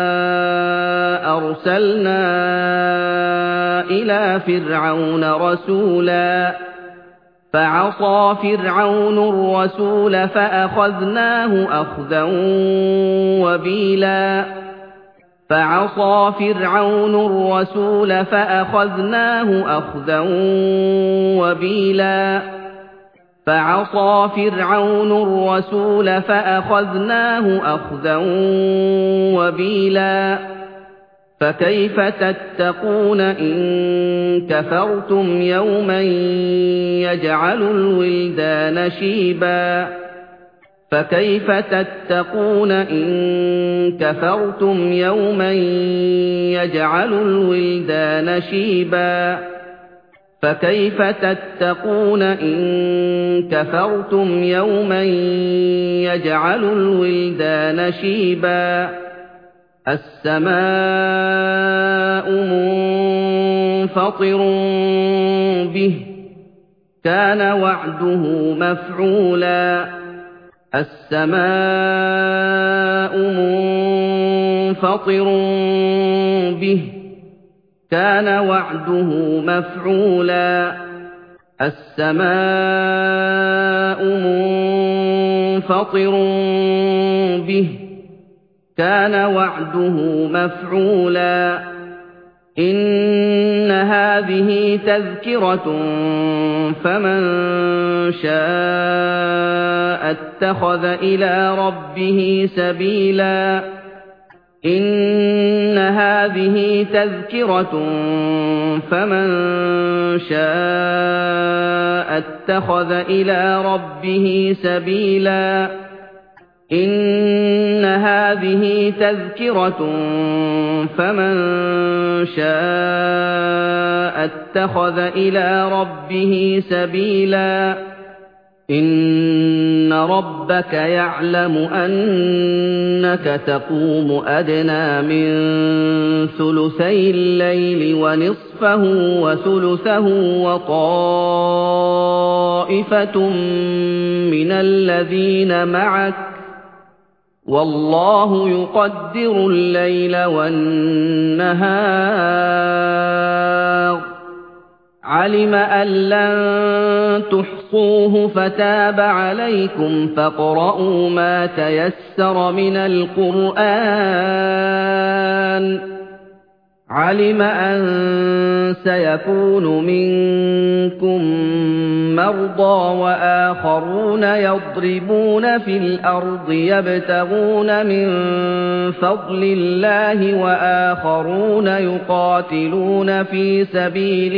أَرْسَلْنَا إِلَىٰ فِرْعَوْنَ رَسُولًا فَعَصَىٰ فِرْعَوْنُ الرَّسُولَ فَأَخَذْنَاهُ أَخْذًا وَبِيلًا فَعَصَىٰ فِرْعَوْنُ الرَّسُولَ فَأَخَذْنَاهُ أَخْذًا وَبِيلًا فَعَصَىٰ فِرْعَوْنُ الرَّسُولَ فَأَخَذْنَاهُ أَخْذًا وَبِيلًا فَكَيْفَ تَتَّقُونَ إِن كَفَرْتُمْ يَوْمًا يَجْعَلُ الْوِلْدَانَ شِيبًا فَكَيْفَ تَتَّقُونَ إِن كَفَرْتُمْ يَوْمًا يَجْعَلُ الْوِلْدَانَ شِيبًا فَكَيْفَ تَتَّقُونَ إِن كَفَرْتُمْ يَوْمًا يَجْعَلُ الْوِلْدَانَ شِيبًا السَّمَاءُ مُنفَطِرٌ بِهِ كَانَ وَعْدُهُ مَفْعُولًا السَّمَاءُ مُنفَطِرٌ بِهِ كَانَ وَعْدُهُ مَفْعُولًا السَّمَاءُ مُنفَطِرٌ بِهِ كَانَ وَعْدُهُ مَفْعُولًا إِنَّ هَٰذِهِ تَذْكِرَةٌ فَمَن شَاءَ اتَّخَذَ إِلَىٰ رَبِّهِ سَبِيلًا إِنَّ هَٰذِهِ تَذْكِرَةٌ فَمَن شَاءَ اتَّخَذَ إِلَىٰ رَبِّهِ سَبِيلًا إِنَّ هَٰذِهِ تَذْكِرَةٌ فَمَن شَاءَ اتَّخَذَ إِلَىٰ رَبِّهِ سَبِيلًا إِنَّ رَبَّكَ يَعْلَمُ أَنَّكَ تَقُومُ أَدْنَىٰ مِن ثُلُثَيِ اللَّيْلِ وَنِصْفَهُ وَثُلُثَهُ وَطَائِفَةٌ مِّنَ الَّذِينَ مَعَكَ وَاللَّهُ يُقَدِّرُ اللَّيْلَ وَالنَّهَارَ عَلِمَ أَن لَّن تُحْصُوهُ فَتَابَ عَلَيْكُمْ فَاقْرَءُوا مَا تَيَسَّرَ مِنَ الْقُرْآنِ عَلِمَ أَن سَيَكُونُ مِنكُم مَّرْضَىٰ وَآخَرُونَ يَضْرِبُونَ فِي الْأَرْضِ يَبْتَغُونَ مِن فَضْلِ اللَّهِ وَآخَرُونَ يُقَاتِلُونَ فِي سَبِيلِ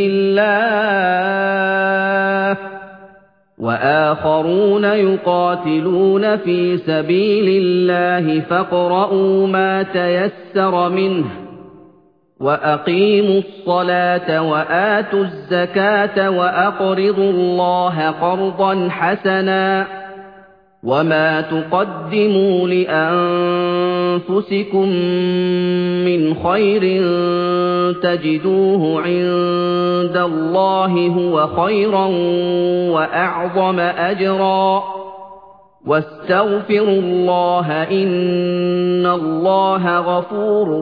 اللَّهِ وَآخَرُونَ يُقَاتِلُونَ فِي سَبِيلِ اللَّهِ فاقرؤوا مَا تَيَسَّرَ مِنْهُ وَأَقِيمُوا الصَّلَاةَ وَآتُوا الزَّكَاةَ وَأَقْرِضُوا اللَّهَ قَرْضًا حَسَنًا ۚ وَمَا تُقَدِّمُوا لِأَنفُسِكُم مِّنْ خَيْرٍ تَجِدُوهُ عِندَ اللَّهِ هُوَ خَيْرًا وَأَعْظَمَ أَجْرًا ۚ وَاسْتَغْفِرُوا اللَّهَ ۖ إِنَّ اللَّهَ غَفُورٌ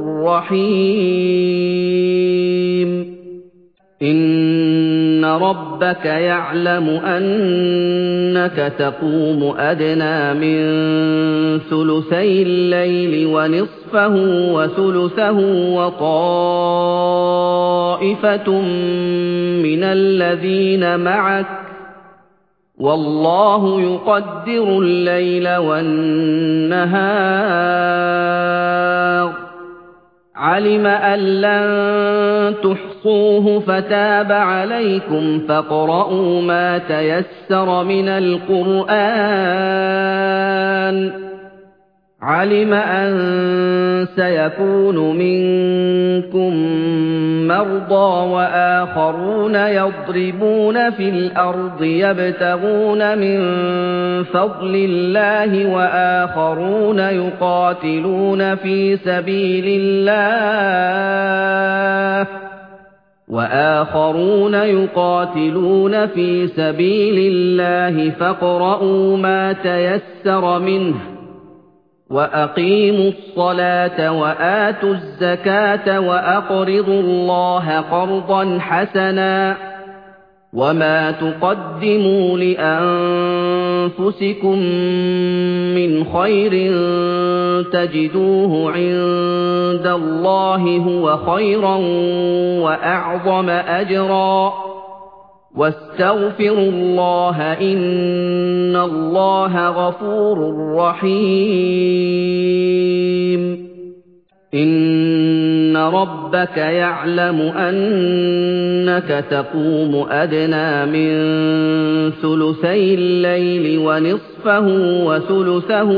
رَّحِيمٌ إِنَّ رَبَّكَ يَعْلَمُ أَنَّكَ تَقُومُ أَدْنَىٰ مِن ثُلُثَيِ اللَّيْلِ وَنِصْفَهُ وَثُلُثَهُ وَطَائِفَةٌ مِّنَ الَّذِينَ مَعَكَ ۚ وَاللَّهُ يُقَدِّرُ اللَّيْلَ وَالنَّهَارَ عَلِمَ أَن لَّن تُحْصُوهُ فَتَابَ عَلَيْكُمْ فَاقْرَءُوا مَا تَيَسَّرَ مِنَ الْقُرْآنِ عَلِمَ أَن سَيَكُونُ مِنكُم مَّرْضَىٰ وَآخَرُونَ يَضْرِبُونَ فِي الْأَرْضِ يَبْتَغُونَ مِن فَضْلِ اللَّهِ وَآخَرُونَ يُقَاتِلُونَ فِي سَبِيلِ اللَّهِ وَآخَرُونَ يُقَاتِلُونَ فِي سَبِيلِ اللَّهِ فاقرؤوا مَا تَيَسَّرَ مِنْهُ وَأَقِيمُوا الصَّلَاةَ وَآتُوا الزَّكَاةَ وَأَقْرِضُوا اللَّهَ قَرْضًا حَسَنًا ۚ وَمَا تُقَدِّمُوا لِأَنفُسِكُم مِّنْ خَيْرٍ تَجِدُوهُ عِندَ اللَّهِ هُوَ خَيْرًا وَأَعْظَمَ أَجْرًا ۚ وَاسْتَغْفِرُوا اللَّهَ ۖ إِنَّ اللَّهَ غَفُورٌ رَّحِيمٌ إِنَّ رَبَّكَ يَعْلَمُ أَنَّكَ تَقُومُ أَدْنَىٰ مِن ثُلُثَيِ اللَّيْلِ وَنِصْفَهُ وَثُلُثَهُ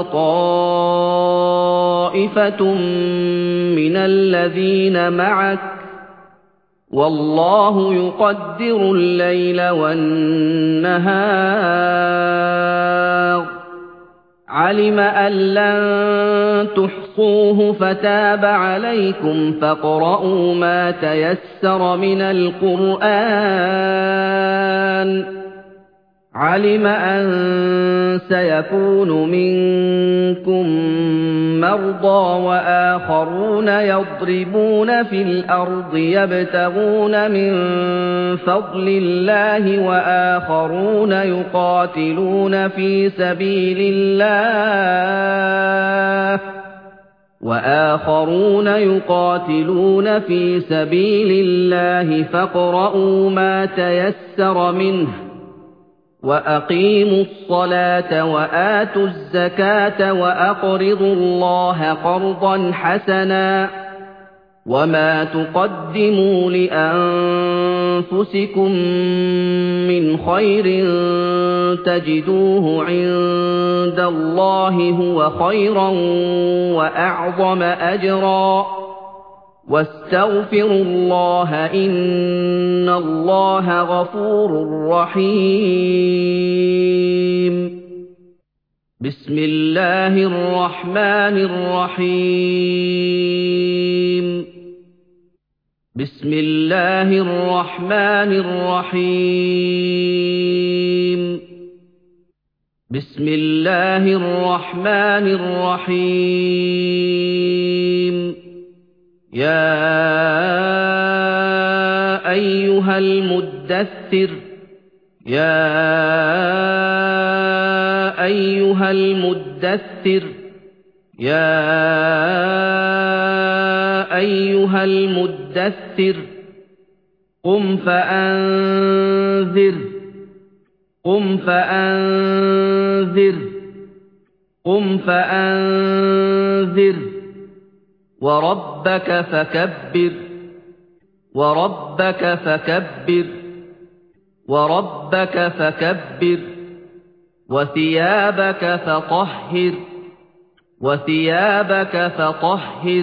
وَطَائِفَةٌ مِّنَ الَّذِينَ مَعَكَ ۚ وَاللَّهُ يُقَدِّرُ اللَّيْلَ وَالنَّهَارَ عَلِمَ أَن لَّن تُحْصُوهُ فَتَابَ عَلَيْكُمْ فَاقْرَءُوا مَا تَيَسَّرَ مِنَ الْقُرْآنِ عَلِمَ أَن سَيَكُونُ مِنكُم مَّرْضَىٰ وَآخَرُونَ يَضْرِبُونَ فِي الْأَرْضِ يَبْتَغُونَ مِن فَضْلِ اللَّهِ وَآخَرُونَ يُقَاتِلُونَ فِي سَبِيلِ اللَّهِ وَآخَرُونَ يُقَاتِلُونَ فِي سَبِيلِ اللَّهِ فاقرؤوا مَا تَيَسَّرَ مِنْهُ وَأَقِيمُوا الصَّلَاةَ وَآتُوا الزَّكَاةَ وَأَقْرِضُوا اللَّهَ قَرْضًا حَسَنًا ۚ وَمَا تُقَدِّمُوا لِأَنفُسِكُم مِّنْ خَيْرٍ تَجِدُوهُ عِندَ اللَّهِ هُوَ خَيْرًا وَأَعْظَمَ أَجْرًا ۚ وَاسْتَغْفِرُوا اللَّهَ ۖ إِنَّ اللَّهَ غَفُورٌ رَّحِيمٌ بِسْمِ اللَّهِ الرَّحْمَٰنِ الرَّحِيمِ بِسْمِ اللَّهِ الرَّحْمَٰنِ الرَّحِيمِ بسم الله الرحمن الرحيم يا أيها المدثر يا أيها المدثر يا أيها المدثر قم فأنذر قم فأنذر قم فأنذر وربك فكبر وربك فكبر وربك فكبر وثيابك فطهر وثيابك فطهر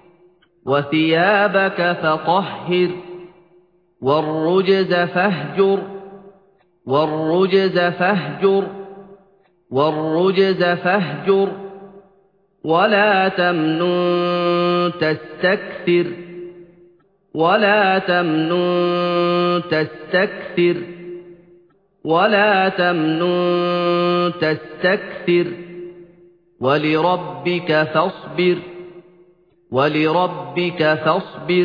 وثيابك فطهر والرجز فاهجر والرجز فاهجر والرجز فاهجر ولا تمنن تستكثر ولا تمنن تستكثر ولا تمنن تستكثر ولربك فاصبر ولربك فاصبر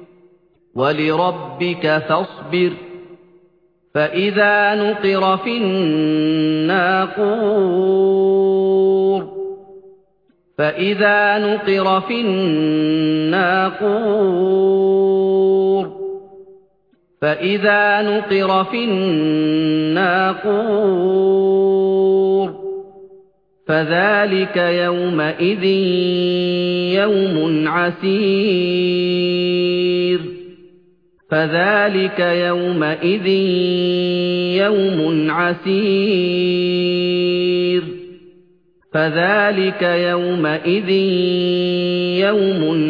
ولربك فاصبر فإذا نقر في الناقور فإذا نقر في الناقور فإذا نقر في الناقور فذلك يومئذ يوم عسير فذلك يومئذ يوم عسير فذلك يومئذ يوم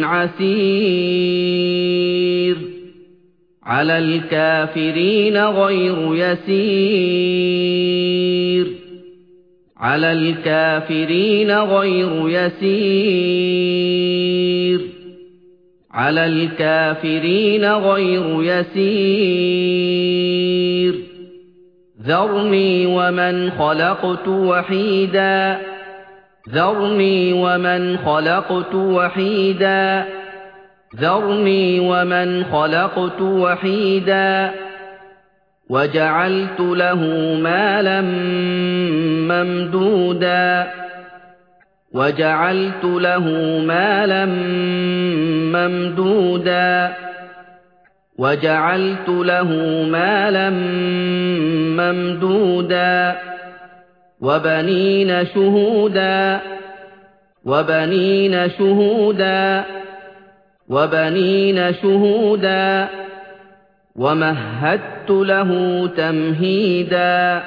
عسير على الكافرين غير يسير على الكافرين غير يسير على الكافرين غير يسير ذرني ومن خلقت وحيدا ذرني ومن خلقت وحيدا ذرني ومن خلقت وحيدا وجعلت له مالا ممدودا وجعلت له مالا ممدودا وجعلت له مالا ممدودا وبنين شهودا وبنين شهودا وبنين شهودا ومهدت له تمهيدا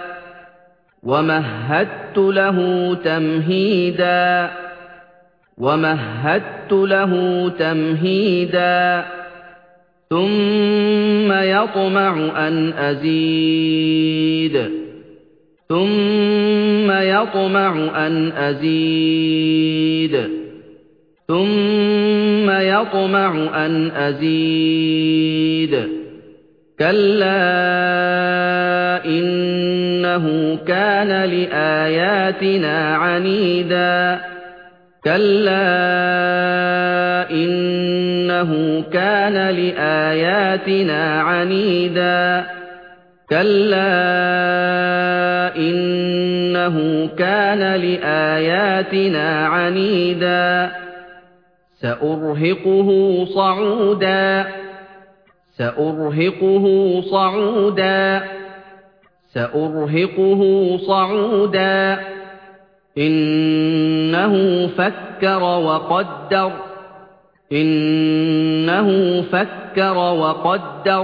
ومهدت له تمهيدا ومهدت له تمهيدا ثم يطمع أن أزيد ثم يطمع أن أزيد ثم يطمع أن أزيد كلا إنه كان لآياتنا عنيدا كلا إنه كان لآياتنا عنيدا كلا إنه كان لآياتنا عنيدا سأرهقه صعودا سأرهقه صعودا سأرهقه صعودا إنه فكر وقدر إنه فكر وقدر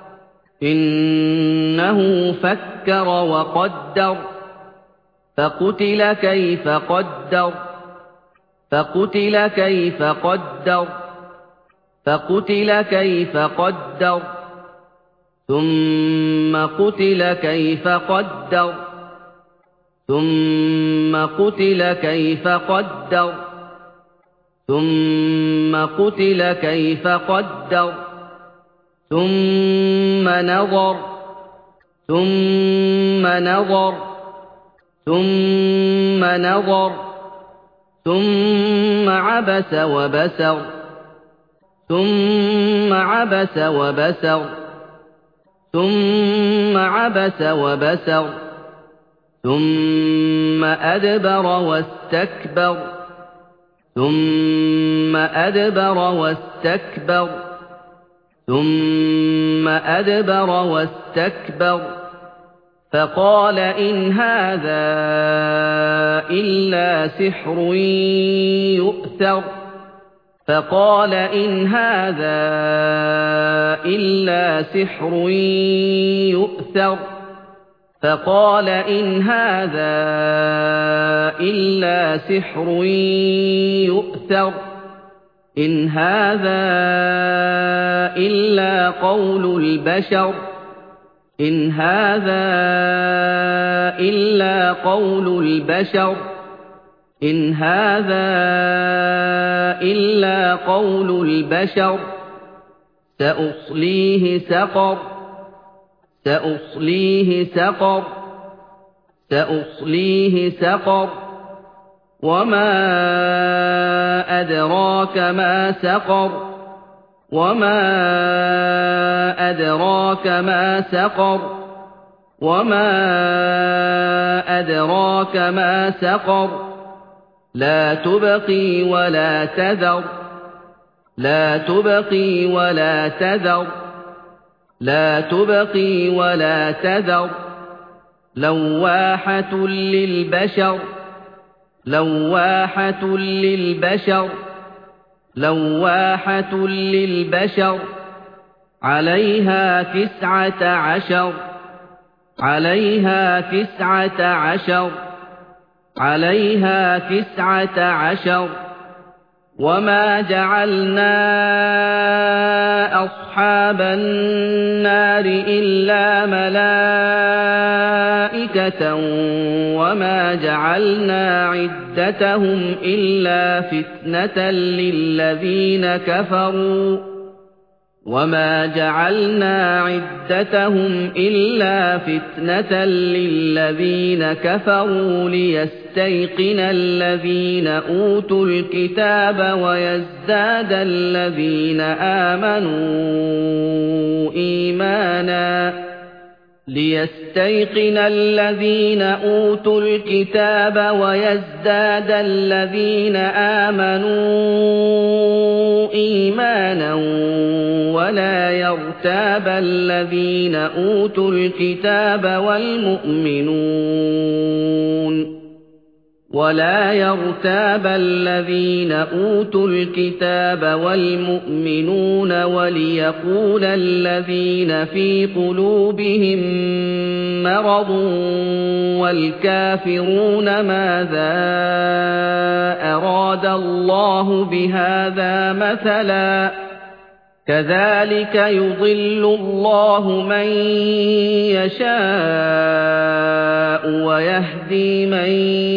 إنه فكر وقدر فقتل كيف قدر فقتل كيف قدر فقتل كيف قدر ثم قتل كيف قدر ثم قتل كيف قدر ثم قتل كيف قدر ثم نظر ثم نظر ثُمَّ نَظَرَ ثُمَّ عَبَسَ وَبَسَرَ ثُمَّ عَبَسَ وَبَسَرَ ثُمَّ عَبَسَ وَبَسَرَ ثُمَّ أَدْبَرَ وَاسْتَكْبَرَ ثُمَّ أَدْبَرَ وَاسْتَكْبَرَ ثُمَّ أَدْبَرَ وَاسْتَكْبَرَ فَقَالَ إِنْ هَٰذَا إِلَّا سِحْرٌ يُؤْثَرُ فَقَالَ إِنْ هَٰذَا إِلَّا سِحْرٌ يُؤْثَرُ فَقَالَ إِنْ هَٰذَا إِلَّا سِحْرٌ يُؤْثَرُ إِنْ هَٰذَا إِلَّا قَوْلُ الْبَشَرِ إِنْ هَٰذَا إِلَّا قَوْلُ الْبَشَرِ إِنْ هَٰذَا إِلَّا قَوْلُ الْبَشَرِ سَأُصْلِيهِ سَقَرَ سَأُصْلِيهِ سَقَرَ سَأُصْلِيهِ سَقَرَ وَمَا أَدْرَاكَ مَا سَقَرُ وَمَا أَدْرَاكَ مَا سَقَرُ وَمَا أَدْرَاكَ مَا سَقَرُ لَا تُبْقِي وَلَا تَذَرُ لَا تُبْقِي وَلَا تَذَرُ لَا تُبْقِي وَلَا تَذَرُ لَوَّاحَةٌ لِّلْبَشَرِ لَوَّاحَةٌ لِّلْبَشَرِ لَوَّاحَةٌ لِّلْبَشَرِ عَلَيْهَا تِسْعَةَ عَشَرَ عَلَيْهَا تِسْعَةَ عَشَرَ عَلَيْهَا تِسْعَةَ عَشَرَ وَمَا جَعَلْنَا أَصْحَابَ النَّارِ إِلَّا مَلَائِكَةً وَمَا جَعَلْنَا عِدَّتَهُمْ إِلَّا فِتْنَةً لِّلَّذِينَ كَفَرُوا وَمَا جَعَلْنَا عِدَّتَهُمْ إِلَّا فِتْنَةً لِّلَّذِينَ كَفَرُوا لِيَسْتَيْقِنَ الَّذِينَ أُوتُوا الْكِتَابَ وَيَزْدَادَ الَّذِينَ آمَنُوا إِيمَانًا لِيَسْتَيْقِنَ الَّذِينَ أُوتُوا الْكِتَابَ وَيَزْدَادَ الَّذِينَ آمَنُوا إِيمَانًا وَلَا يَرْتَابَ الَّذِينَ أُوتُوا الْكِتَابَ وَالْمُؤْمِنُونَ وَلَا يَرْتَابَ الَّذِينَ أُوتُوا الْكِتَابَ وَالْمُؤْمِنُونَ وَلِيَقُولَ الَّذِينَ فِي قُلُوبِهِم مَّرَضٌ وَالْكَافِرُونَ مَاذَا أَرَادَ اللَّهُ بِهَٰذَا مَثَلًا كَذَٰلِكَ يُضِلُّ اللَّهُ مَن يَشَاءُ وَيَهْدِي مَن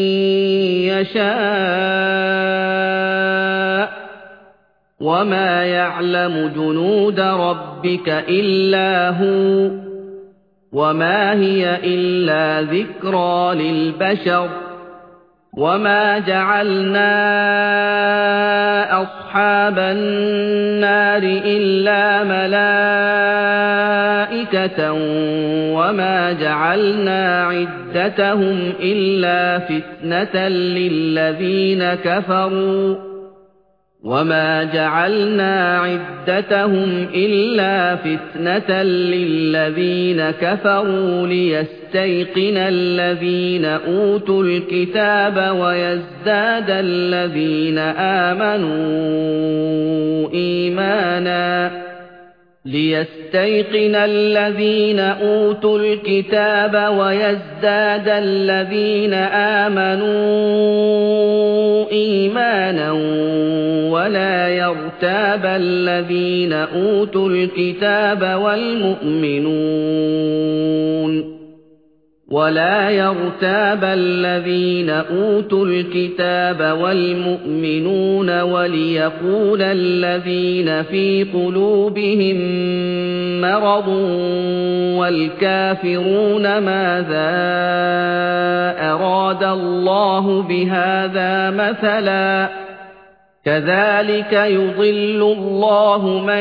يَشَاءُ وَمَا يَعْلَمُ جُنُودَ رَبِّكَ إِلَّا هُوَ وَمَا هِيَ إِلَّا ذِكْرَىٰ لِلْبَشَرِ وَمَا جَعَلْنَا أَصْحَابَ النَّارِ إِلَّا مَلَائِكَةً وَمَا جَعَلْنَا عِدَّتَهُمْ إِلَّا فِتْنَةً لِّلَّذِينَ كَفَرُوا وَمَا جَعَلْنَا عِدَّتَهُمْ إِلَّا فِتْنَةً لِّلَّذِينَ كَفَرُوا لِيَسْتَيْقِنَ الَّذِينَ أُوتُوا الْكِتَابَ وَيَزْدَادَ الَّذِينَ آمَنُوا إِيمَانًا لِيَسْتَيْقِنَ الَّذِينَ أُوتُوا الْكِتَابَ وَيَزْدَادَ الَّذِينَ آمَنُوا إِيمَانًا وَلَا يَرْتَابَ الَّذِينَ أُوتُوا الْكِتَابَ وَالْمُؤْمِنُونَ ولا يرتاب الذين أوتوا الكتاب والمؤمنون وليقول الذين في قلوبهم مرض والكافرون ماذا أراد الله بهذا مثلا كذلك يضل الله من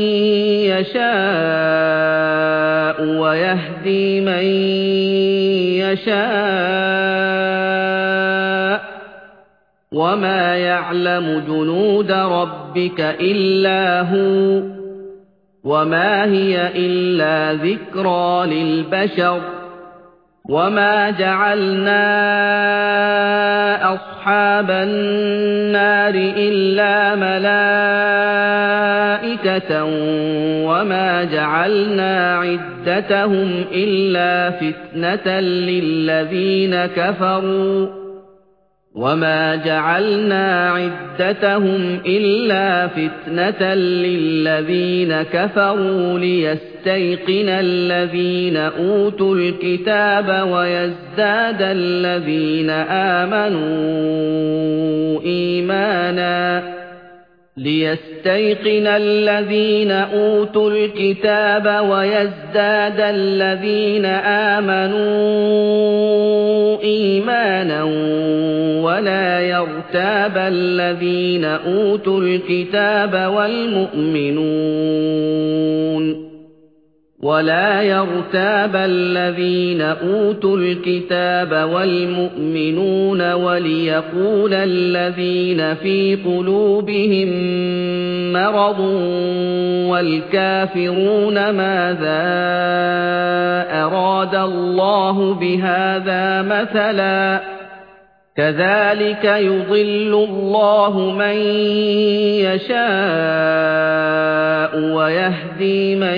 يشاء ويهدي من يشاء وما يعلم جنود ربك إلا هو وما هي إلا ذكرى للبشر وما جعلنا أصحاب النار إلا ملائكة وما جعلنا عدتهم إلا فتنة للذين كفروا وما جعلنا عدتهم إلا فتنة للذين كفروا ليستيقن الذين أوتوا الكتاب ويزداد الذين آمنوا إيمانا ليستيقن الذين أوتوا الكتاب ويزداد الذين آمنوا إيمانا ولا يرتاب الذين أوتوا الكتاب والمؤمنون ولا يرتاب الذين أوتوا الكتاب والمؤمنون وليقول الذين في قلوبهم مرض والكافرون ماذا أراد الله بهذا مثلا كذلك يضل الله من يشاء ويهدي من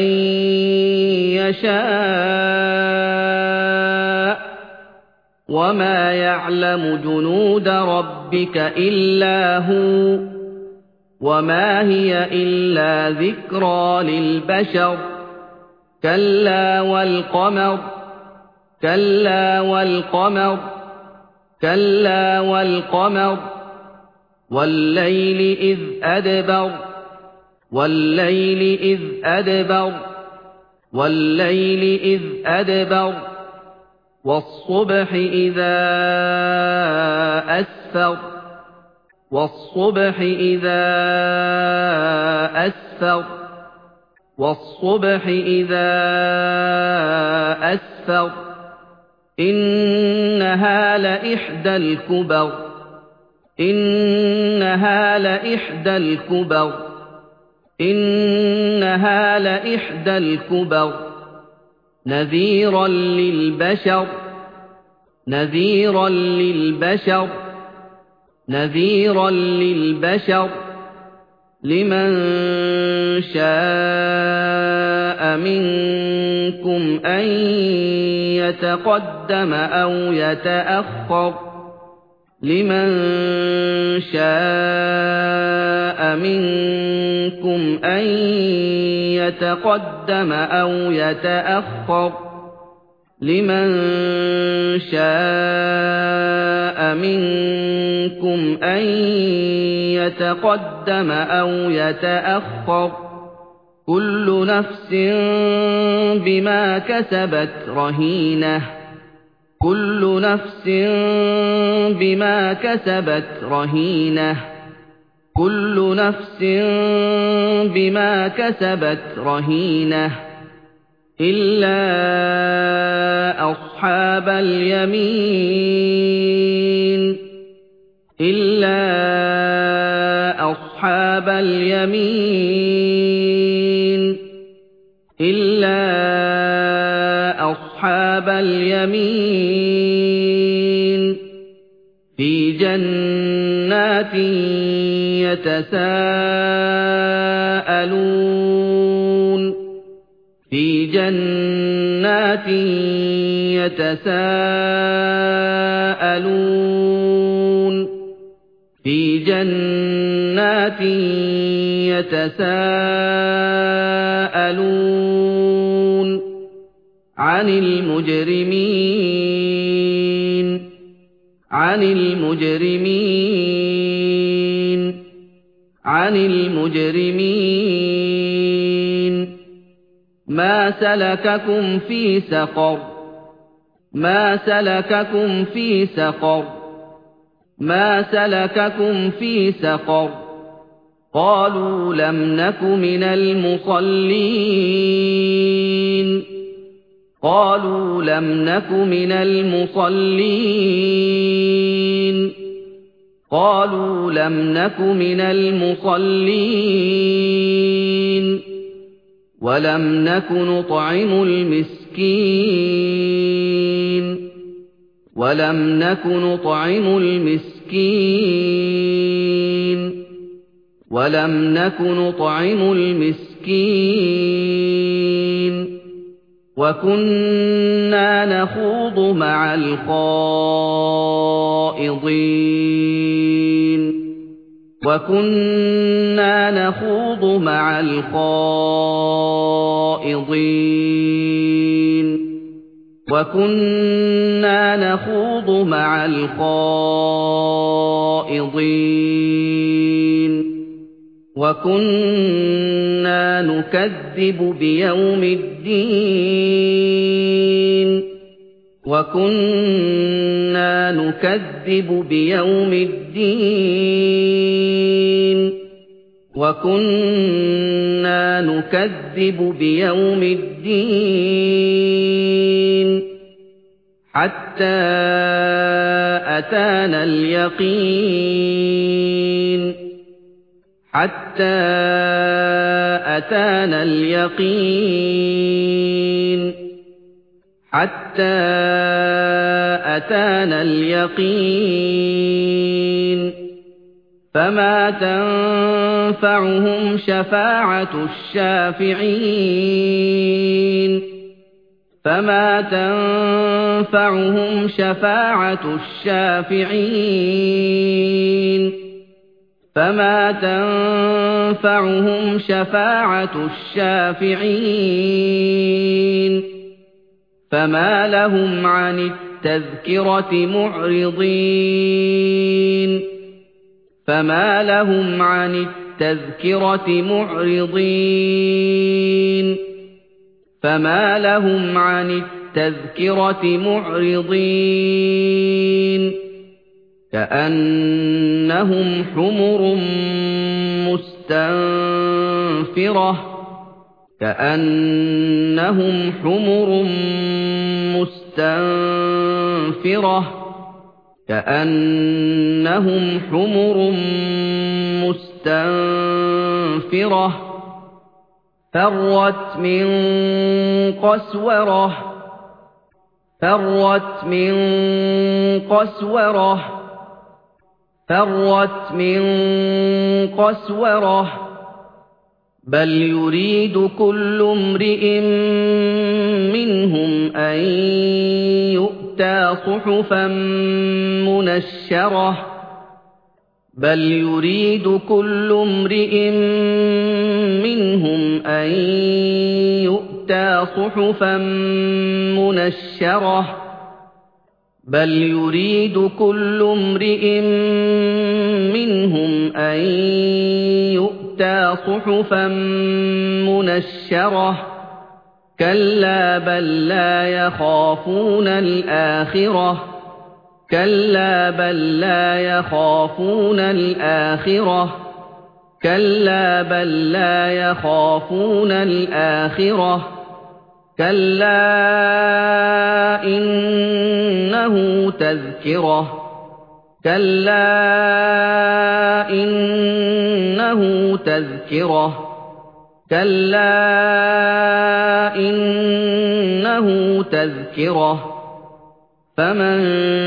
يشاء وما يعلم جنود ربك إلا هو وما هي إلا ذكرى للبشر كلا والقمر كلا والقمر كلا والقمر والليل إذ أدبر والليل إذ أدبر والليل إذ أدبر والصبح إذا أسفر والصبح إذا أسفر والصبح إذا أسفر إنها لإحدى الكبر إنها لإحدى الكبر إنها لإحدى الكبر نذيرا للبشر نذيرا للبشر نذيرا للبشر لمن شاء منكم أن يتقدم أو يتأخر لمن شاء منكم أن يتقدم أو يتأخر لمن شاء منكم أن يتقدم أو يتأخر كل نفس بما كسبت رهينة كل نفس بما كسبت رهينة كل نفس بما كسبت رهينة إلا أصحاب اليمين إلا أصحاب اليمين إلا أصحاب اليمين في جنات يتساءلون في جنات يتساءلون في جنات يتساءلون عن المجرمين عن المجرمين عن المجرمين ما سلككم في سقر ما سلككم في سقر ما سلككم في سقر قالوا لم نك من المصلين قالوا لم نك من المصلين قالوا لم نك من المصلين ولم نك نطعم المسكين ولم نك نطعم المسكين ولم نك نطعم المسكين وكنا نخوض مع الخائضين وكنا نخوض مع الخائضين وكنا نخوض مع الخائضين وكنا نكذب بيوم الدين وكنا نكذب بيوم الدين وكنا نكذب بيوم الدين حتى أتانا اليقين حتى أتانا اليقين حتى أتانا اليقين فما تنفعهم شفاعة الشافعين فما تنفعهم شفاعة الشافعين فما تنفعهم شفاعة الشافعين فما لهم عن التذكرة معرضين فما لهم عن التذكرة معرضين فما لهم عن التذكرة معرضين كأنهم حمر مستنفرة كأنهم حمر مستنفرة كأنهم حمر مستنفرة فرت من قسورة فرت من قسورة فرت من قسورة بل يريد كل امرئ منهم أن يؤتى صحفا منشرة بل يريد كل امرئ منهم أن يؤتى صحفا منشرة بل يريد كل امرئ منهم أن يؤتى صحفا منشرة كلا بل لا يخافون الآخرة كلا بل لا يخافون الآخرة كلا بل لا يخافون الآخرة كلا إنه تذكرة كلا إنه تذكرة كلا إنه تذكرة فمن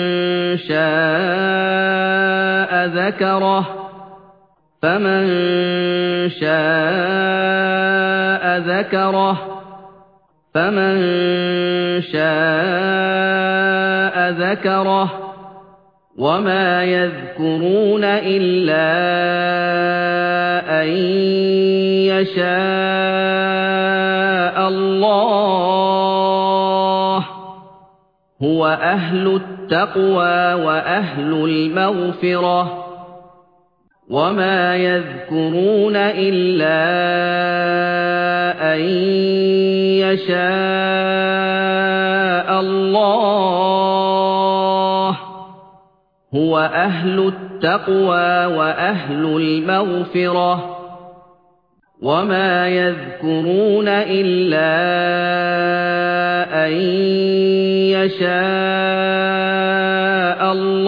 شاء ذكره فمن شاء ذكره فمن شاء ذكره وما يذكرون إلا أن يشاء الله هُوَ أَهْلُ التَّقْوَىٰ وَأَهْلُ الْمَغْفِرَةِ وَمَا يَذْكُرُونَ إِلَّا أَن يَشَاءَ اللَّهُ هُوَ أَهْلُ التَّقْوَىٰ وَأَهْلُ الْمَغْفِرَةِ وَمَا يَذْكُرُونَ إِلَّا أَن يَشَاءَ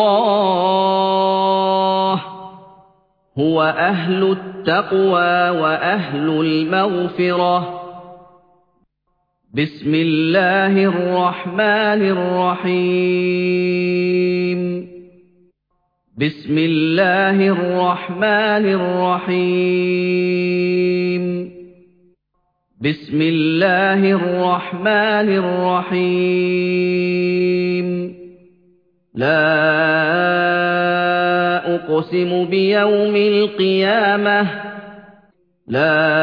اللَّهُ هُوَ أَهْلُ التَّقْوَىٰ وَأَهْلُ الْمَغْفِرَةِ بسم الله الرحمن الرحيم بسم الله الرحمن الرحيم بسم الله الرحمن الرحيم لا أقسم بيوم القيامة لا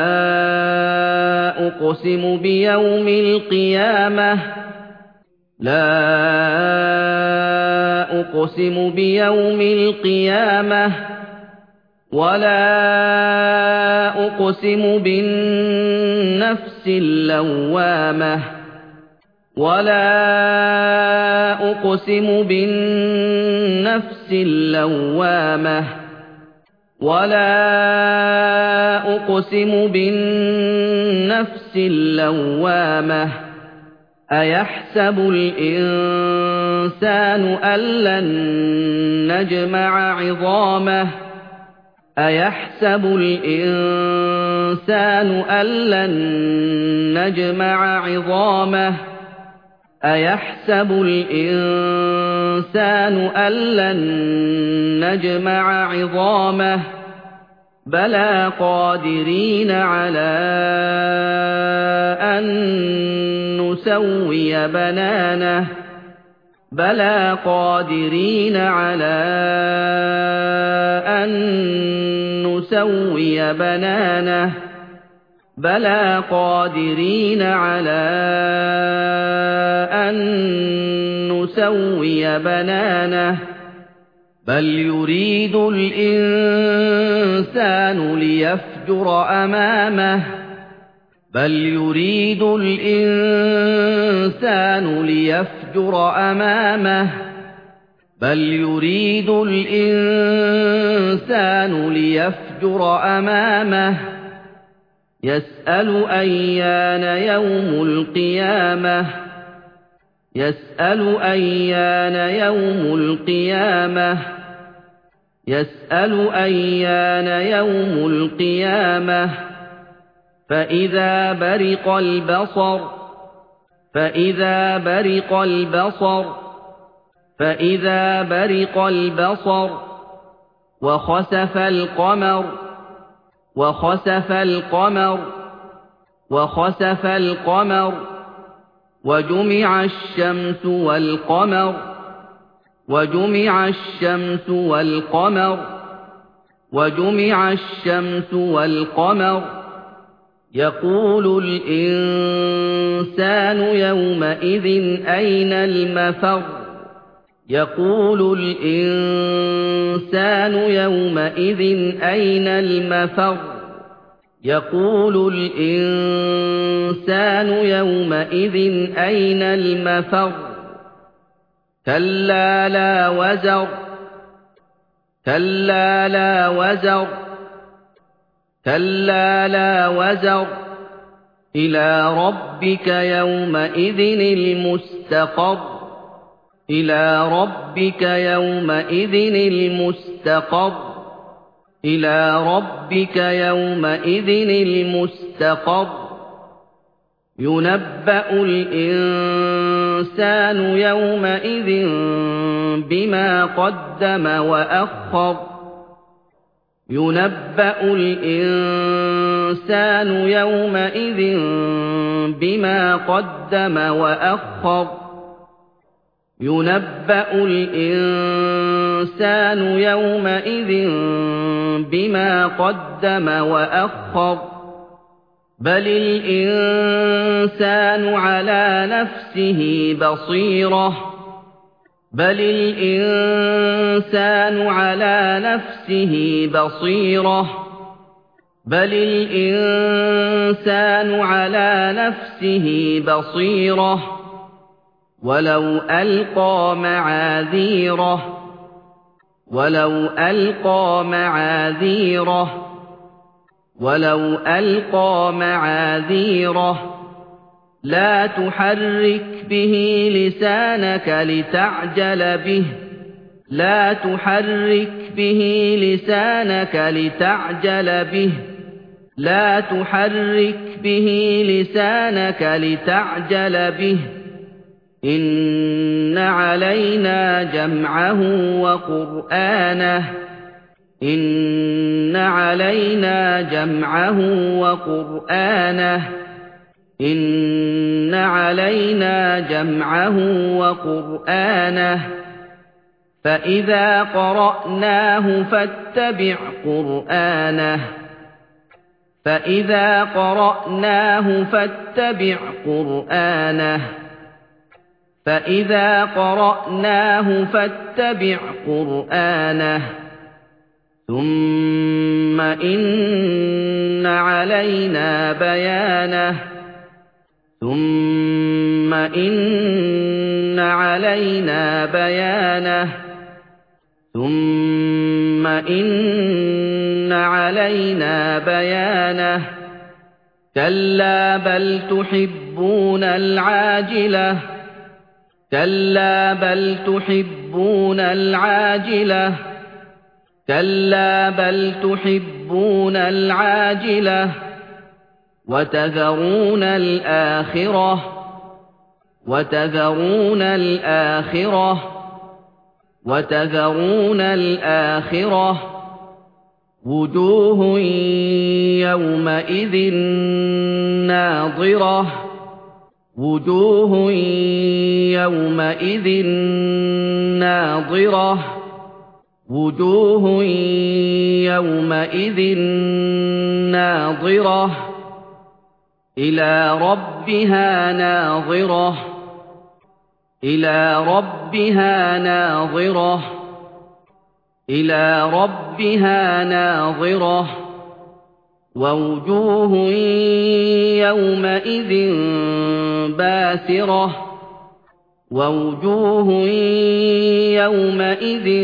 أقسم بيوم القيامة لا أقسم بيوم القيامة ولا أقسم بالنفس اللوامة ولا أقسم بالنفس اللوامة ولا أقسم بالنفس اللوامة أيحسب الإنسان أن لن نجمع عظامه أيحسب الإنسان أن لن نجمع عظامه أيحسب الإنسان أن لن نجمع عظامه بلى قادرين على أن نسوي بنانه بلى قادرين على أن نسوي بنانه بلى قادرين على أن نسوي بنانه بل يريد الإنسان ليفجر أمامه بل يريد الإنسان ليفجر أمامه بل يريد الإنسان ليفجر أمامه يسأل أيان يوم القيامة يسأل أيان يوم القيامة يسأل أيان يوم القيامة فإذا برق البصر فإذا برق البصر فإذا برق البصر وخسف القمر وخسف القمر وخسف القمر وجمع الشمس والقمر وجمع الشمس والقمر وجمع الشمس والقمر يقول الإنسان يومئذ أين المفر يقول الإنسان يومئذ أين المفر يقول الإنسان يومئذ أين المفر كلا لا وزر كلا لا وزر كلا لا وزر إلى ربك يومئذ المستقر إلى ربك يومئذ المستقر إلى ربك يومئذ المستقر ينبأ الإنسان يومئذ بما قدم وأخر ينبأ الإنسان يومئذ بما قدم وأخر ينبأ الإنسان يومئذ بما قدم وأخر بل الإنسان على نفسه بصيرة بل الإنسان على نفسه بصيرة بل الإنسان على نفسه بصيرة ولو ألقى معاذيره ولو ألقى معاذيره ولو ألقى معاذيره لا تحرك به لسانك لتعجل به لا تحرك به لسانك لتعجل به لا تحرك به لسانك لتعجل به إن علينا جمعه وقرآنه إن علينا جمعه وقرآنه إن علينا جمعه وقرآنه فإذا قرأناه فاتبع قرآنه فإذا قرأناه فاتبع قرآنه فإذا قرأناه فاتبع قرآنه ثم إن علينا بيانه ثم إن علينا بيانه ثم إن علينا بيانه كلا بل تحبون العاجلة كلا بل تحبون العاجلة كلا بل تحبون العاجلة وتذرون الآخرة وتذرون الآخرة وتذرون الآخرة وجوه يومئذ ناضرة وجوه يومئذ ناضرة وجوه يومئذ ناظرة إلى ربها ناظرة إلى ربها ناظرة إلى ربها ناظرة ووجوه يومئذ باسرة ووجوه يومئذ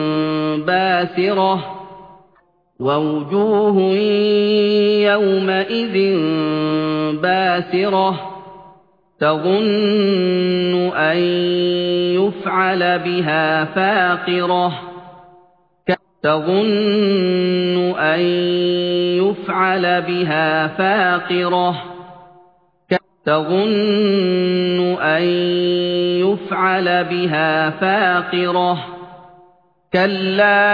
باسرة ووجوه يومئذ باسرة تظن أن يفعل بها فاقرة تظن أن يفعل بها فاقرة تظن أن يفعل بها فاقرة كلا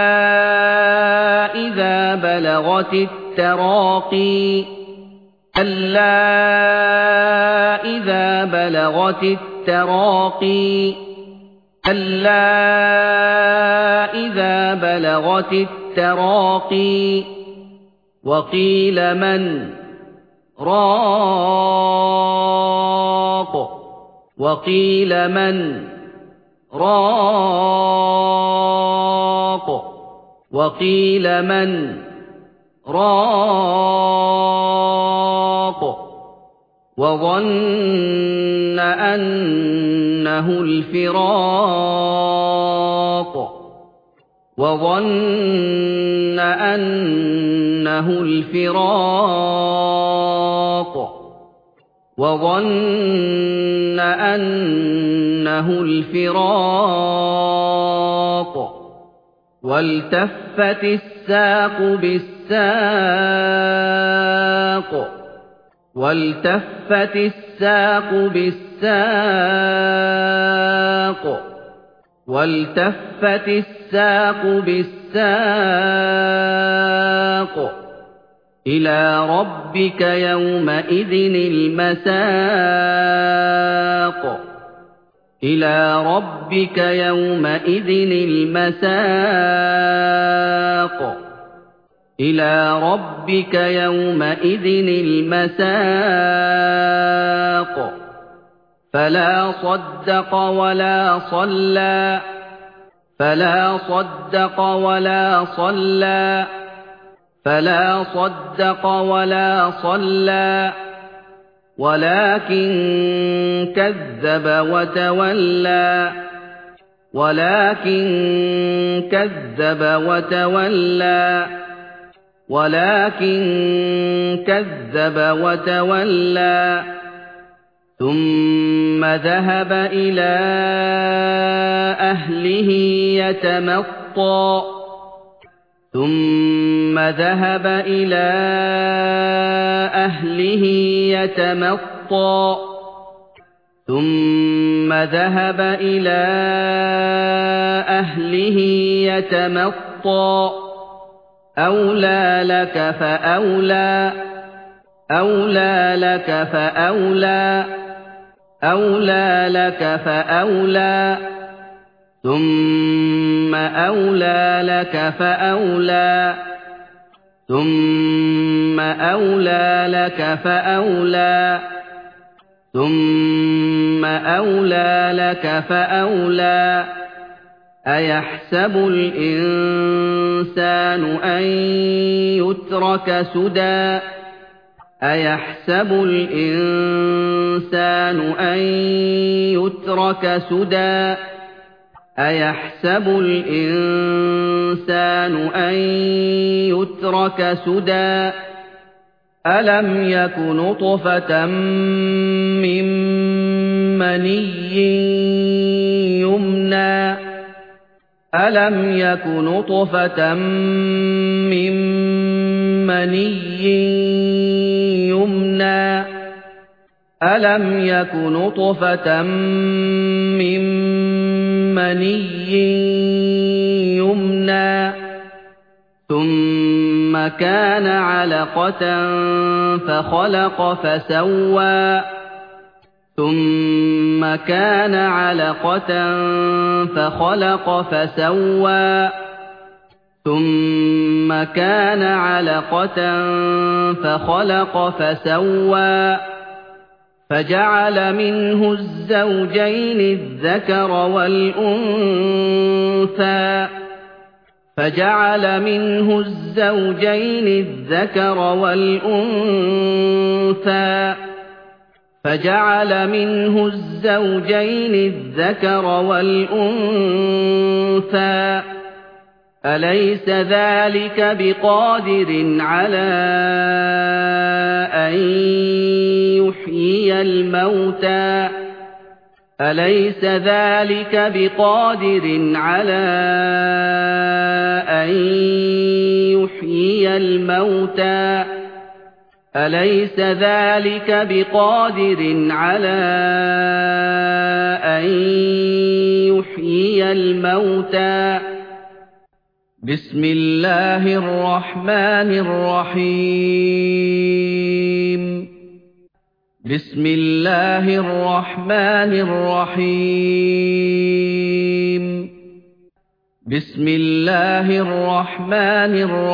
إذا بلغت التراقي كلا إذا بلغت التراقي كلا إذا بلغت التراقي وقيل من راق وقيل من راق وقيل من راق وظن أنه الفراق وظن أنه الفراق وظن أنه الفراق والتفت الساق بالساق والتفت الساق بالساق والتفت الساق بالساق إلى ربك يومئذ المساق إلى ربك يومئذ المساق إِلَىٰ رَبِّكَ يَوْمَئِذٍ الْمَسَاقُ فَلَا صَدَّقَ وَلَا صَلَّىٰ فَلَا صَدَّقَ وَلَا صَلَّىٰ فَلَا صَدَّقَ وَلَا صَلَّىٰ وَلَٰكِن كَذَّبَ وَتَوَلَّىٰ وَلَٰكِن كَذَّبَ وَتَوَلَّىٰ وَلَٰكِن كَذَّبَ وَتَوَلَّىٰ ثُمَّ ذَهَبَ إِلَىٰ أَهْلِهِ يَتَمَطَّىٰ ثُمَّ ذَهَبَ إِلَىٰ أَهْلِهِ يَتَمَطَّىٰ ثُمَّ ذَهَبَ إِلَىٰ أَهْلِهِ يَتَمَطَّىٰ أَوْلَىٰ لَكَ فَأَوْلَىٰ أَوْلَىٰ لَكَ فَأَوْلَىٰ أَوْلَىٰ لَكَ فَأَوْلَىٰ ثُمَّ أَوْلَىٰ لَكَ فَأَوْلَىٰ ثُمَّ أَوْلَىٰ لَكَ فَأَوْلَىٰ ثُمَّ أَوْلَىٰ لَكَ فَأَوْلَىٰ أَيَحْسَبُ الْإِنسَانُ أَن يُتْرَكَ سُدًى أَيَحْسَبُ الْإِنسَانُ أَن يُتْرَكَ سُدًى أَيَحْسَبُ الْإِنسَانُ أَن يُتْرَكَ سُدًى أَلَمْ يَكُ نُطْفَةً مِّن مَّنِيٍّ يُمْنَىٰ أَلَمْ يَكُ نُطْفَةً مِّن مَّنِيٍّ يُمْنَىٰ أَلَمْ يَكُ نُطْفَةً مِّن مَّنِيٍّ يُمْنَىٰ ثُمَّ كَانَ عَلَقَةً فَخَلَقَ فَسَوَّىٰ ثُمَّ كَانَ عَلَقَةً فَخَلَقَ فَسَوَّىٰ ثُمَّ كَانَ عَلَقَةً فَخَلَقَ فَسَوَّىٰ فَجَعَلَ مِنْهُ الزَّوْجَيْنِ الذَّكَرَ وَالْأُنثَىٰ فَجَعَلَ مِنْهُ الزَّوْجَيْنِ الذَّكَرَ وَالْأُنثَىٰ فَجَعَلَ مِنْهُ الزَّوْجَيْنِ الذَّكَرَ وَالْأُنثَىٰ أَلَيْسَ ذَلِكَ بِقَادِرٍ عَلَىٰ أَن يُحْيِيَ الْمَوْتَىٰ أَلَيْسَ ذَلِكَ بِقَادِرٍ عَلَىٰ أَن يُحْيِيَ الْمَوْتَىٰ أَلَيْسَ ذَلِكَ بِقَادِرٍ عَلَىٰ أَن يُحْيِيَ الْمَوْتَىٰ بِسْمِ اللَّهِ الرَّحْمَٰنِ الرَّحِيمِ بِسْمِ اللَّهِ الرَّحْمَٰنِ الرَّحِيمِ بِسْمِ اللَّهِ الرَّحْمَٰنِ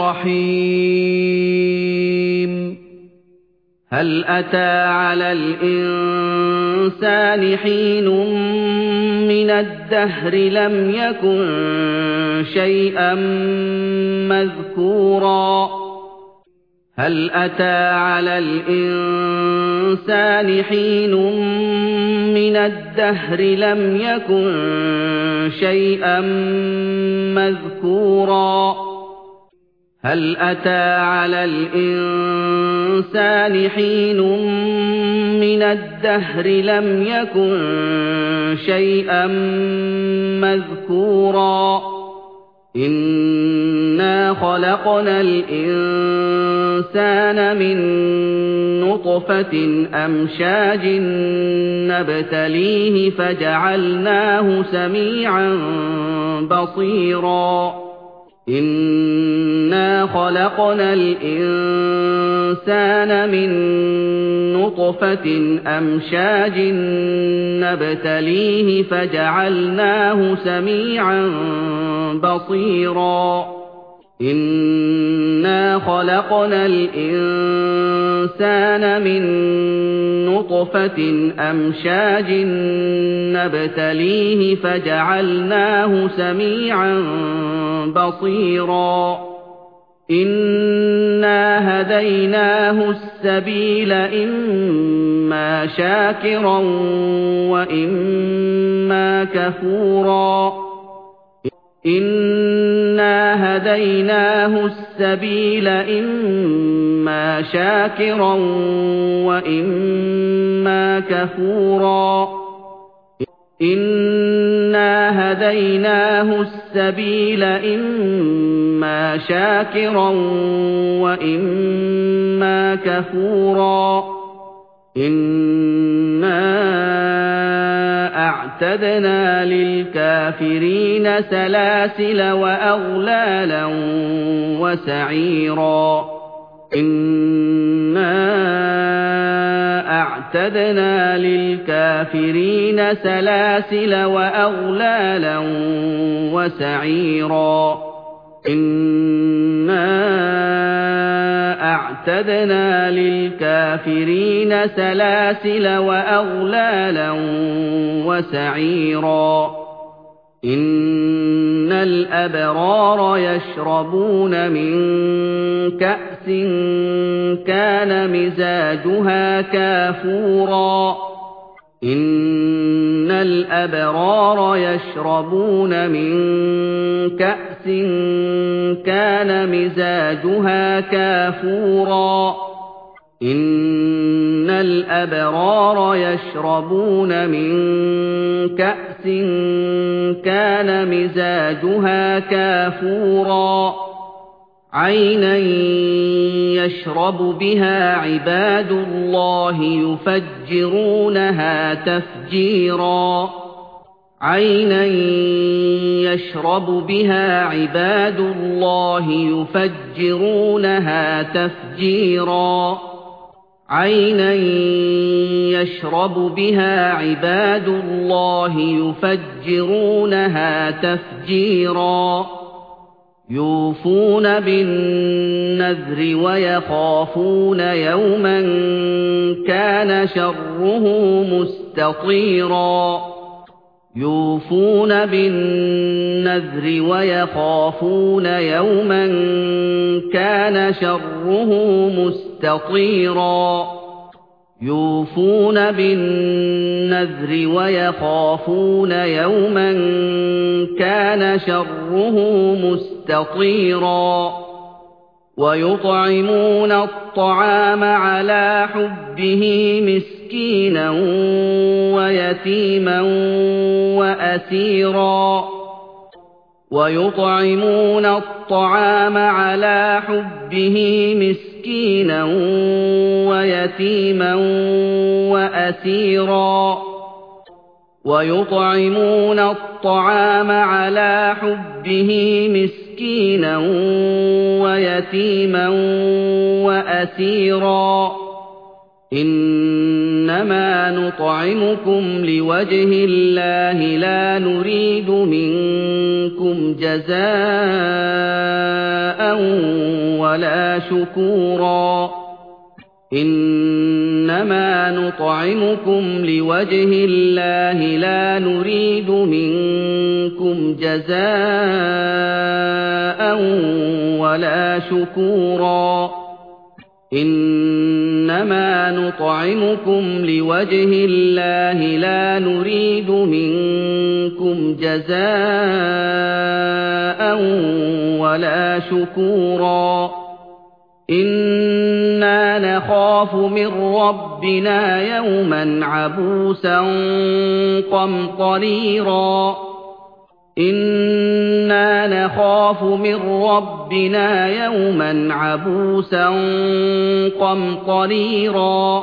الرَّحِيمِ هَلْ أَتَىٰ عَلَى الْإِنسَانِ حِينٌ مِّنَ الدَّهْرِ لَمْ يَكُن شَيْئًا مَّذْكُورًا هَلْ أَتَىٰ عَلَى الْإِنسَانِ حِينٌ مِّنَ الدَّهْرِ لَمْ يَكُن شَيْئًا مَّذْكُورًا هَلْ أَتَىٰ عَلَى الْإِنسَانِ حِينٌ مِّنَ الدَّهْرِ لَمْ يَكُن شَيْئًا مَّذْكُورًا إِنَّا خَلَقْنَا الْإِنسَانَ مِن نُّطْفَةٍ أَمْشَاجٍ نَّبْتَلِيهِ فَجَعَلْنَاهُ سَمِيعًا بَصِيرًا إِنَّا خَلَقْنَا الْإِنسَانَ مِن نُّطْفَةٍ أَمْشَاجٍ نَّبْتَلِيهِ فَجَعَلْنَاهُ سَمِيعًا بَصِيرًا إِنَّا خَلَقْنَا الْإِنسَانَ مِن نُّطْفَةٍ أَمْشَاجٍ نَّبْتَلِيهِ فَجَعَلْنَاهُ سَمِيعًا بَصِيرًا إِنَّا هَدَيْنَاهُ السَّبِيلَ إِمَّا شَاكِرًا وَإِمَّا كَفُورًا إِنَّا هَدَيْنَاهُ السَّبِيلَ إِمَّا شَاكِرًا وَإِمَّا كَفُورًا إِنَّا هَدَيْنَاهُ السَّبِيلَ إِمَّا شَاكِرًا وَإِمَّا كَفُورًا إِنَّا أَعْتَدْنَا لِلْكَافِرِينَ سَلَاسِلَ وَأَغْلَالًا وَسَعِيرًا إِنَّا أَعْتَدْنَا لِلْكَافِرِينَ سَلَاسِلَ وَأَغْلَالًا وَسَعِيرًا إِنَّا أَعْتَدْنَا لِلْكَافِرِينَ سَلَاسِلَ وَأَغْلَالًا وَسَعِيرًا إِنَّ الْأَبْرَارَ يَشْرَبُونَ مِن كَأْسٍ كَانَ مِزَاجُهَا كَافُورًا إِنَّ الْأَبْرَارَ يَشْرَبُونَ مِن كَأْسٍ كَانَ مِزَاجُهَا كَافُورًا إِنَّ الْأَبْرَارَ يَشْرَبُونَ مِن كَأْسٍ كَانَ مِزَاجُهَا كَافُورًا عَيْنًا يَشْرَبُ بِهَا عِبَادُ اللَّهِ يُفَجِّرُونَهَا تَفْجِيرًا عَيْنًا يَشْرَبُ بِهَا عِبَادُ اللَّهِ يُفَجِّرُونَهَا تَفْجِيرًا عَيْنًا يَشْرَبُ بِهَا عِبَادُ اللَّهِ يُفَجِّرُونَهَا تَفْجِيرًا يُوفُونَ بِالنَّذْرِ وَيَخَافُونَ يَوْمًا كَانَ شَرُّهُ مُسْتَطِيرًا يُوفُونَ بِالنَّذْرِ وَيَخَافُونَ يَوْمًا كَانَ شَرُّهُ مُسْتَطِيرًا يُوفُونَ بِالنَّذْرِ وَيَخَافُونَ يَوْمًا كَانَ شَرُّهُ مُسْتَطِيرًا وَيُطْعِمُونَ الطَّعَامَ عَلَىٰ حُبِّهِ مِسْكِينًا وَيَتِيمًا وَأَسِيرًا وَيُطْعِمُونَ الطَّعَامَ عَلَىٰ حُبِّهِ مِسْكِينًا وَيَتِيمًا وَأَسِيرًا وَيُطْعِمُونَ الطَّعَامَ عَلَىٰ حُبِّهِ مِسْكِينًا وَيَتِيمًا وَأَسِيرًا إِنَّمَا نُطْعِمُكُمْ لِوَجْهِ اللَّهِ لَا نُرِيدُ مِنكُمْ جَزَاءً وَلَا شُكُورًا إِنَّمَا نُطْعِمُكُمْ لِوَجْهِ اللَّهِ لَا نُرِيدُ مِنكُمْ جَزَاءً وَلَا شُكُورًا إِنَّمَا نُطْعِمُكُمْ لِوَجْهِ اللَّهِ لَا نُرِيدُ مِنكُمْ جَزَاءً وَلَا شُكُورًا إِنَّا نَخَافُ مِن رَّبِّنَا يَوْمًا عَبُوسًا قَمْطَرِيرًا إِنَّا نَخَافُ مِن رَّبِّنَا يَوْمًا عَبُوسًا قَمْطَرِيرًا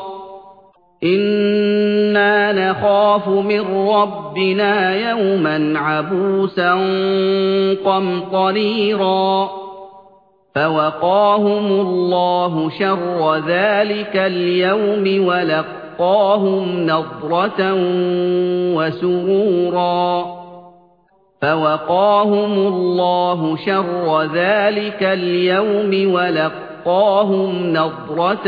إِنَّا نَخَافُ مِن رَّبِّنَا يَوْمًا عَبُوسًا قَمْطَرِيرًا فَوَقَاهُمُ اللَّهُ شَرَّ ذَٰلِكَ الْيَوْمِ وَلَقَّاهُمْ نَضْرَةً وَسُرُورًا فَوَقَاهُمُ اللَّهُ شَرَّ ذَٰلِكَ الْيَوْمِ وَلَقَّاهُمْ نَضْرَةً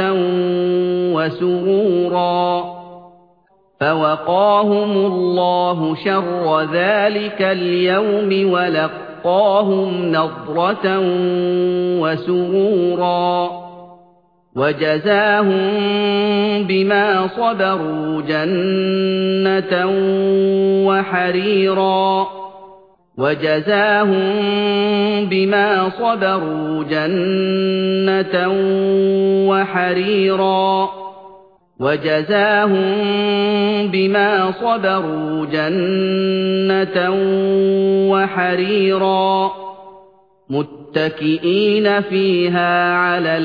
وَسُرُورًا فَوَقَاهُمُ اللَّهُ شَرَّ ذَٰلِكَ الْيَوْمِ وَلَقَّاهُمْ نَضْرَةً وَسُرُورًا وَجَزَاهُم بِمَا صَبَرُوا جَنَّةً وَحَرِيرًا وَجَزَاهُم بِمَا صَبَرُوا جَنَّةً وَحَرِيرًا وَجَزَاهُم بِمَا صَبَرُوا جَنَّةً وَحَرِيرًا مُتَّكِئِينَ فِيهَا عَلَى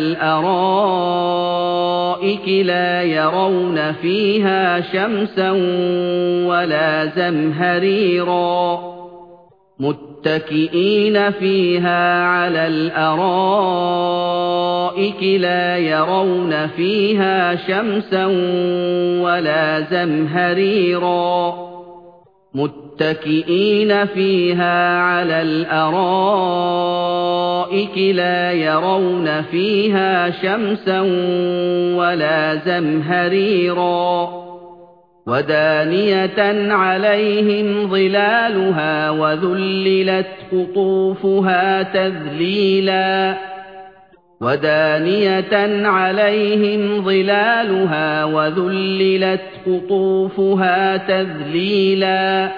الْأَرَائِكِ لَا يَرَوْنَ فِيهَا شَمْسًا وَلَا زَمْهَرِيرًا مُتَّكِئِينَ فِيهَا عَلَى الْأَرَائِكِ لَا يَرَوْنَ فِيهَا شَمْسًا وَلَا زَمْهَرِيرًا مُتَّكِئِينَ فِيهَا عَلَى الْأَرَائِكِ لَا يَرَوْنَ فِيهَا شَمْسًا وَلَا زَمْهَرِيرًا وَدَانِيَةً عَلَيْهِمْ ظِلَالُهَا وَذُلِّلَتْ قُطُوفُهَا تَذْلِيلًا وَدَانِيَةً عَلَيْهِمْ ظِلَالُهَا وَذُلِّلَتْ قُطُوفُهَا تَذْلِيلًا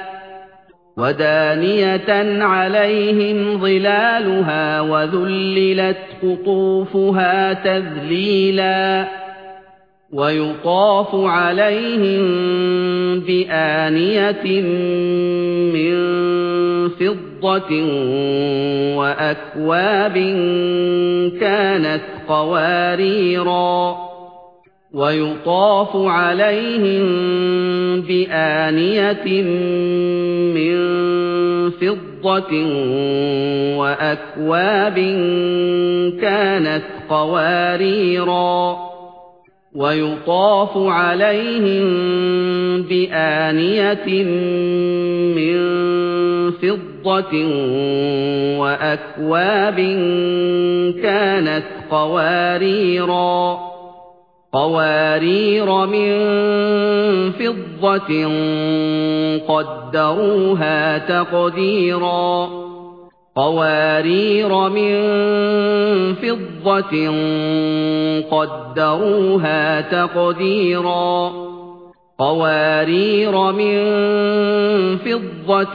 وَدَانِيَةً عَلَيْهِمْ ظِلَالُهَا وَذُلِّلَتْ قُطُوفُهَا تَذْلِيلًا وَيُطَافُ عَلَيْهِم بِآنِيَةٍ مِّن فِضَّةٍ وَأَكْوَابٍ كَانَتْ قَوَارِيرَا وَيُطَافُ عَلَيْهِم بِآنِيَةٍ مِّن فِضَّةٍ وَأَكْوَابٍ كَانَتْ قَوَارِيرَا وَيُطَافُ عَلَيْهِم بِآنِيَةٍ مِّن فِضَّةٍ وَأَكْوَابٍ كَانَتْ قَوَارِيرَا قَوَارِيرَ مِن فِضَّةٍ قَدَّرُوهَا تَقْدِيرًا قَوَارِيرَ مِن فِضَّةٍ قَدَّرُوهَا تَقْدِيرًا قَوَارِيرَ مِن فِضَّةٍ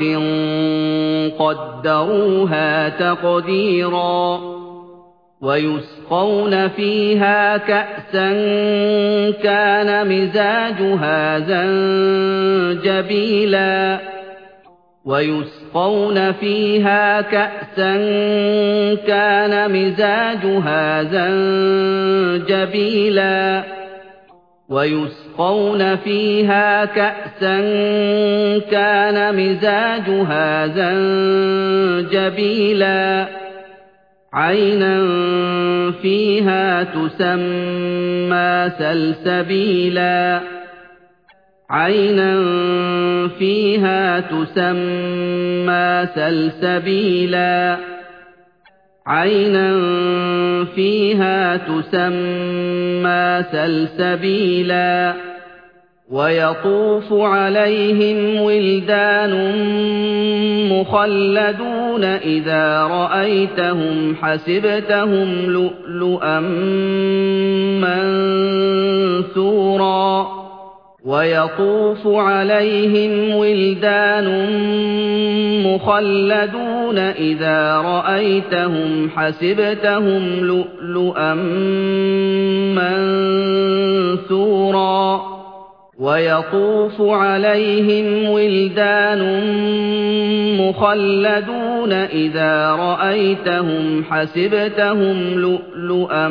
قَدَّرُوهَا تَقْدِيرًا وَيُسْقَوْنَ فِيهَا كَأْسًا كَانَ مِزَاجُهَا زَنجَبِيلًا وَيُسْقَوْنَ فِيهَا كَأْسًا كَانَ مِزَاجُهَا زَنجَبِيلًا وَيُسْقَوْنَ فِيهَا كَأْسًا كَانَ مِزَاجُهَا زَنجَبِيلًا عَيْنًا فِيهَا تُسَمَّىٰ سَلْسَبِيلًا عَيْنًا فِيهَا تُسَمَّىٰ سَلْسَبِيلًا عَيْنًا فِيهَا تُسَمَّىٰ سَلْسَبِيلًا وَيَطُوفُ عَلَيْهِمْ وِلْدَانٌ مُّخَلَّدُونَ إِذَا رَأَيْتَهُمْ حَسِبْتَهُمْ لُؤْلُؤًا مَّنثُورًا وَيَطُوفُ عَلَيْهِمْ وِلْدَانٌ مُّخَلَّدُونَ إِذَا رَأَيْتَهُمْ حَسِبْتَهُمْ لُؤْلُؤًا مَّنثُورًا وَيَطُوفُ عَلَيْهِمْ وِلْدَانٌ مُّخَلَّدُونَ إِذَا رَأَيْتَهُمْ حَسِبْتَهُمْ لُؤْلُؤًا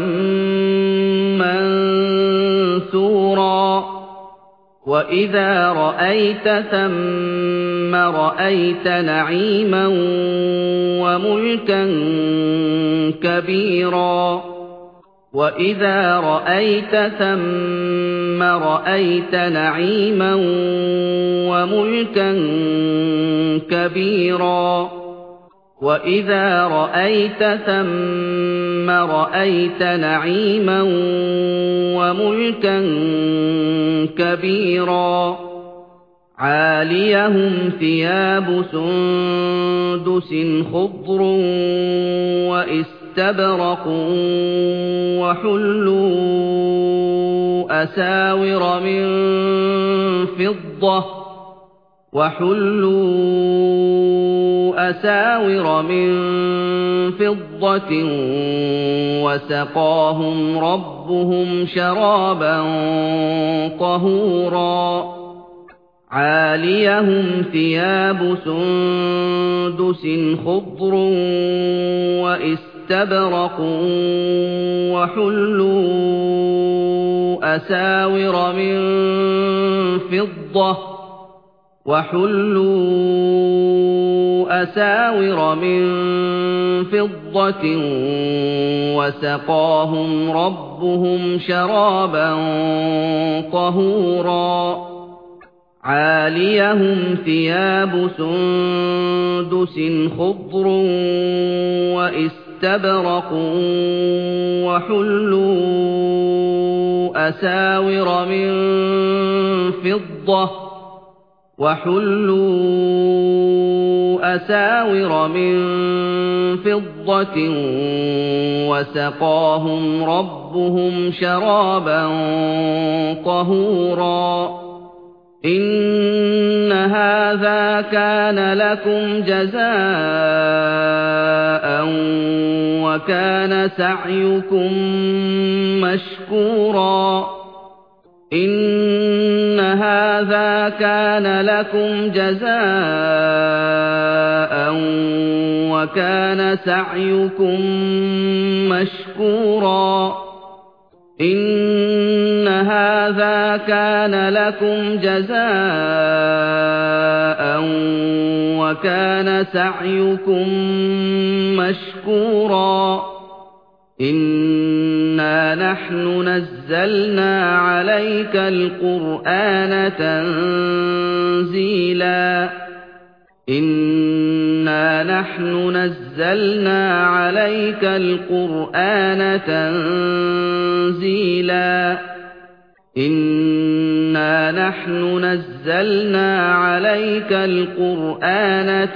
مَّنثُورًا وَإِذَا رَأَيْتَ ثَمَّ رَأَيْتَ نَعِيمًا وَمُلْكًا كَبِيرًا وَإِذَا رَأَيْتَ ثَمَّ ثم رأيت نعيما وملكا كبيرا وإذا رأيت ثم رأيت نعيما وملكا كبيرا عاليهم ثياب سندس خضر وإستبرق وحلوا أساور من فضة وحلوا أساور من فضة وسقاهم ربهم شرابا طهورا عاليهم ثياب سندس خضر وإستبرق وحلوا أساور من فضة وحلوا أساور من فضة وسقاهم ربهم شرابا طهورا عاليهم ثياب سندس خضر وإستبرق وحلوا أساور من فضة وحلوا أساور من فضة وسقاهم ربهم شرابا طهورا إن هذا كان لكم جزاء وكان سعيكم مشكورا إن هذا كان لكم جزاء وكان سعيكم مشكورا إن هذا كان لكم جزاء وكان سعيكم مشكورا إنا نحن نزلنا عليك القرآن تنزيلا إنا نحن نزلنا عليك القرآن تنزيلا إنا نحن نزلنا عليك القرآن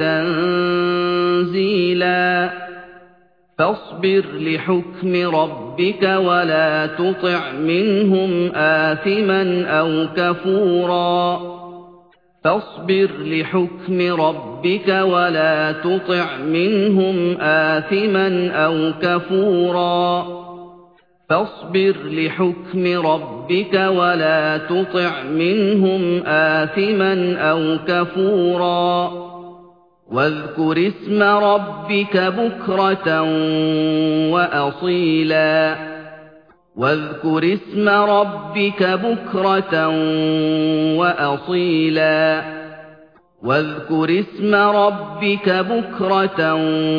تنزيلا فاصبر لحكم ربك ولا تطع منهم آثما أو كفورا فاصبر لحكم ربك ولا تطع منهم آثما أو كفورا فاصبر لحكم ربك ولا تطع منهم آثما أو كفورا واذكر اسم ربك بكرة وأصيلا واذكر اسم ربك بكرة وأصيلا واذكر اسم ربك بكرة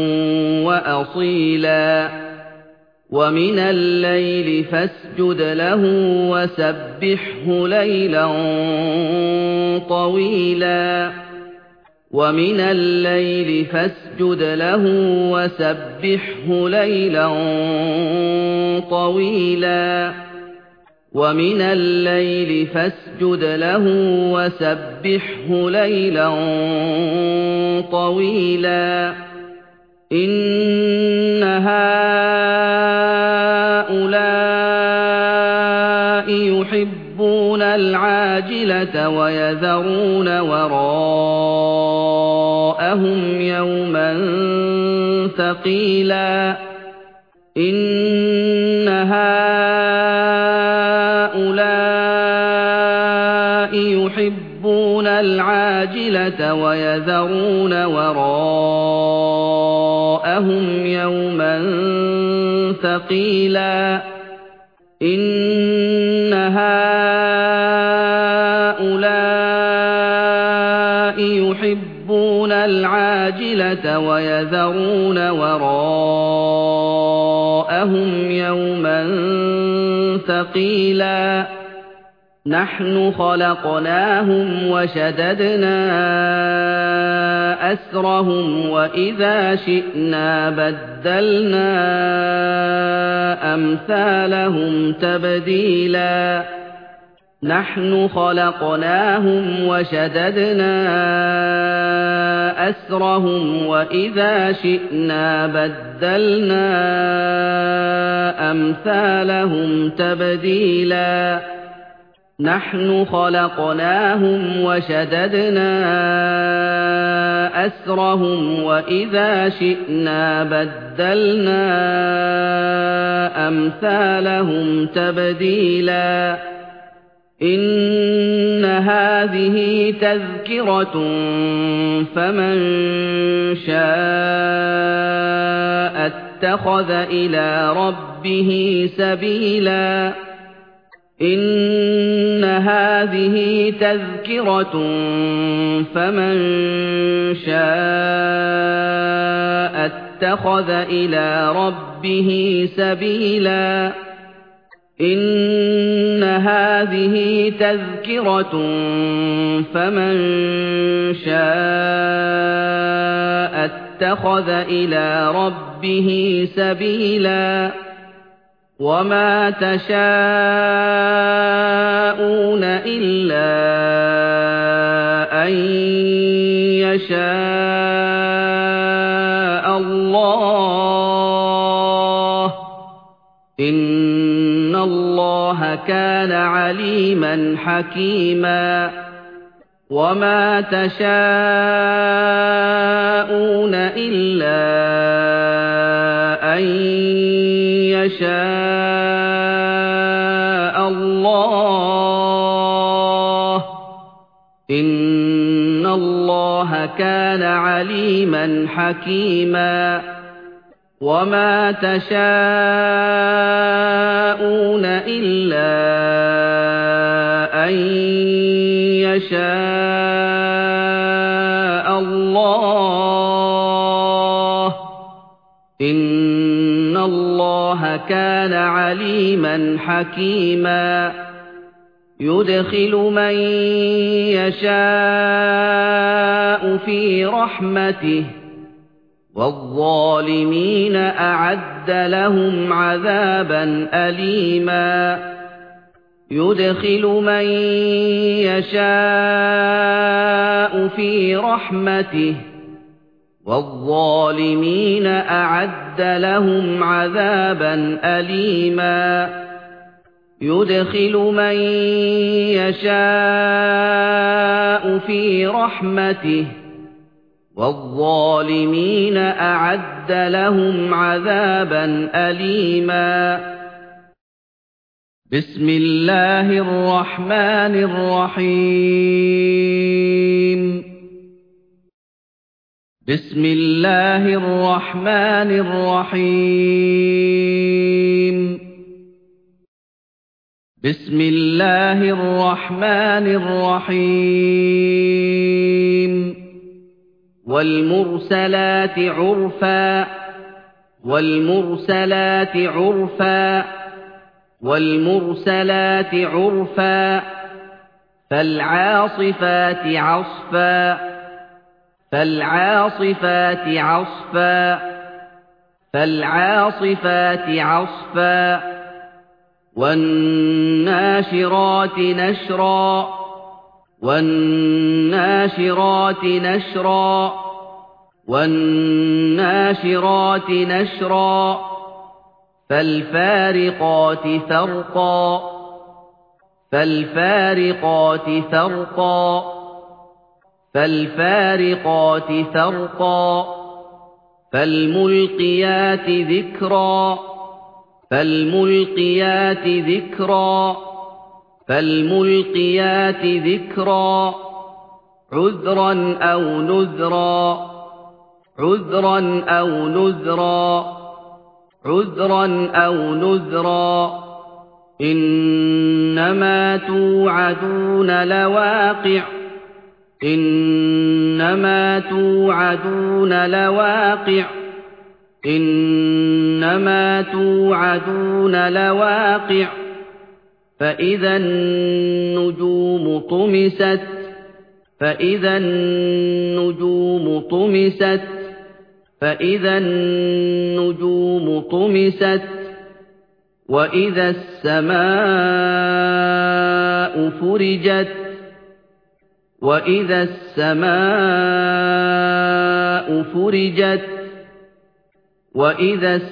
وأصيلا ومن الليل فاسجد له وسبحه ليلا طويلا ومن الليل فاسجد له وسبحه ليلا طويلا ومن الليل فاسجد له وسبحه ليلا طويلا إن هؤلاء يحبون العاجلة ويذرون وراءهم يوما ثقيلا إن هؤلاء يحبون العاجلة ويذرون وراءهم يوما ثقيلا إن هؤلاء يحبون العاجلة ويذرون وراءهم يوما ثقيلا نحن خلقناهم وشددنا أسرهم وإذا شئنا بدلنا أمثالهم تبديلا نحن خلقناهم وشددنا أسرهم وإذا شئنا بدلنا أمثالهم تبديلا نحن خلقناهم وشددنا أسرهم وإذا شئنا بدلنا أمثالهم تبديلا إن هذه تذكرة فمن شاء اتخذ إلى ربه سبيلا إن هذه تذكرة فمن شاء اتخذ إلى ربه سبيلا إن هذه تذكرة فمن شاء اتخذ إلى ربه سبيلا وما تشاءون إلا أن يشاء الله إن الله كان عليما حكيما وما تشاءون إلا أن يشاء الله إن الله كان عليما حكيما وما تشاءون إلا أن يشاء الله إن الله كان عليما حكيما يدخل من يشاء في رحمته والظالمين أعد لهم عذابا أليما يدخل من يشاء في رحمته والظالمين أعد لهم عذابا أليما يدخل من يشاء في رحمته والظالمين أعد لهم عذابا أليما بسم الله الرحمن الرحيم بسم الله الرحمن الرحيم بسم الله الرحمن الرحيم والمرسلات عرفا والمرسلات عرفا والمرسلات عرفا فالعاصفات عصفا فالعاصفات عصفا فالعاصفات عصفا والناشرات نشرا والناشرات نشرا والناشرات نشرا فالفارقات فرقا فالفارقات فرقا فالفارقات فرقا فالملقيات ذكرا فالملقيات ذكرا فالملقيات ذكرا عذرا أو نذرا عذرا أو نذرا عذرا أو نذرا إنما توعدون لواقع إنما توعدون لواقع إنما توعدون لواقع فإذا النجوم طمست فإذا النجوم طمست فإذا النجوم طمست وإذا السماء فرجت وإذا السماء فرجت وإذا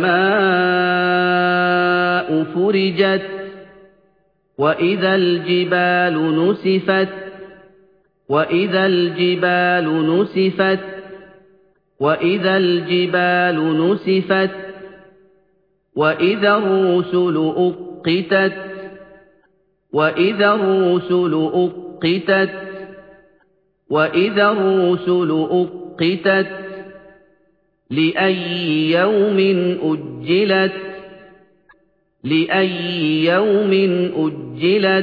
السماء فرجت وإذا الجبال نسفت وإذا الجبال نسفت وإذا الجبال نسفت وإذا الرسل أقتت وإذا الرسل أقتت وإذا الرسل أقتت لأي يوم أجلت لأي يوم أجلت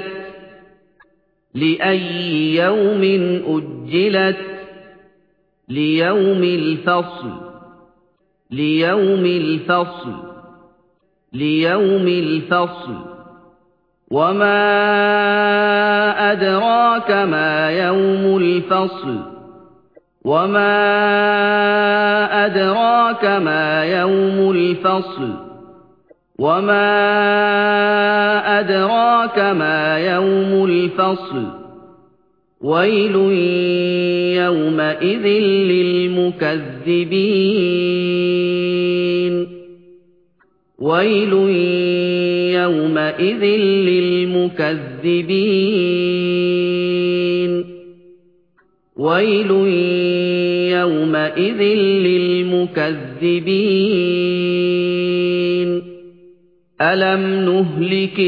لأي يوم أجلت ليوم الفصل ليوم الفصل ليوم الفصل وما أدراك ما يوم الفصل وما أدراك ما يوم الفصل وما أدراك ما يوم الفصل ويل يومئذ للمكذبين ويل يومئذ للمكذبين ويل يومئذ للمكذبين ألم نهلك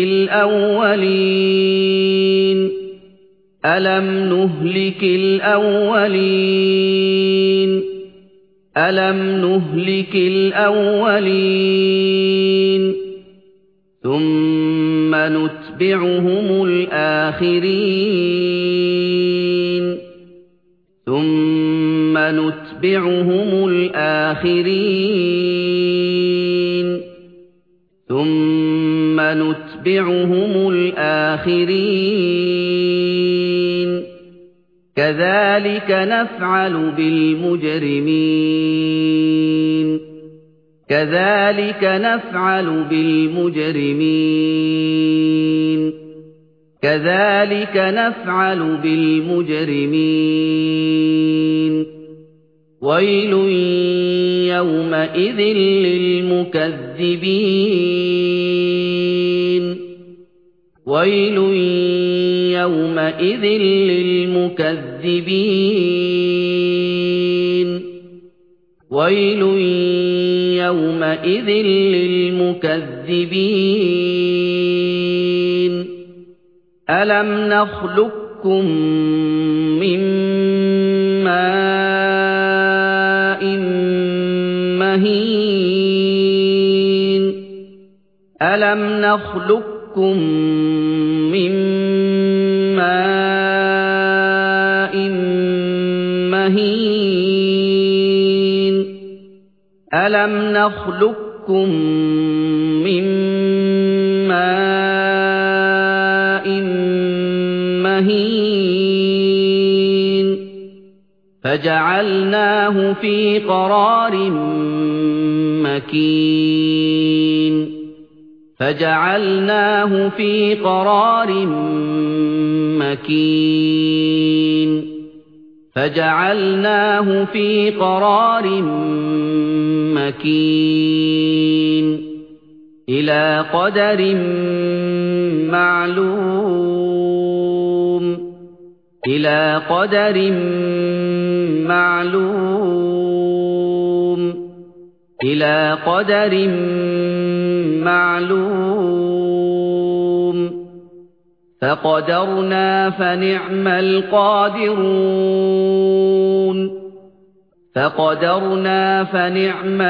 الأولين ألم نهلك الأولين ألم نهلك الأولين ثم نتبعهم الآخرين ثم نتبعهم الآخرين ثم نتبعهم الآخرين كذلك نفعل بالمجرمين كذلك نفعل بالمجرمين كذلك نفعل بالمجرمين ويل يومئذ للمكذبين ويل يومئذ للمكذبين ويل يومئذ للمكذبين ألم نخلقكم من ماء مهين ألم نخلقكم من ماء مهين ألم نخلقكم من ماء مهين فجعلناه في قرار مكين فجعلناه في قرار مكين فجعلناه في قرار مكين إلى قدر معلوم إلى قدر معلوم إلى قدر معلوم فقدرنا فنعم القادرون فقدرنا فنعم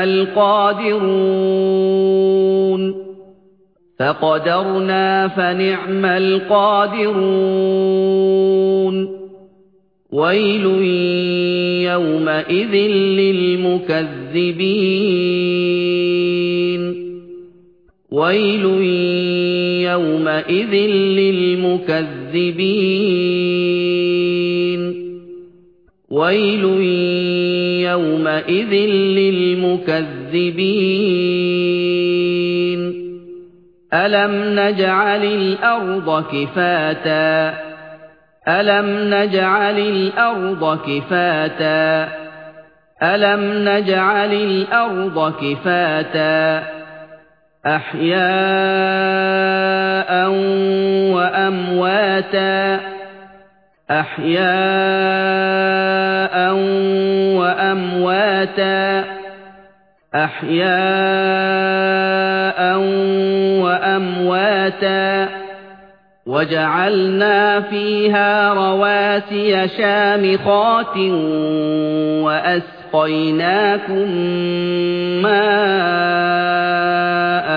القادرون فقدرنا فنعم القادرون ويل يومئذ للمكذبين ويل يَوْمَئِذٍ لِّلْمُكَذِّبِينَ وَيْلٌ يَوْمَئِذٍ لِّلْمُكَذِّبِينَ أَلَمْ نَجْعَلِ الْأَرْضَ كِفَاتًا أَلَمْ نَجْعَلِ الْأَرْضَ كِفَاتًا أَلَمْ نَجْعَلِ الْأَرْضَ كِفَاتًا أَحْيَاءً وَأَمْوَاتًا أَحْيَاءً وَأَمْوَاتًا أَحْيَاءً وَأَمْوَاتًا وَجَعَلْنَا فِيهَا رَوَاسِيَ شَامِخَاتٍ وَأَسْقَيْنَاكُم مَّاءً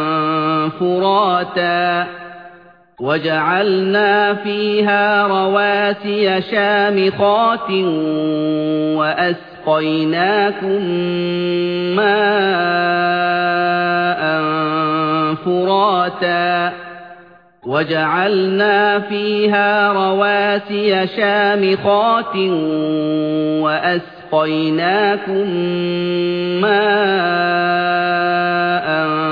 فُرَاتًا وَجَعَلْنَا فِيهَا رَوَاسِيَ شَامِخَاتٍ وَأَسْقَيْنَاكُم مَّاءً فُرَاتًا وَجَعَلْنَا فِيهَا رَوَاسِيَ شَامِخَاتٍ وَأَسْقَيْنَاكُم مَّاءً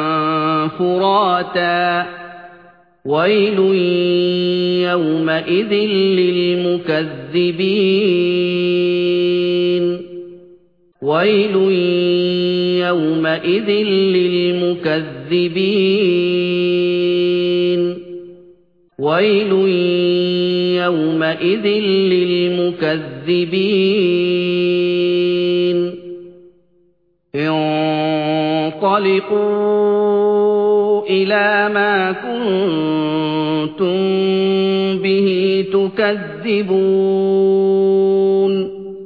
فُرَاتًا وَيْلٌ يَوْمَئِذٍ لِّلْمُكَذِّبِينَ وَيْلٌ يَوْمَئِذٍ لِّلْمُكَذِّبِينَ وَيْلٌ يَوْمَئِذٍ لِّلْمُكَذِّبِينَ انطَلِقُوا إِلَىٰ مَا كُنتُم بِهِ تُكَذِّبُونَ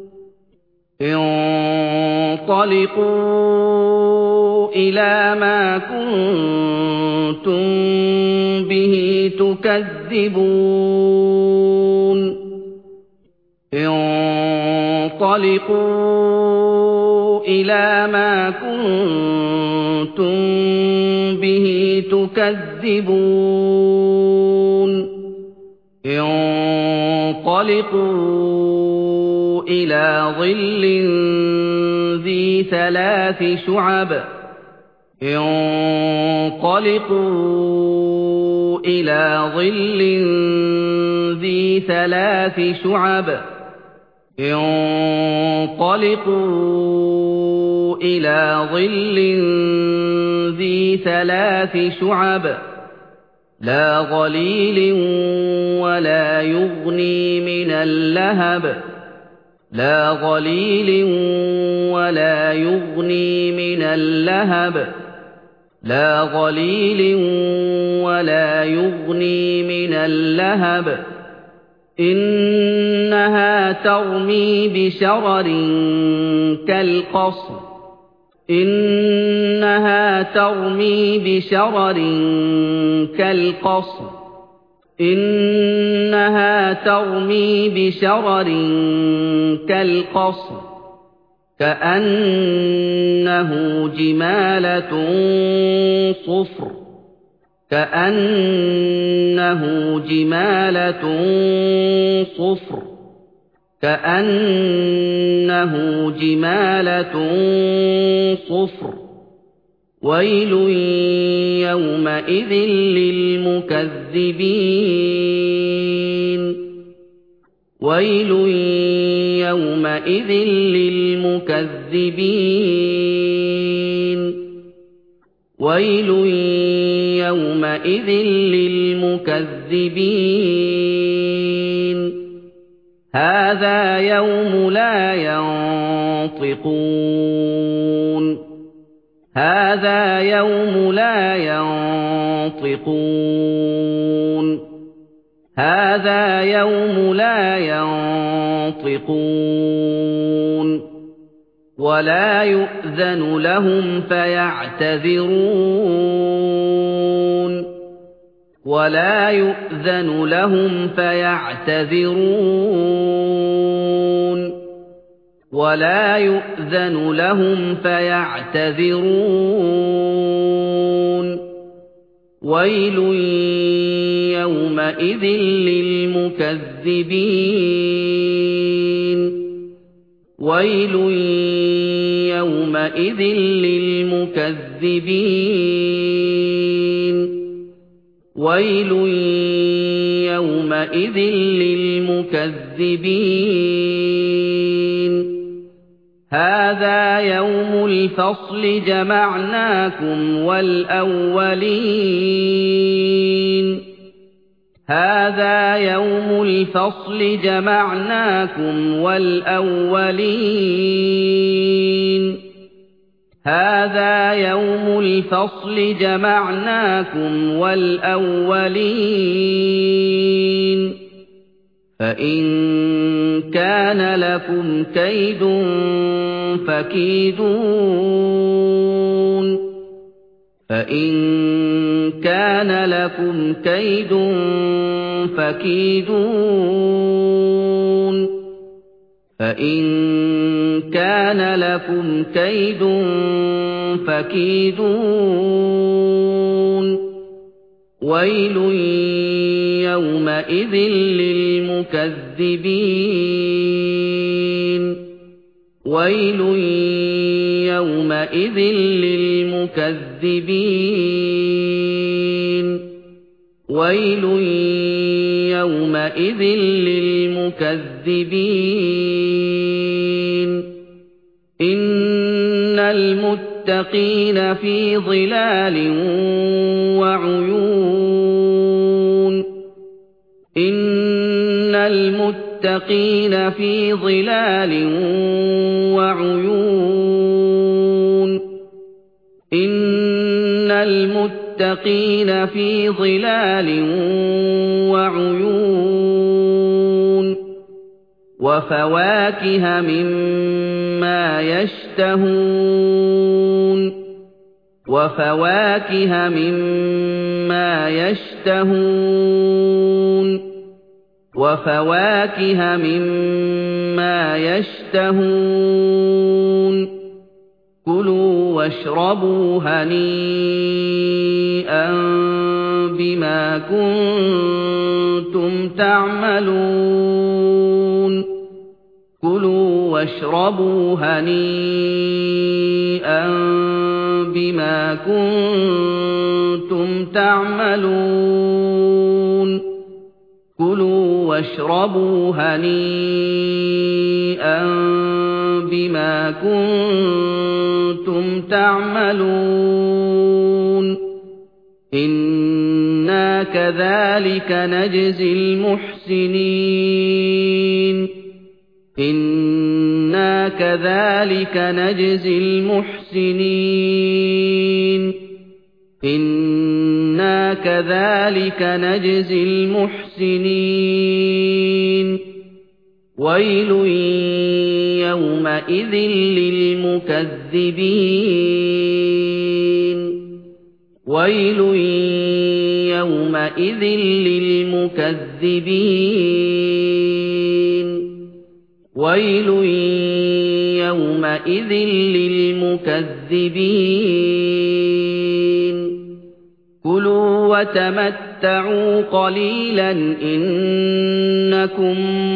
انطَلِقُوا إِلَىٰ مَا كُنتُم بِهِ تُكَذِّبُونَ انطَلِقُوا إِلَىٰ مَا كُنتُم بِهِ تُكَذِّبُونَ انطَلِقُوا إِلَىٰ ظِلٍّ ذِي ثَلَاثِ شُعَبٍ انطَلِقُوا إِلَىٰ ظِلٍّ ذِي ثَلَاثِ شُعَبٍ انطَلِقُوا إِلَىٰ ظِلٍّ ذِي ثَلَاثِ شُعَبٍ لَّا ظَلِيلٍ وَلَا يُغْنِي مِنَ اللَّهَبِ لَا ظَلِيلٍ وَلَا يُغْنِي مِنَ اللَّهَبِ لَا ظَلِيلٍ وَلَا يُغْنِي مِنَ اللَّهَبِ إِنَّهَا تَرْمِي بِشَرَرٍ كَالْقَصْرِ إِنَّهَا تَرْمِي بِشَرَرٍ كَالْقَصْرِ إِنَّهَا تَرْمِي بِشَرَرٍ كَالْقَصْرِ كَأَنَّهُ جِمَالَتٌ صُفْرٌ كَأَنَّهُ جِمَالَتٌ صُفْرٌ كَأَنَّهُ جِمَالَتٌ صُفْرٌ وَيْلٌ يَوْمَئِذٍ لِّلْمُكَذِّبِينَ وَيْلٌ يَوْمَئِذٍ لِّلْمُكَذِّبِينَ وَيْلٌ يَوْمَئِذٍ لِّلْمُكَذِّبِينَ هَٰذَا يَوْمُ لَا يَنطِقُونَ هَٰذَا يَوْمُ لَا يَنطِقُونَ هَٰذَا يَوْمُ لَا يَنطِقُونَ وَلَا يُؤْذَنُ لَهُمْ فَيَعْتَذِرُونَ وَلَا يُؤْذَنُ لَهُمْ فَيَعْتَذِرُونَ وَلَا يُؤْذَنُ لَهُمْ فَيَعْتَذِرُونَ وَيْلٌ يَوْمَئِذٍ لِّلْمُكَذِّبِينَ وَيْلٌ يَوْمَئِذٍ لِّلْمُكَذِّبِينَ وَيْلٌ يَوْمَئِذٍ لِّلْمُكَذِّبِينَ هَٰذَا يَوْمُ الْفَصْلِ جَمَعْنَاكُمْ وَالْأَوَّلِينَ هَٰذَا يَوْمُ الْفَصْلِ جَمَعْنَاكُمْ وَالْأَوَّلِينَ هَٰذَا يَوْمُ الْفَصْلِ جَمَعْنَاكُمْ وَالْأَوَّلِينَ فَإِن كَانَ لَكُمْ كَيْدٌ فَكِيدُونِ فَإِن كَانَ لَكُمْ كَيْدٌ فَكِيدُونِ فَإِن كَانَ لَكُمْ كَيْدٌ فَكِيدُونِ وَيْلٌ يَوْمَئِذٍ لِّلْمُكَذِّبِينَ وَيْلٌ يَوْمَئِذٍ لِّلْمُكَذِّبِينَ وَيْلٌ يَوْمَئِذٍ لِّلْمُكَذِّبِينَ إِنَّ الْمُتَّقِينَ فِي ظِلَالٍ وَعُيُونٍ إِنَّ الْمُتَّقِينَ فِي ظِلَالٍ وَعُيُونٍ إِنَّ الْمُتَّقِينَ فِي ظِلَالٍ وَعُيُونٍ وَفَوَاكِهَ مِمَّا يَشْتَهُونَ وَفَوَاكِهَ مِمَّا يَشْتَهُونَ وَفَوَاكِهَ مِمَّا يَشْتَهُونَ كُلُوا وَاشْرَبُوا هَنِيئًا بِمَا كُنتُمْ تَعْمَلُونَ كُلُوا وَاشْرَبُوا هَنِيئًا بِمَا كُنتُمْ تَعْمَلُونَ كُلُوا وَاشْرَبُوا هَنِيئًا بِمَا كُنتُمْ تَعْمَلُونَ إِنَّا كَذَٰلِكَ نَجْزِي الْمُحْسِنِينَ إِنَّا كَذَٰلِكَ نَجْزِي الْمُحْسِنِينَ إِنَّا كَذَٰلِكَ نَجْزِي الْمُحْسِنِينَ وَيْلٌ يَوْمَئِذٍ لِّلْمُكَذِّبِينَ وَيْلٌ يَوْمَئِذٍ لِّلْمُكَذِّبِينَ وَيْلٌ يَوْمَئِذٍ لِّلْمُكَذِّبِينَ كُلُوا وَتَمَتَّعُوا قَلِيلًا إِنَّكُم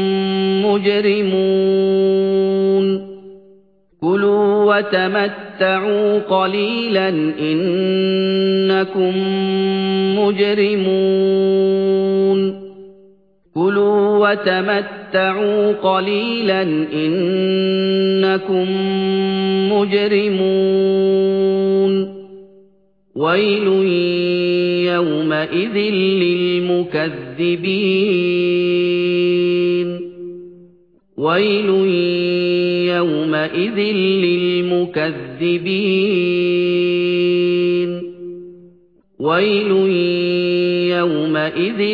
مُّجْرِمُونَ كُلُوا وَتَمَتَّعُوا قَلِيلًا إِنَّكُم مُّجْرِمُونَ كُلُوا وَتَمَتَّعُوا قَلِيلًا إِنَّكُم مُّجْرِمُونَ وَيْلٌ يَوْمَئِذٍ لِّلْمُكَذِّبِينَ وَيْلٌ يَوْمَئِذٍ لِّلْمُكَذِّبِينَ وَيْلٌ يَوْمَئِذٍ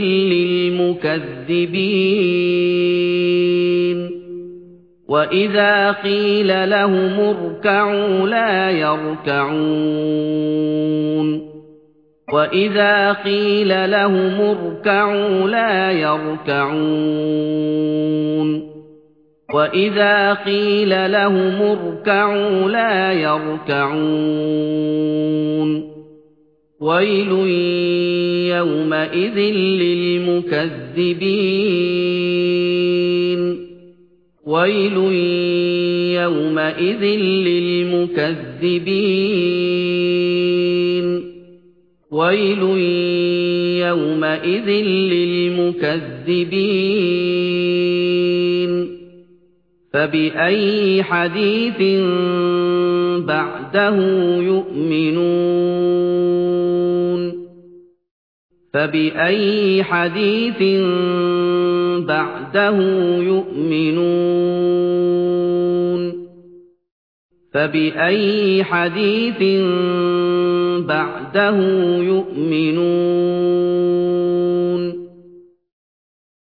لِّلْمُكَذِّبِينَ وَإِذَا قِيلَ لَهُمُ ارْكَعُوا لَا يَرْكَعُونَ وَإِذَا قِيلَ لَهُمُ ارْكَعُوا لَا يَرْكَعُونَ وَإِذَا قِيلَ لَهُمُ ارْكَعُوا لَا يَرْكَعُونَ وَيْلٌ يَوْمَئِذٍ لِّلْمُكَذِّبِينَ وَيْلٌ يَوْمَئِذٍ لِّلْمُكَذِّبِينَ وَيْلٌ يَوْمَئِذٍ لِّلْمُكَذِّبِينَ فَبِأَيِّ حَدِيثٍ بَعْدَهُ يُؤْمِنُونَ فَبِأَيِّ حَدِيثٍ بَعْدَهُ يُؤْمِنُونَ فَبِأَيِّ حَدِيثٍ بَعْدَهُ يُؤْمِنُونَ